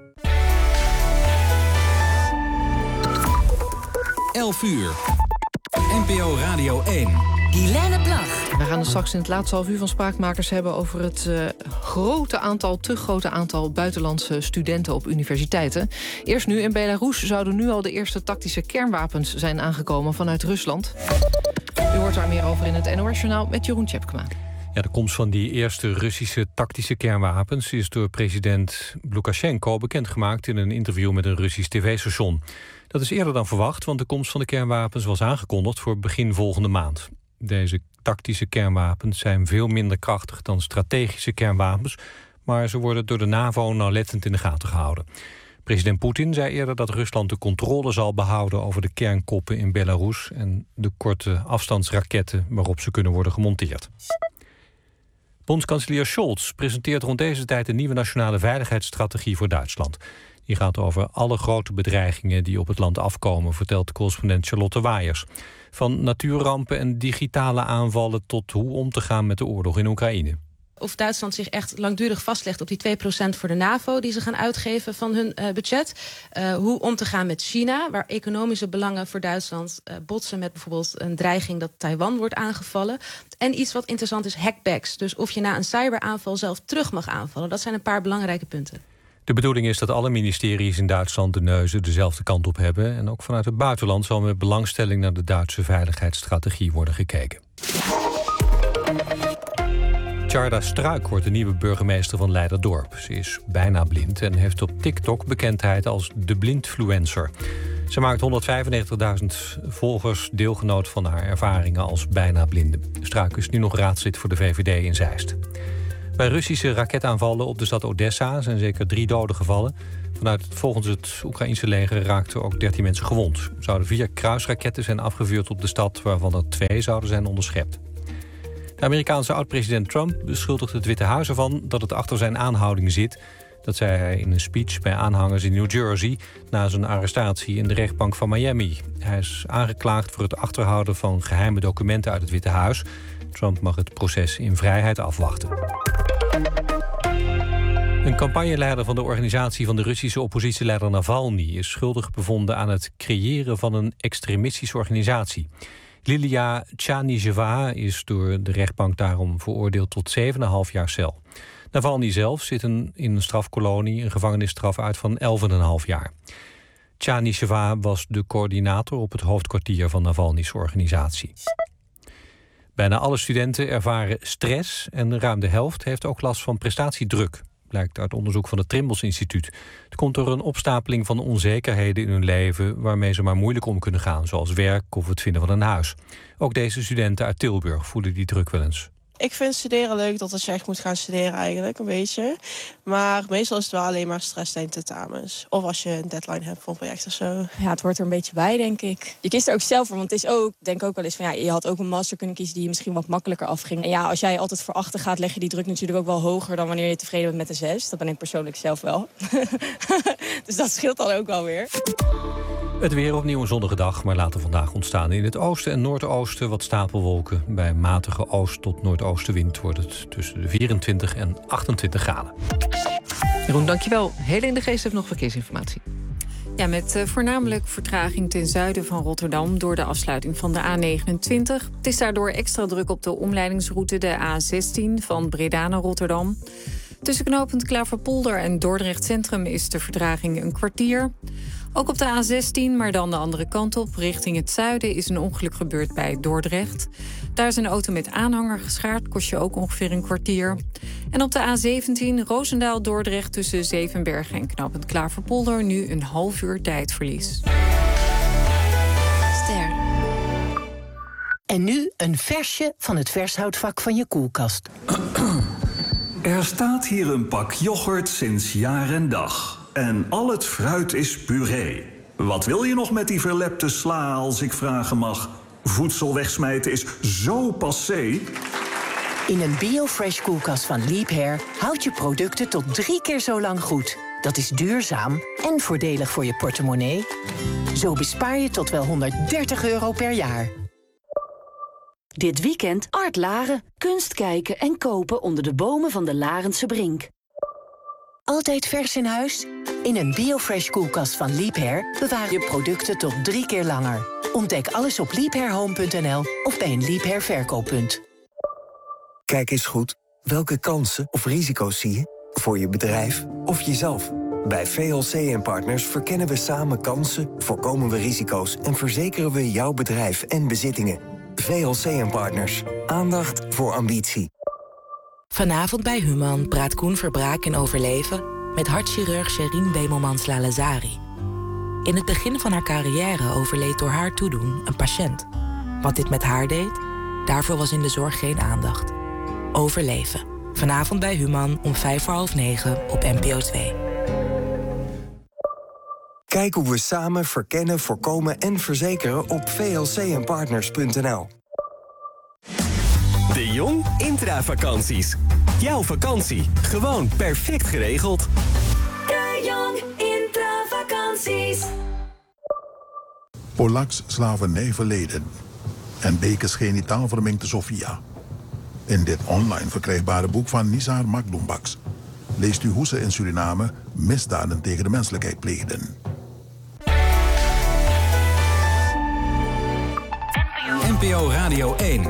11 uur. NPO Radio 1. Guilaine Plag. We gaan het straks in het laatste half uur van Spraakmakers hebben... over het te grote aantal buitenlandse studenten op universiteiten. Eerst nu, in Belarus zouden nu al de eerste tactische kernwapens zijn aangekomen vanuit Rusland. U hoort daar meer over in het NOS-journaal met Jeroen Tjepkema. Ja, de komst van die eerste Russische tactische kernwapens... is door president Lukashenko bekendgemaakt in een interview met een Russisch tv-station. Dat is eerder dan verwacht, want de komst van de kernwapens was aangekondigd voor begin volgende maand. Deze tactische kernwapens zijn veel minder krachtig dan strategische kernwapens, maar ze worden door de NAVO nauwlettend in de gaten gehouden. President Poetin zei eerder dat Rusland de controle zal behouden over de kernkoppen in Belarus en de korte afstandsraketten waarop ze kunnen worden gemonteerd. Bondskanselier Scholz presenteert rond deze tijd een nieuwe nationale veiligheidsstrategie voor Duitsland. Die gaat over alle grote bedreigingen die op het land afkomen, vertelt correspondent Charlotte Waaiers. Van natuurrampen en digitale aanvallen tot hoe om te gaan met de oorlog in Oekraïne. Of Duitsland zich echt langdurig vastlegt op die 2% voor de NAVO... die ze gaan uitgeven van hun budget. Hoe om te gaan met China, waar economische belangen voor Duitsland botsen met bijvoorbeeld een dreiging dat Taiwan wordt aangevallen. En iets wat interessant is, hackbacks. Dus of je na een cyberaanval zelf terug mag aanvallen. Dat zijn een paar belangrijke punten. De bedoeling is dat alle ministeries in Duitsland de neuzen dezelfde kant op hebben. En ook vanuit het buitenland zal met belangstelling naar de Duitse veiligheidsstrategie worden gekeken. Tjarda Struik wordt de nieuwe burgemeester van Leiderdorp. Ze is bijna blind en heeft op TikTok bekendheid als de blindfluencer. Ze maakt 195.000 volgers deelgenoot van haar ervaringen als bijna blinde. Struik is nu nog raadslid voor de VVD in Zeist. Bij Russische raketaanvallen op de stad Odessa zijn zeker 3 doden gevallen. Volgens het Oekraïense leger raakten ook 13 mensen gewond. Er zouden 4 kruisraketten zijn afgevuurd op de stad, waarvan er 2 zouden zijn onderschept. De Amerikaanse oud-president Trump beschuldigt het Witte Huis ervan dat het achter zijn aanhouding zit. Dat zei hij in een speech bij aanhangers in New Jersey na zijn arrestatie in de rechtbank van Miami. Hij is aangeklaagd voor het achterhouden van geheime documenten uit het Witte Huis. Trump mag het proces in vrijheid afwachten. Een campagneleider van de organisatie van de Russische oppositieleider Navalny is schuldig bevonden aan het creëren van een extremistische organisatie. Lilia Tjanijeva is door de rechtbank daarom veroordeeld tot 7,5 jaar cel. Navalny zelf zit in een strafkolonie, een gevangenisstraf uit van 11,5 jaar. Tjanijeva was de coördinator op het hoofdkwartier van Navalny's organisatie. Bijna alle studenten ervaren stress en ruim de helft heeft ook last van prestatiedruk. Blijkt uit onderzoek van het Trimbos Instituut. Het komt door een opstapeling van onzekerheden in hun leven waarmee ze maar moeilijk om kunnen gaan, zoals werk of het vinden van een huis. Ook deze studenten uit Tilburg voelen die druk wel eens. Ik vind studeren leuk, dat als je echt moet gaan studeren eigenlijk, een beetje. Maar meestal is het wel alleen maar stress tijdens tentamens. Of als je een deadline hebt voor een project of zo. Ja, het hoort er een beetje bij, denk ik. Je kiest er ook zelf voor, want het is ook, denk ik ook wel eens van... ja, je had ook een master kunnen kiezen die je misschien wat makkelijker afging. En ja, als jij altijd voor achter gaat, leg je die druk natuurlijk ook wel hoger... dan wanneer je tevreden bent met een 6. Dat ben ik persoonlijk zelf wel. Dus dat scheelt dan ook wel weer. Het weer opnieuw een zonnige dag, maar later vandaag ontstaan in het oosten en noordoosten wat stapelwolken. Bij matige oost- tot noordoostenwind wordt het tussen de 24 en 28 graden. Jeroen, dankjewel. Hele in de Geest heeft nog verkeersinformatie. Ja, met voornamelijk vertraging ten zuiden van Rotterdam door de afsluiting van de A29. Het is daardoor extra druk op de omleidingsroute de A16 van Breda naar Rotterdam. Tussen knooppunt Klaverpolder en Dordrecht Centrum is de vertraging een kwartier. Ook op de A16, maar dan de andere kant op, richting het zuiden... is een ongeluk gebeurd bij Dordrecht. Daar is een auto met aanhanger geschaard, kost je ook ongeveer een kwartier. En op de A17, Roosendaal-Dordrecht tussen Zevenbergen en knooppunt Klaverpolder... nu een half uur tijdverlies. Ster. En nu een versje van het vershoutvak van je koelkast. Er staat hier een pak yoghurt sinds jaar en dag. En al het fruit is puree. Wat wil je nog met die verlepte sla, als ik vragen mag? Voedsel wegsmijten is zo passé. In een BioFresh koelkast van Leap Hair houd je producten tot 3 keer zo lang goed. Dat is duurzaam en voordelig voor je portemonnee. Zo bespaar je tot wel €130 per jaar. Dit weekend Art Laren. Kunst kijken en kopen onder de bomen van de Larense Brink. Altijd vers in huis? In een BioFresh koelkast van Leap Hair bewaar je producten tot 3 keer langer. Ontdek alles op leaphairhome.nl of bij een Leap Hair verkooppunt. Kijk eens goed. Welke kansen of risico's zie je? Voor je bedrijf of jezelf? Bij VLC Partners verkennen we samen kansen, voorkomen we risico's... en verzekeren we jouw bedrijf en bezittingen. VLC Partners. Aandacht voor ambitie. Vanavond bij Human praat Koen Verbraak in overleven... met hartchirurg Sherine Bemomans-Lalezari. In het begin van haar carrière overleed door haar toedoen een patiënt. Wat dit met haar deed, daarvoor was in de zorg geen aandacht. Overleven. Vanavond bij Human om 9:05 op NPO 2. Kijk hoe we samen verkennen, voorkomen en verzekeren op vlcnpartners.nl. De Jong Intravakanties. Jouw vakantie, gewoon perfect geregeld. De Jong Intravakanties. Polaks slavernijverleden en bekers genitaal verminkte Sofia. In dit online verkrijgbare boek van Nizar Makloumbaks leest u hoe ze in Suriname misdaden tegen de menselijkheid pleegden. NPO Radio 1.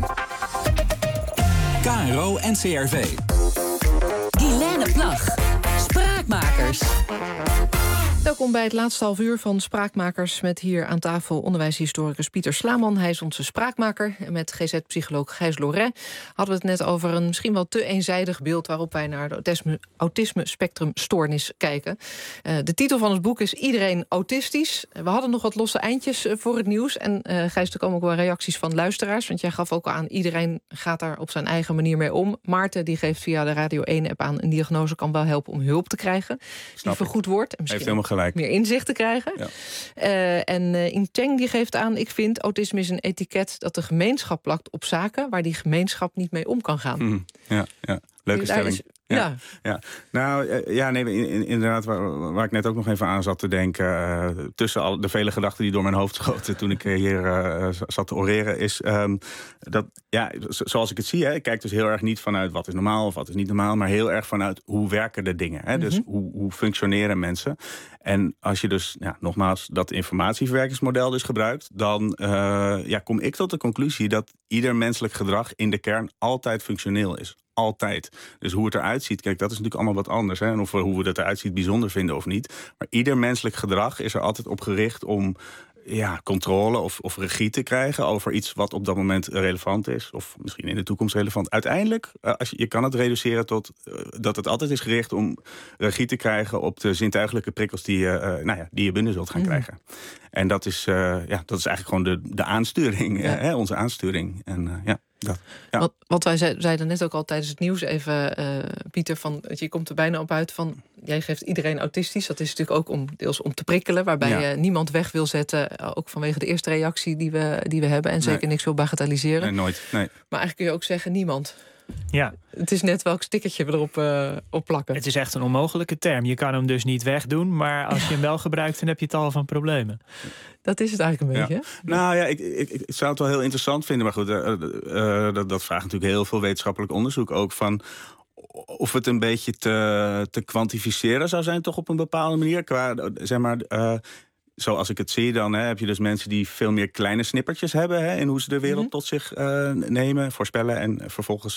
KRO NCRV. Guilaine Plag. Spraakmakers. Welkom bij het laatste half uur van Spraakmakers... met hier aan tafel onderwijshistoricus Pieter Slaman. Hij is onze spraakmaker. En met GZ-psycholoog Gijs Loret hadden we het net over... een misschien wel te eenzijdig beeld... waarop wij naar de autisme-spectrumstoornis kijken. De titel van het boek is Iedereen autistisch. We hadden nog wat losse eindjes voor het nieuws. En Gijs, er komen ook wel reacties van luisteraars... want jij gaf ook al aan, iedereen gaat daar op zijn eigen manier mee om. Maarten die geeft via de Radio 1-app aan... een diagnose kan wel helpen om hulp te krijgen. Die vergoed wordt. En misschien meer inzicht te krijgen. Ja. En Inteng die geeft aan... ik vind autisme is een etiket dat de gemeenschap plakt op zaken... waar die gemeenschap niet mee om kan gaan. Ja, leuke stelling. Ja. Nou, inderdaad, waar ik net ook nog even aan zat te denken, tussen al de vele gedachten die door mijn hoofd schoten toen ik hier zat te oreren, is dat, zoals ik het zie, ik kijk dus heel erg niet vanuit wat is normaal of wat is niet normaal, maar heel erg vanuit hoe werken de dingen. Hè? Dus hoe functioneren mensen. En als je dus, nogmaals, dat informatieverwerkingsmodel dus gebruikt, dan kom ik tot de conclusie dat ieder menselijk gedrag in de kern altijd functioneel is. Altijd. Dus hoe het eruit ziet, kijk, dat is natuurlijk allemaal wat anders. Hè? En of we hoe het eruit ziet bijzonder vinden of niet. Maar ieder menselijk gedrag is er altijd op gericht om controle of regie te krijgen over iets wat op dat moment relevant is. Of misschien in de toekomst relevant. Uiteindelijk, je kan het reduceren tot dat het altijd is gericht om regie te krijgen op de zintuigelijke prikkels die je binnen zult gaan krijgen. En dat is eigenlijk gewoon de aansturing, onze aansturing. En dat. Ja. Want wij zeiden net ook al tijdens het nieuws even, Pieter, van je komt er bijna op uit van jij geeft iedereen autistisch. Dat is natuurlijk ook deels om te prikkelen, waarbij je niemand weg wil zetten, ook vanwege de eerste reactie die we hebben en zeker niks wil bagatelliseren. Nee, nooit. Nee. Maar eigenlijk kun je ook zeggen niemand. Ja. Het is net welk stickertje we erop op plakken. Het is echt een onmogelijke term. Je kan hem dus niet wegdoen, maar als je hem wel gebruikt, dan heb je tal van problemen. Dat is het eigenlijk een beetje. Nou ja, ik zou het wel heel interessant vinden. Maar goed, dat vraagt natuurlijk heel veel wetenschappelijk onderzoek ook van of het een beetje te kwantificeren zou zijn toch op een bepaalde manier. Qua, zeg maar, zoals ik het zie, dan heb je dus mensen die veel meer kleine snippertjes hebben in hoe ze de wereld tot zich nemen, voorspellen en vervolgens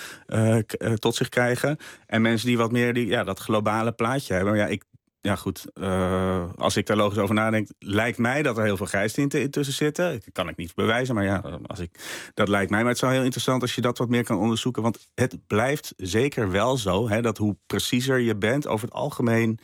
tot zich krijgen. En mensen die wat meer dat globale plaatje hebben. Maar als ik daar logisch over nadenk, lijkt mij dat er heel veel grijstinten tussen zitten. Dat kan ik niet bewijzen, maar dat lijkt mij. Maar het is wel heel interessant als je dat wat meer kan onderzoeken. Want het blijft zeker wel zo, dat hoe preciezer je bent over het algemeen,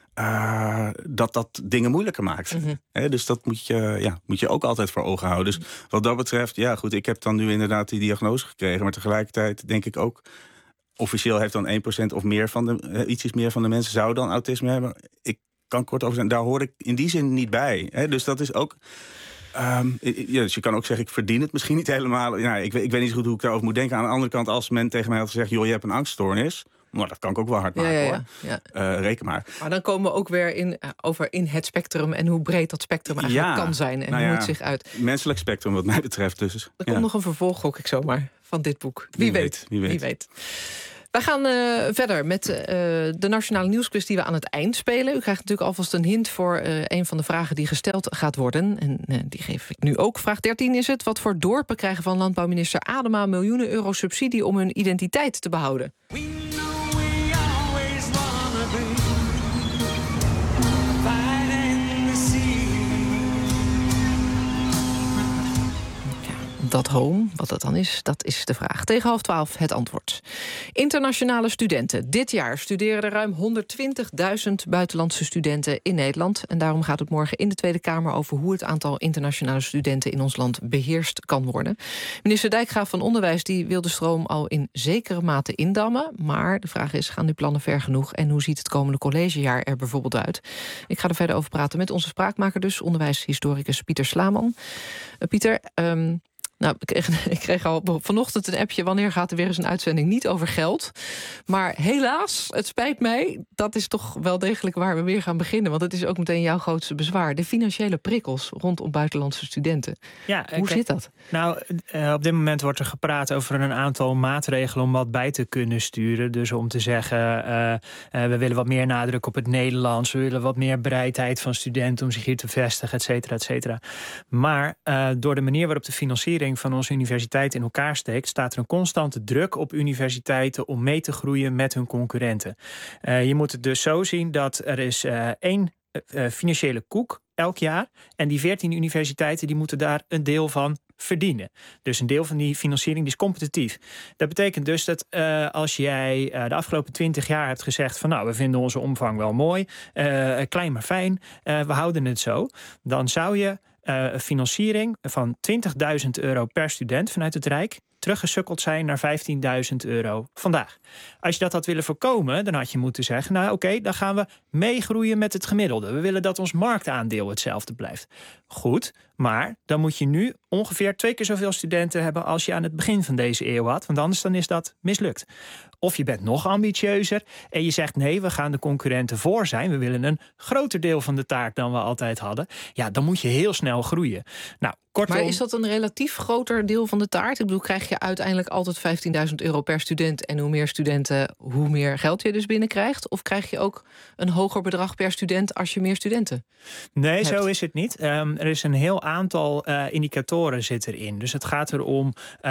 dat dingen moeilijker maakt. Dus dat moet je ook altijd voor ogen houden. Dus wat dat betreft, ik heb dan nu inderdaad die diagnose gekregen. Maar tegelijkertijd denk ik ook, officieel heeft dan 1% of meer ietsjes meer van de mensen zou dan autisme hebben. Ik kan kort over zijn, daar hoor ik in die zin niet bij. Dus dat is ook. Dus je kan ook zeggen, ik verdien het misschien niet helemaal. Ik weet niet zo goed hoe ik daarover moet denken. Aan de andere kant, als men tegen mij had gezegd, joh, je hebt een angststoornis. Maar dat kan ik ook wel hard maken, hoor. Reken maar. Maar dan komen we ook weer over in het spectrum en hoe breed dat spectrum eigenlijk kan zijn en hoe het zich uit. Menselijk spectrum wat mij betreft dus. Er komt nog een vervolg, gok ik zomaar, van dit boek. Wie weet. Wij gaan verder met de Nationale Nieuwsquiz die we aan het eind spelen. U krijgt natuurlijk alvast een hint voor een van de vragen die gesteld gaat worden. En die geef ik nu ook. Vraag 13 is het. Wat voor dorpen krijgen van landbouwminister Adema miljoenen euro subsidie om hun identiteit te behouden? Dat home, wat dat dan is, dat is de vraag. Tegen 11:30 het antwoord. Internationale studenten. Dit jaar studeren er ruim 120.000 buitenlandse studenten in Nederland. En daarom gaat het morgen in de Tweede Kamer over hoe het aantal internationale studenten in ons land beheerst kan worden. Minister Dijkgraaf van Onderwijs die wil de stroom al in zekere mate indammen. Maar de vraag is, gaan die plannen ver genoeg? En hoe ziet het komende collegejaar er bijvoorbeeld uit? Ik ga er verder over praten met onze spraakmaker dus, onderwijshistoricus Pieter Slaman. Pieter, ik kreeg al vanochtend een appje, wanneer gaat er weer eens een uitzending niet over geld? Maar helaas, het spijt mij, dat is toch wel degelijk waar we weer gaan beginnen. Want het is ook meteen jouw grootste bezwaar. De financiële prikkels rondom buitenlandse studenten. Hoe zit dat? Nou, op dit moment wordt er gepraat over een aantal maatregelen om wat bij te kunnen sturen. Dus om te zeggen, we willen wat meer nadruk op het Nederlands. We willen wat meer bereidheid van studenten om zich hier te vestigen, et cetera, et cetera. Maar door de manier waarop de financiering van onze universiteit in elkaar steekt, staat er een constante druk op universiteiten om mee te groeien met hun concurrenten. Je moet het dus zo zien dat er is één financiële koek elk jaar en die 14 universiteiten die moeten daar een deel van verdienen. Dus een deel van die financiering die is competitief. Dat betekent dus dat als jij de afgelopen 20 jaar hebt gezegd van we vinden onze omvang wel mooi, klein maar fijn, we houden het zo, dan zou je financiering van €20.000 per student vanuit het Rijk teruggesukkeld zijn naar €15.000 vandaag. Als je dat had willen voorkomen, dan had je moeten zeggen, oké, dan gaan we meegroeien met het gemiddelde. We willen dat ons marktaandeel hetzelfde blijft. Goed, maar dan moet je nu ongeveer 2 keer zoveel studenten hebben als je aan het begin van deze eeuw had, want anders dan is dat mislukt. Of je bent nog ambitieuzer en je zegt nee, we gaan de concurrenten voor zijn. We willen een groter deel van de taart dan we altijd hadden. Ja, dan moet je heel snel groeien. Nou, kortom, maar is dat een relatief groter deel van de taart? Ik bedoel, krijg je uiteindelijk altijd €15.000 per student... en hoe meer studenten, hoe meer geld je dus binnenkrijgt? Of krijg je ook een hoger bedrag per student als je meer studenten hebt? Zo is het niet. Er is een heel aantal indicatoren zit erin. Dus het gaat erom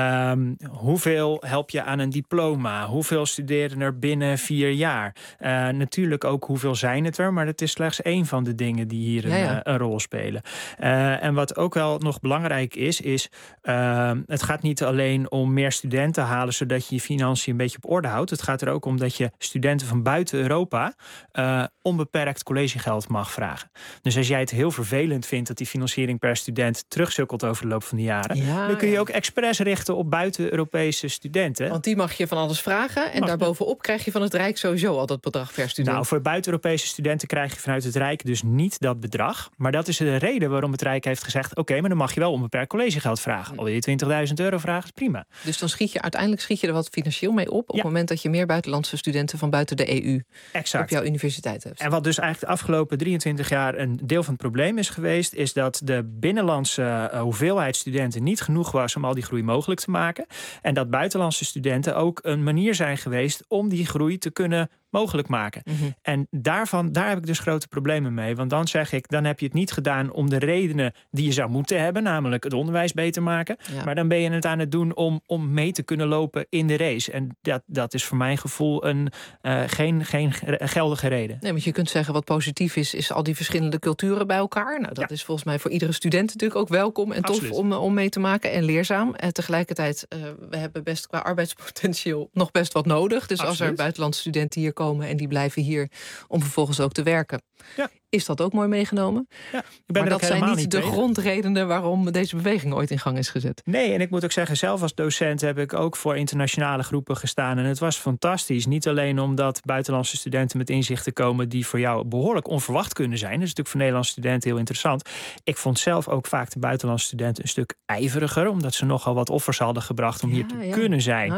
hoeveel help je aan een diploma? Hoeveel studeren er binnen 4 jaar? Natuurlijk ook hoeveel zijn het er, maar het is slechts één van de dingen die hier een rol spelen. En wat ook wel nog belangrijk is het gaat niet alleen om meer studenten halen zodat je je financiën een beetje op orde houdt. Het gaat er ook om dat je studenten van buiten Europa onbeperkt collegegeld mag vragen. Dus als jij het heel vervelend vindt dat die financiering per student terugsukkelt over de loop van de jaren, dan kun je ook expres richten op buiten-Europese studenten. Want die mag je van alles vragen en daarbovenop krijg je van het Rijk sowieso al dat bedrag per student. Nou, voor buiten-Europese studenten krijg je vanuit het Rijk dus niet dat bedrag. Maar dat is de reden waarom het Rijk heeft gezegd, oké, maar dan mag je wel onbeperkt collegegeld vragen. Al wil je €20.000 vragen, is prima. Dus dan uiteindelijk schiet je er wat financieel mee op het moment dat je meer buitenlandse studenten van buiten de EU op jouw universiteit hebt. En wat dus eigenlijk de afgelopen 23 jaar een deel van het probleem is geweest, is dat de binnenlandse hoeveelheid studenten niet genoeg was om al die groei mogelijk te maken. En dat buitenlandse studenten ook een manier zijn geweest om die groei te kunnen mogelijk maken. En daar heb ik dus grote problemen mee. Want dan zeg ik, dan heb je het niet gedaan om de redenen die je zou moeten hebben, namelijk het onderwijs beter maken. Ja. Maar dan ben je het aan het doen om mee te kunnen lopen in de race. En dat is voor mijn gevoel geen geldige reden. Nee, want je kunt zeggen wat positief is al die verschillende culturen bij elkaar. Nou, dat is volgens mij voor iedere student natuurlijk ook welkom en tof om mee te maken en leerzaam. En tegelijkertijd, we hebben best qua arbeidspotentieel nog best wat nodig. Dus als er buitenlandse studenten hier komen en die blijven hier om vervolgens ook te werken. Ja. Is dat ook mooi meegenomen? Ja, maar dat zijn niet de grondredenen waarom deze beweging ooit in gang is gezet. Nee, en ik moet ook zeggen, zelf als docent heb ik ook voor internationale groepen gestaan. En het was fantastisch. Niet alleen omdat buitenlandse studenten met inzichten komen die voor jou behoorlijk onverwacht kunnen zijn. Dat is natuurlijk voor Nederlandse studenten heel interessant. Ik vond zelf ook vaak de buitenlandse studenten een stuk ijveriger, omdat ze nogal wat offers hadden gebracht om hier te kunnen zijn.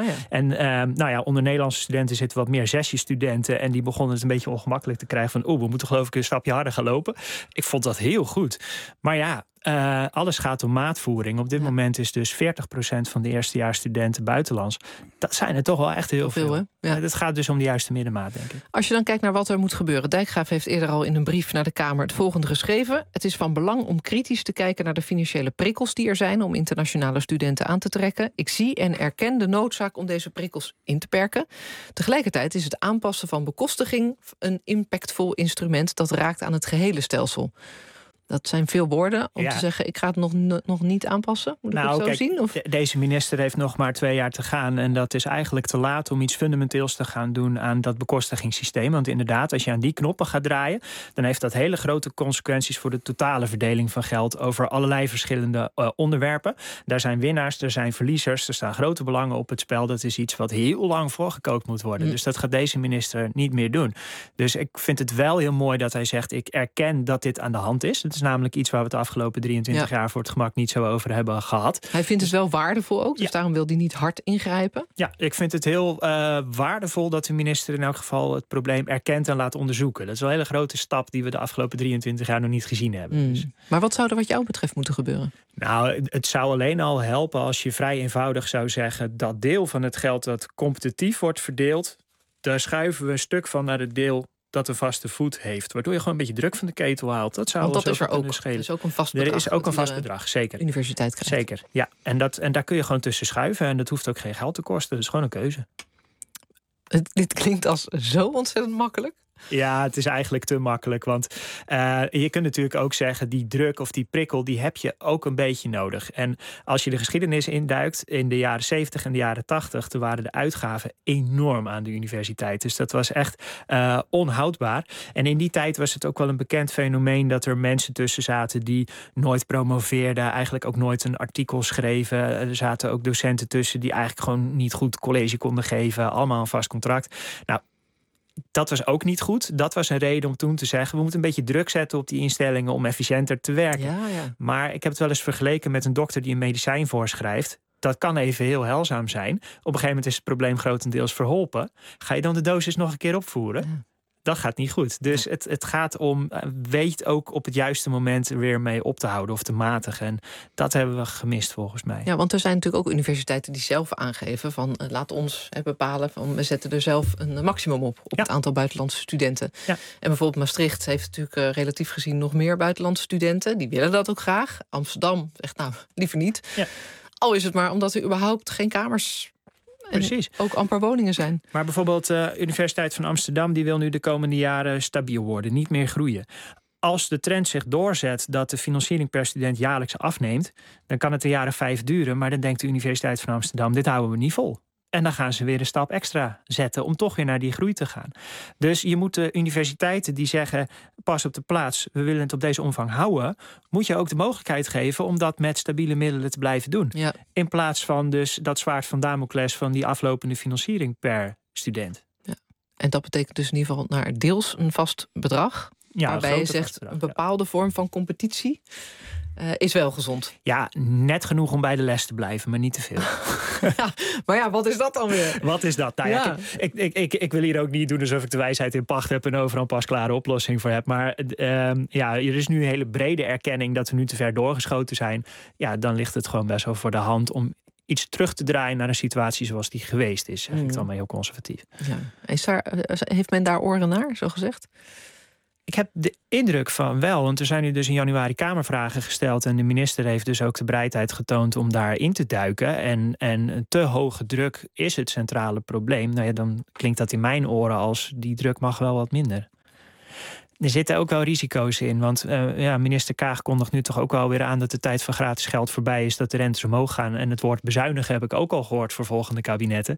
En onder Nederlandse studenten zitten wat meer sessiestudenten en die begonnen het een beetje ongemakkelijk te krijgen van we moeten geloof ik een stapje harder gaan lopen. Ik vond dat heel goed. Maar ja, alles gaat om maatvoering. Op dit moment is dus 40% van de eerstejaarsstudenten buitenlands. Dat zijn er toch wel echt heel veel. Het gaat dus om de juiste middenmaat, denk ik. Als je dan kijkt naar wat er moet gebeuren. Dijkgraaf heeft eerder al in een brief naar de Kamer het volgende geschreven. Het is van belang om kritisch te kijken naar de financiële prikkels die er zijn om internationale studenten aan te trekken. Ik zie en erken de noodzaak om deze prikkels in te perken. Tegelijkertijd is het aanpassen van bekostiging een impactvol instrument dat raakt aan het gehele stelsel. Dat zijn veel woorden om te zeggen, ik ga het nog niet aanpassen. Moet ik het zo zien? Of? Deze minister heeft nog maar 2 jaar te gaan. En dat is eigenlijk te laat om iets fundamenteels te gaan doen aan dat bekostigingssysteem. Want inderdaad, als je aan die knoppen gaat draaien, dan heeft dat hele grote consequenties voor de totale verdeling van geld over allerlei verschillende onderwerpen. Daar zijn winnaars, er zijn verliezers, er staan grote belangen op het spel. Dat is iets wat heel lang voorgekookt moet worden. Dus dat gaat deze minister niet meer doen. Dus ik vind het wel heel mooi dat hij zegt, ik erken dat dit aan de hand is. Het is namelijk iets waar we het de afgelopen 23 jaar voor het gemak niet zo over hebben gehad. Hij vindt het wel waardevol ook, dus daarom wil hij niet hard ingrijpen? Ja, ik vind het heel waardevol dat de minister in elk geval het probleem erkent en laat onderzoeken. Dat is wel een hele grote stap die we de afgelopen 23 jaar nog niet gezien hebben. Dus. Maar wat zou er wat jou betreft moeten gebeuren? Nou, het zou alleen al helpen als je vrij eenvoudig zou zeggen dat deel van het geld dat competitief wordt verdeeld, daar schuiven we een stuk van naar het deel dat een vaste voet heeft. Waardoor je gewoon een beetje druk van de ketel haalt. Dat zou want dat is er ook. Schelen. Er is ook een vast bedrag. Er is ook een vast bedrag, zeker. Universiteit krijgt. Zeker, ja. En daar kun je gewoon tussen schuiven. En dat hoeft ook geen geld te kosten. Dat is gewoon een keuze. Dit klinkt als zo ontzettend makkelijk. Ja, het is eigenlijk te makkelijk. Want je kunt natuurlijk ook zeggen, die druk of die prikkel, die heb je ook een beetje nodig. En als je de geschiedenis induikt, in de jaren 70 en de jaren 80, toen waren de uitgaven enorm aan de universiteit. Dus dat was echt onhoudbaar. En in die tijd was het ook wel een bekend fenomeen dat er mensen tussen zaten die nooit promoveerden, eigenlijk ook nooit een artikel schreven. Er zaten ook docenten tussen die eigenlijk gewoon niet goed college konden geven. Allemaal een vast contract. Nou, dat was ook niet goed. Dat was een reden om toen te zeggen, we moeten een beetje druk zetten op die instellingen om efficiënter te werken. Ja. Maar ik heb het wel eens vergeleken met een dokter die een medicijn voorschrijft. Dat kan even heel heilzaam zijn. Op een gegeven moment is het probleem grotendeels verholpen. Ga je dan de dosis nog een keer opvoeren? Ja. Dat gaat niet goed. Dus het gaat om, weet ook op het juiste moment weer mee op te houden of te matigen. En dat hebben we gemist volgens mij. Ja, want er zijn natuurlijk ook universiteiten die zelf aangeven van laat ons bepalen van we zetten er zelf een maximum op het aantal buitenlandse studenten. Ja. En bijvoorbeeld Maastricht heeft natuurlijk relatief gezien nog meer buitenlandse studenten. Die willen dat ook graag. Amsterdam zegt nou liever niet. Ja. Al is het maar omdat er überhaupt geen kamers Precies. ook amper woningen zijn. Maar bijvoorbeeld de Universiteit van Amsterdam die wil nu de komende jaren stabiel worden, niet meer groeien. Als de trend zich doorzet dat de financiering per student jaarlijks afneemt, dan kan het de jaren 5 duren, maar dan denkt de Universiteit van Amsterdam, dit houden we niet vol. En dan gaan ze weer een stap extra zetten om toch weer naar die groei te gaan. Dus je moet de universiteiten die zeggen, pas op de plaats, we willen het op deze omvang houden, moet je ook de mogelijkheid geven om dat met stabiele middelen te blijven doen. Ja. In plaats van dus dat zwaard van Damocles van die aflopende financiering per student. Ja. En dat betekent dus in ieder geval naar deels een vast bedrag. Ja, waarbij je zegt een bepaalde vorm van competitie is wel gezond. Ja, net genoeg om bij de les te blijven, maar niet te veel. Ja, maar ja, wat is dat dan weer? Wat is dat? Nou, ja. Ik wil hier ook niet doen alsof ik de wijsheid in pacht heb en overal een pasklare oplossing voor heb. Maar er is nu een hele brede erkenning dat we nu te ver doorgeschoten zijn. Ja, dan ligt het gewoon best wel voor de hand om iets terug te draaien naar een situatie zoals die geweest is. Zeg ik dan maar heel conservatief. Ja. Heeft men daar oren naar, zo gezegd? Ik heb de indruk van wel, want er zijn nu dus in januari Kamervragen gesteld en de minister heeft dus ook de bereidheid getoond om daarin te duiken. En te hoge druk is het centrale probleem. Nou ja, dan klinkt dat in mijn oren als die druk mag wel wat minder. Er zitten ook wel risico's in, want minister Kaag kondigt nu toch ook wel weer aan dat de tijd van gratis geld voorbij is, dat de rentes omhoog gaan. En het woord bezuinigen heb ik ook al gehoord voor volgende kabinetten.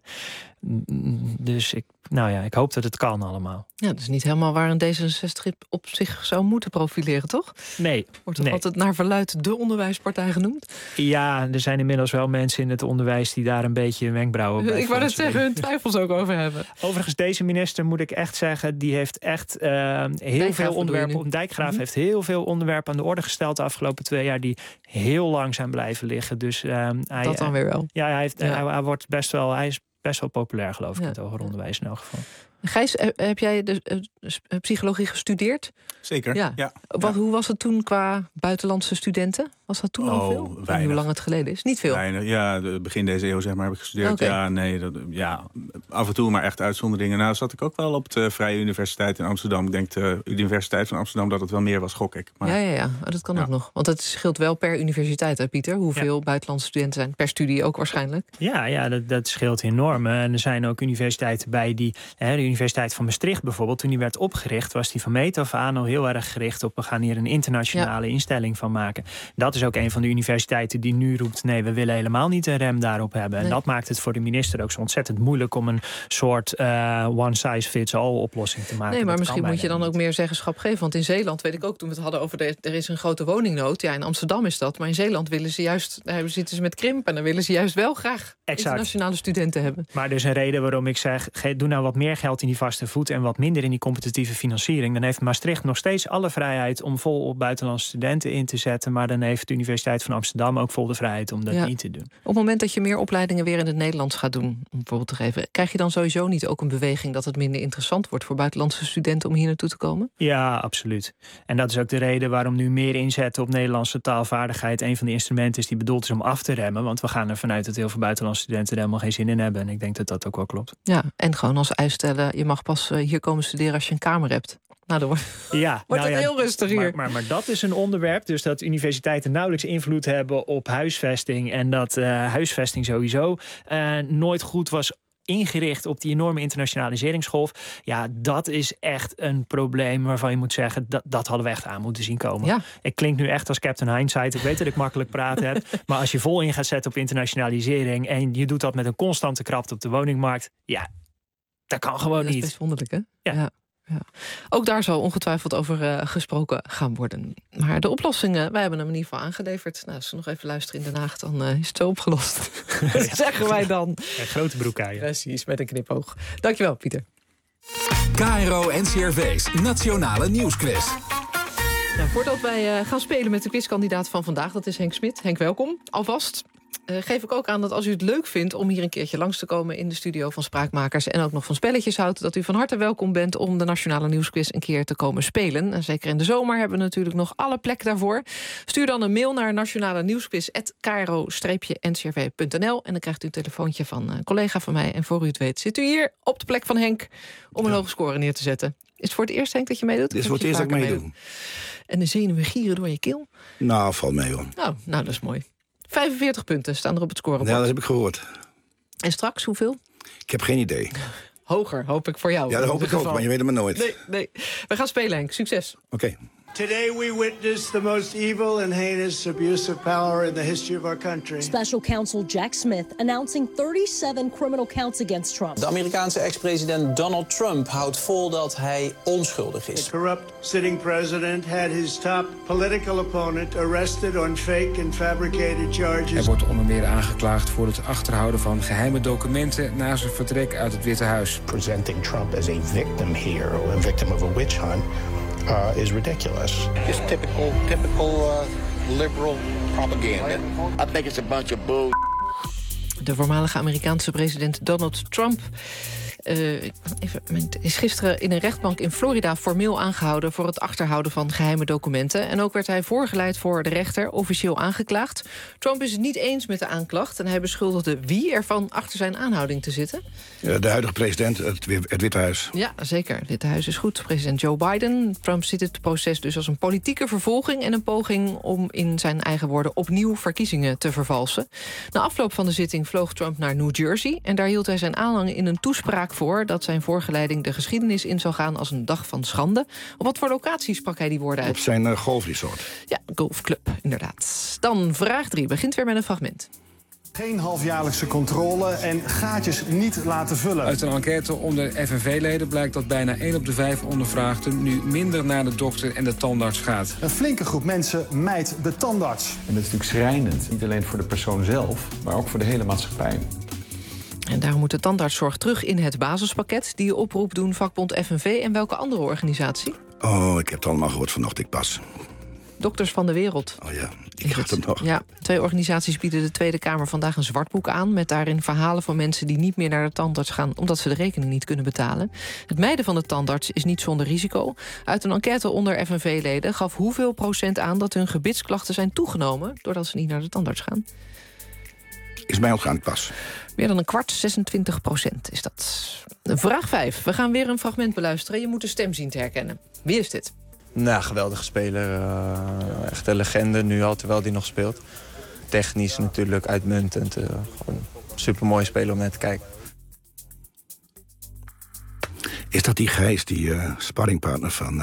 Dus ik hoop dat het kan allemaal. Ja, dat is niet helemaal waar een D66 op zich zou moeten profileren, toch? Nee. Wordt toch altijd naar verluidt de onderwijspartij genoemd? Ja, er zijn inmiddels wel mensen in het onderwijs die daar een beetje wenkbrauwen bij. Ik wou net zeggen, hun twijfels ook over hebben. Overigens, deze minister, moet ik echt zeggen, die heeft echt heel veel onderwerpen. Dijkgraaf heeft heel veel onderwerpen aan de orde gesteld de afgelopen 2 jaar die heel lang zijn blijven liggen. Dus dat dan weer wel. Ja, hij wordt best wel populair, geloof ik, in het hoger onderwijs in elk geval. Gijs, heb jij psychologie gestudeerd? Zeker, ja. Hoe was het toen qua buitenlandse studenten? Was dat toen al veel? En hoe lang het geleden is? Niet veel? Weinig. Ja, begin deze eeuw zeg maar heb ik gestudeerd. Okay. Ja, af en toe, maar echt uitzonderingen. Nou, zat ik ook wel op de Vrije Universiteit in Amsterdam. Ik denk de Universiteit van Amsterdam dat het wel meer was, gok ik. Maar, ja. Dat kan ook nog. Want het scheelt wel per universiteit, hè, Pieter? Hoeveel buitenlandse studenten zijn? Per studie ook waarschijnlijk? Ja, dat scheelt enorm. En er zijn ook universiteiten bij die de Universiteit van Maastricht bijvoorbeeld, toen die werd opgericht, was die van meet af aan al heel erg gericht op we gaan hier een internationale instelling van maken. Dat is ook een van de universiteiten die nu roept, nee, we willen helemaal niet een rem daarop hebben. En dat maakt het voor de minister ook zo ontzettend moeilijk om een soort one size fits all oplossing te maken. Nee, maar misschien moet je dan ook meer zeggenschap geven. Want in Zeeland, weet ik ook, toen we het hadden over er is een grote woningnood. Ja, in Amsterdam is dat. Maar in Zeeland willen ze juist, daar zitten ze met krimp en dan willen ze juist wel graag internationale studenten hebben. Maar er is een reden waarom ik zeg, doe nou wat meer geld in die vaste voet en wat minder in die competitieve financiering. Dan heeft Maastricht nog steeds alle vrijheid om vol op buitenlandse studenten in te zetten. Maar dan heeft de Universiteit van Amsterdam ook vol de vrijheid om dat niet te doen. Op het moment dat je meer opleidingen weer in het Nederlands gaat doen, om bijvoorbeeld te geven, krijg je dan sowieso niet ook een beweging dat het minder interessant wordt voor buitenlandse studenten om hier naartoe te komen? Ja, absoluut. En dat is ook de reden waarom nu meer inzetten op Nederlandse taalvaardigheid een van de instrumenten is die bedoeld is om af te remmen. Want we gaan er vanuit dat heel veel buitenlandse studenten er helemaal geen zin in hebben. En ik denk dat dat ook wel klopt. Ja, en gewoon als eis stellen, je mag pas hier komen studeren als je een kamer hebt. Nou, dan wordt het heel rustig hier. Maar dat is een onderwerp, dus dat universiteiten nauwelijks invloed hebben op huisvesting en dat huisvesting sowieso nooit goed was ingericht op die enorme internationaliseringsgolf. Ja, dat is echt een probleem waarvan je moet zeggen, dat hadden we echt aan moeten zien komen. Ja. Ik klink nu echt als Captain Hindsight. Ik weet dat ik makkelijk praten heb. Maar als je vol in gaat zetten op internationalisering en je doet dat met een constante krapte op de woningmarkt, ja, dat kan gewoon niet. Dat is best wonderlijk, hè? Ja. Ook daar zal ongetwijfeld over gesproken gaan worden. Maar de oplossingen, wij hebben hem in ieder geval aangeleverd. Nou, als we nog even luisteren in Den Haag, dan is het zo opgelost. Dat zeggen wij dan. Een grote broek aan je. Precies, met een knipoog. Dankjewel, Pieter. KRO NCRV's Nationale Nieuwsquiz. Ja, voordat wij gaan spelen met de quizkandidaat van vandaag, dat is Henk Smit. Henk, welkom. Alvast geef ik ook aan dat als u het leuk vindt om hier een keertje langs te komen in de studio van Spraakmakers en ook nog van spelletjes houdt, dat u van harte welkom bent om de Nationale Nieuwsquiz een keer te komen spelen. En zeker in de zomer hebben we natuurlijk nog alle plek daarvoor. Stuur dan een mail naar nationalenieuwsquiz@kro-ncrv.nl en dan krijgt u een telefoontje van een collega van mij. En voor u het weet zit u hier op de plek van Henk om een hoge score neer te zetten. Is het voor het eerst, Henk, dat je meedoet? Dit is voor het eerst dat ik meedoe. En de zenuwen gieren door je keel? Nou, valt mee hoor. Nou, dat is mooi. 45 punten staan er op het scorebord. Ja, dat heb ik gehoord. En straks, hoeveel? Ik heb geen idee. Hoger, hoop ik voor jou. Ja, dat hoop ik ook, maar je weet het maar nooit. Nee. We gaan spelen, Henk. Succes. Oké. Today we witnessed the most evil and heinous abuse of power in the history of our country. Special counsel Jack Smith announcing 37 criminal counts against Trump. De Amerikaanse ex-president Donald Trump houdt vol dat hij onschuldig is. The corrupt sitting president had his top political opponent arrested on fake and fabricated charges. Hij wordt onder meer aangeklaagd voor het achterhouden van geheime documenten na zijn vertrek uit het Witte Huis. Presenting Trump as a victim here, a victim of a witch hunt. Is ridiculous. Just typical liberal propaganda. I think it's a bunch of bull. De voormalige Amerikaanse president Donald Trump is gisteren in een rechtbank in Florida formeel aangehouden voor het achterhouden van geheime documenten. En ook werd hij voorgeleid voor de rechter, officieel aangeklaagd. Trump is het niet eens met de aanklacht en hij beschuldigde wie ervan achter zijn aanhouding te zitten. De huidige president, het Witte Huis. Ja, zeker. Het Witte Huis is goed. President Joe Biden. Trump ziet het proces dus als een politieke vervolging en een poging om in zijn eigen woorden opnieuw verkiezingen te vervalsen. Na afloop van de zitting vloog Trump naar New Jersey en daar hield hij zijn aanhang in een toespraak voor dat zijn voorgeleiding de geschiedenis in zou gaan als een dag van schande. Op wat voor locatie sprak hij die woorden uit? Op zijn golfresort. Ja, golfclub, inderdaad. Dan vraag 3. Begint weer met een fragment. Geen halfjaarlijkse controle en gaatjes niet laten vullen. Uit een enquête onder FNV-leden blijkt dat bijna 1 op de 5 ondervraagden nu minder naar de dokter en de tandarts gaat. Een flinke groep mensen mijdt de tandarts. En dat is natuurlijk schrijnend. Niet alleen voor de persoon zelf, maar ook voor de hele maatschappij. En daarom moet de tandartszorg terug in het basispakket. Die oproep doen vakbond FNV en welke andere organisatie? Oh, ik heb het allemaal gehoord vanochtend pas. Dokters van de Wereld. Oh ja, ik had het nog. Ja, 2 organisaties bieden de Tweede Kamer vandaag een zwartboek aan met daarin verhalen van mensen die niet meer naar de tandarts gaan omdat ze de rekening niet kunnen betalen. Het mijden van de tandarts is niet zonder risico. Uit een enquête onder FNV-leden gaf hoeveel procent aan dat hun gebitsklachten zijn toegenomen doordat ze niet naar de tandarts gaan. Is mij ontgaan pas. Meer dan een kwart, 26% is dat. Vraag 5. We gaan weer een fragment beluisteren. Je moet de stem zien te herkennen. Wie is dit? Nou, geweldige speler. Echt een legende nu al, terwijl hij nog speelt. Technisch natuurlijk uitmuntend. Gewoon een supermooie speler om naar te kijken. Is dat die Gijs, die sparringpartner van...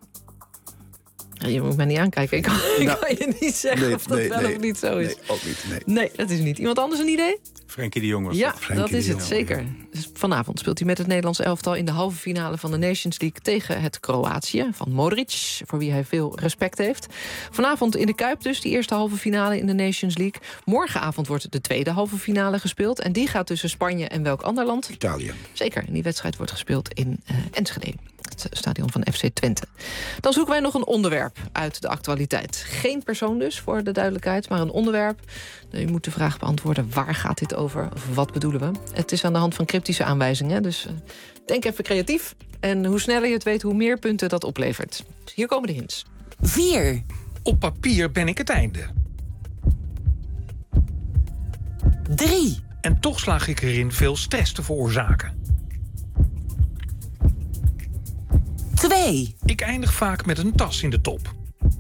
Je moet mij niet aankijken. Ik kan je niet zeggen of dat wel of niet zo is. Nee, ook niet. Nee, dat is niet. Iemand anders een idee? Frenkie de Jong was ja, dat is het, zeker. Dus vanavond speelt hij met het Nederlands elftal in de halve finale van de Nations League tegen het Kroatië van Modric, voor wie hij veel respect heeft. Vanavond in de Kuip dus, die eerste halve finale in de Nations League. Morgenavond wordt de tweede halve finale gespeeld en die gaat tussen Spanje en welk ander land? Italië. Zeker, en die wedstrijd wordt gespeeld in Enschede. Het stadion van FC Twente. Dan zoeken wij nog een onderwerp uit de actualiteit. Geen persoon dus, voor de duidelijkheid, maar een onderwerp. U moet de vraag beantwoorden, waar gaat dit over? Of wat bedoelen we? Het is aan de hand van cryptische aanwijzingen, dus denk even creatief. En hoe sneller je het weet, hoe meer punten dat oplevert. Hier komen de hints. 4. Op papier ben ik het einde. 3. En toch slaag ik erin veel stress te veroorzaken. 2. Ik eindig vaak met een tas in de top.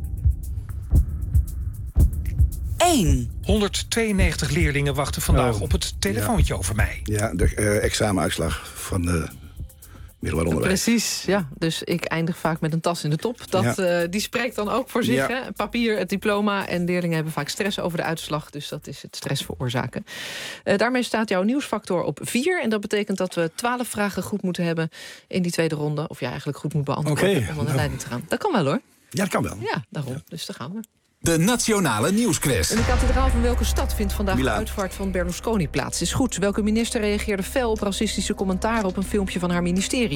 1. 192 leerlingen wachten vandaag op het telefoontje over mij. Ja, de examenuitslag van de middelbaar onderwijs. Precies, ja. Dus ik eindig vaak met een tas in de top. Die spreekt dan ook voor zich. Ja. Hè? Papier, het diploma. En leerlingen hebben vaak stress over de uitslag. Dus dat is het stress veroorzaken. Daarmee staat jouw nieuwsfactor op 4. En dat betekent dat we 12 vragen goed moeten hebben in die tweede ronde. Of ja, eigenlijk goed moet beantwoorden om aan de leiding te gaan. Dat kan wel hoor. Ja, dat kan wel. Ja, daarom. Dus daar gaan we. De Nationale Nieuwsquiz. In de kathedraal van welke stad vindt vandaag de uitvaart van Berlusconi plaats? Is goed. Welke minister reageerde fel op racistische commentaren op een filmpje van haar ministerie?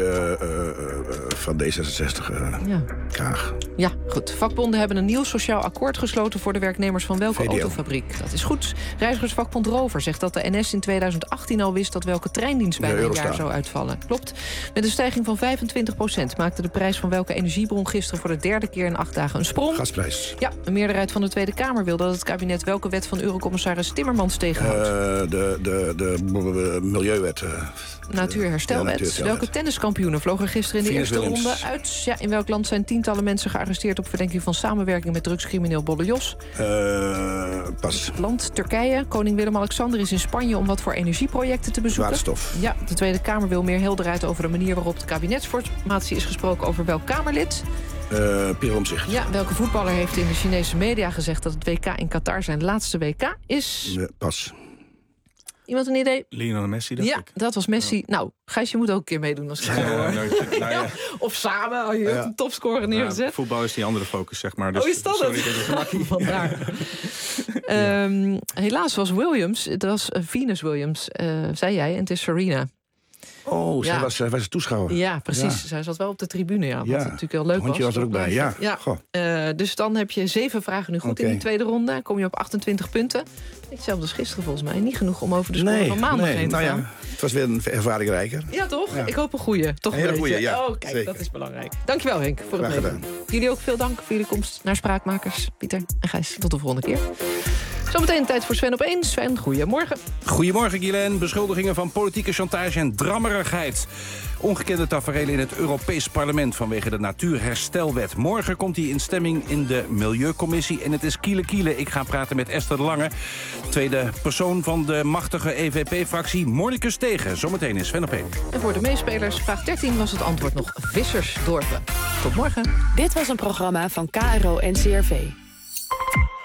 Van D66. Kaag. Ja, goed. Vakbonden hebben een nieuw sociaal akkoord gesloten voor de werknemers van welke VDL. autofabriek? Dat is goed. Reizigersvakbond Rover zegt dat de NS in 2018 al wist dat welke treindienst bijna een jaar zou uitvallen. Klopt. Met een stijging van 25% maakte de prijs van welke energiebron gisteren voor de derde keer in 8 dagen een sprong. Gasprijs. Ja, een meerderheid van de Tweede Kamer wil dat het kabinet welke wet van Eurocommissaris Timmermans tegenhoudt. De Milieuwet. Natuurherstelwet. Welke tenniskampioenen vlogen gisteren in de Venus eerste Williams. ronde uit? Ja, in welk land zijn tientallen mensen gearresteerd op verdenking van samenwerking met drugscrimineel Bolle Jos? Pas. Land Turkije. Koning Willem-Alexander is in Spanje om wat voor energieprojecten te bezoeken. Waterstof. Ja, de Tweede Kamer wil meer helderheid over de manier waarop de kabinetsformatie is gesproken over welk Kamerlid. Pierre Omtzigt. Ja, welke voetballer heeft in de Chinese media gezegd dat het WK in Qatar zijn laatste WK is? Pas. Iemand een idee? Lionel Messi, dacht ik. Dat was Messi. Nou, Gijs, je moet ook een keer meedoen als ik het hoor. Of samen, als je een topscorer neerzet. Voetbal is die andere focus, zeg maar. Dus, is dat sorry, het? dat is makkie. Vandaar. Helaas was Williams, het was Venus Williams, zei jij, en het is Serena. Oh, zij was een toeschouwer. Ja, precies. Zij zat wel op de tribune, wat natuurlijk heel leuk was. Hondje was er ook bij, ja. Dus dan heb je 7 vragen nu goed in die tweede ronde. Kom je op 28 punten. Hetzelfde als gisteren volgens mij. Niet genoeg om over de score van maandag heen te gaan. Ja, het was weer een ervaring rijker. Ja, toch? Ja. Ik hoop een goeie. Toch een goeie, ja. Oh, kijk, zeker. Dat is belangrijk. Dankjewel, Henk, voor het Graag meedoen. gedaan. Jullie ook veel dank voor jullie komst naar Spraakmakers. Pieter en Gijs, tot de volgende keer. Zometeen tijd voor Sven op 1. Sven, goedemorgen. Goedemorgen, Guylaine. Beschuldigingen van politieke chantage en drammerigheid. Ongekende taferelen in het Europees Parlement vanwege de Natuurherstelwet. Morgen komt hij in stemming in de Milieucommissie. En het is kiele. Ik ga praten met Esther de Lange. Tweede persoon van de machtige EVP-fractie. Mornicus tegen. Zometeen is Sven op 1. En voor de meespelers, vraag 13 was het antwoord nog Vissersdorpen. Tot morgen. Dit was een programma van KRO-NCRV.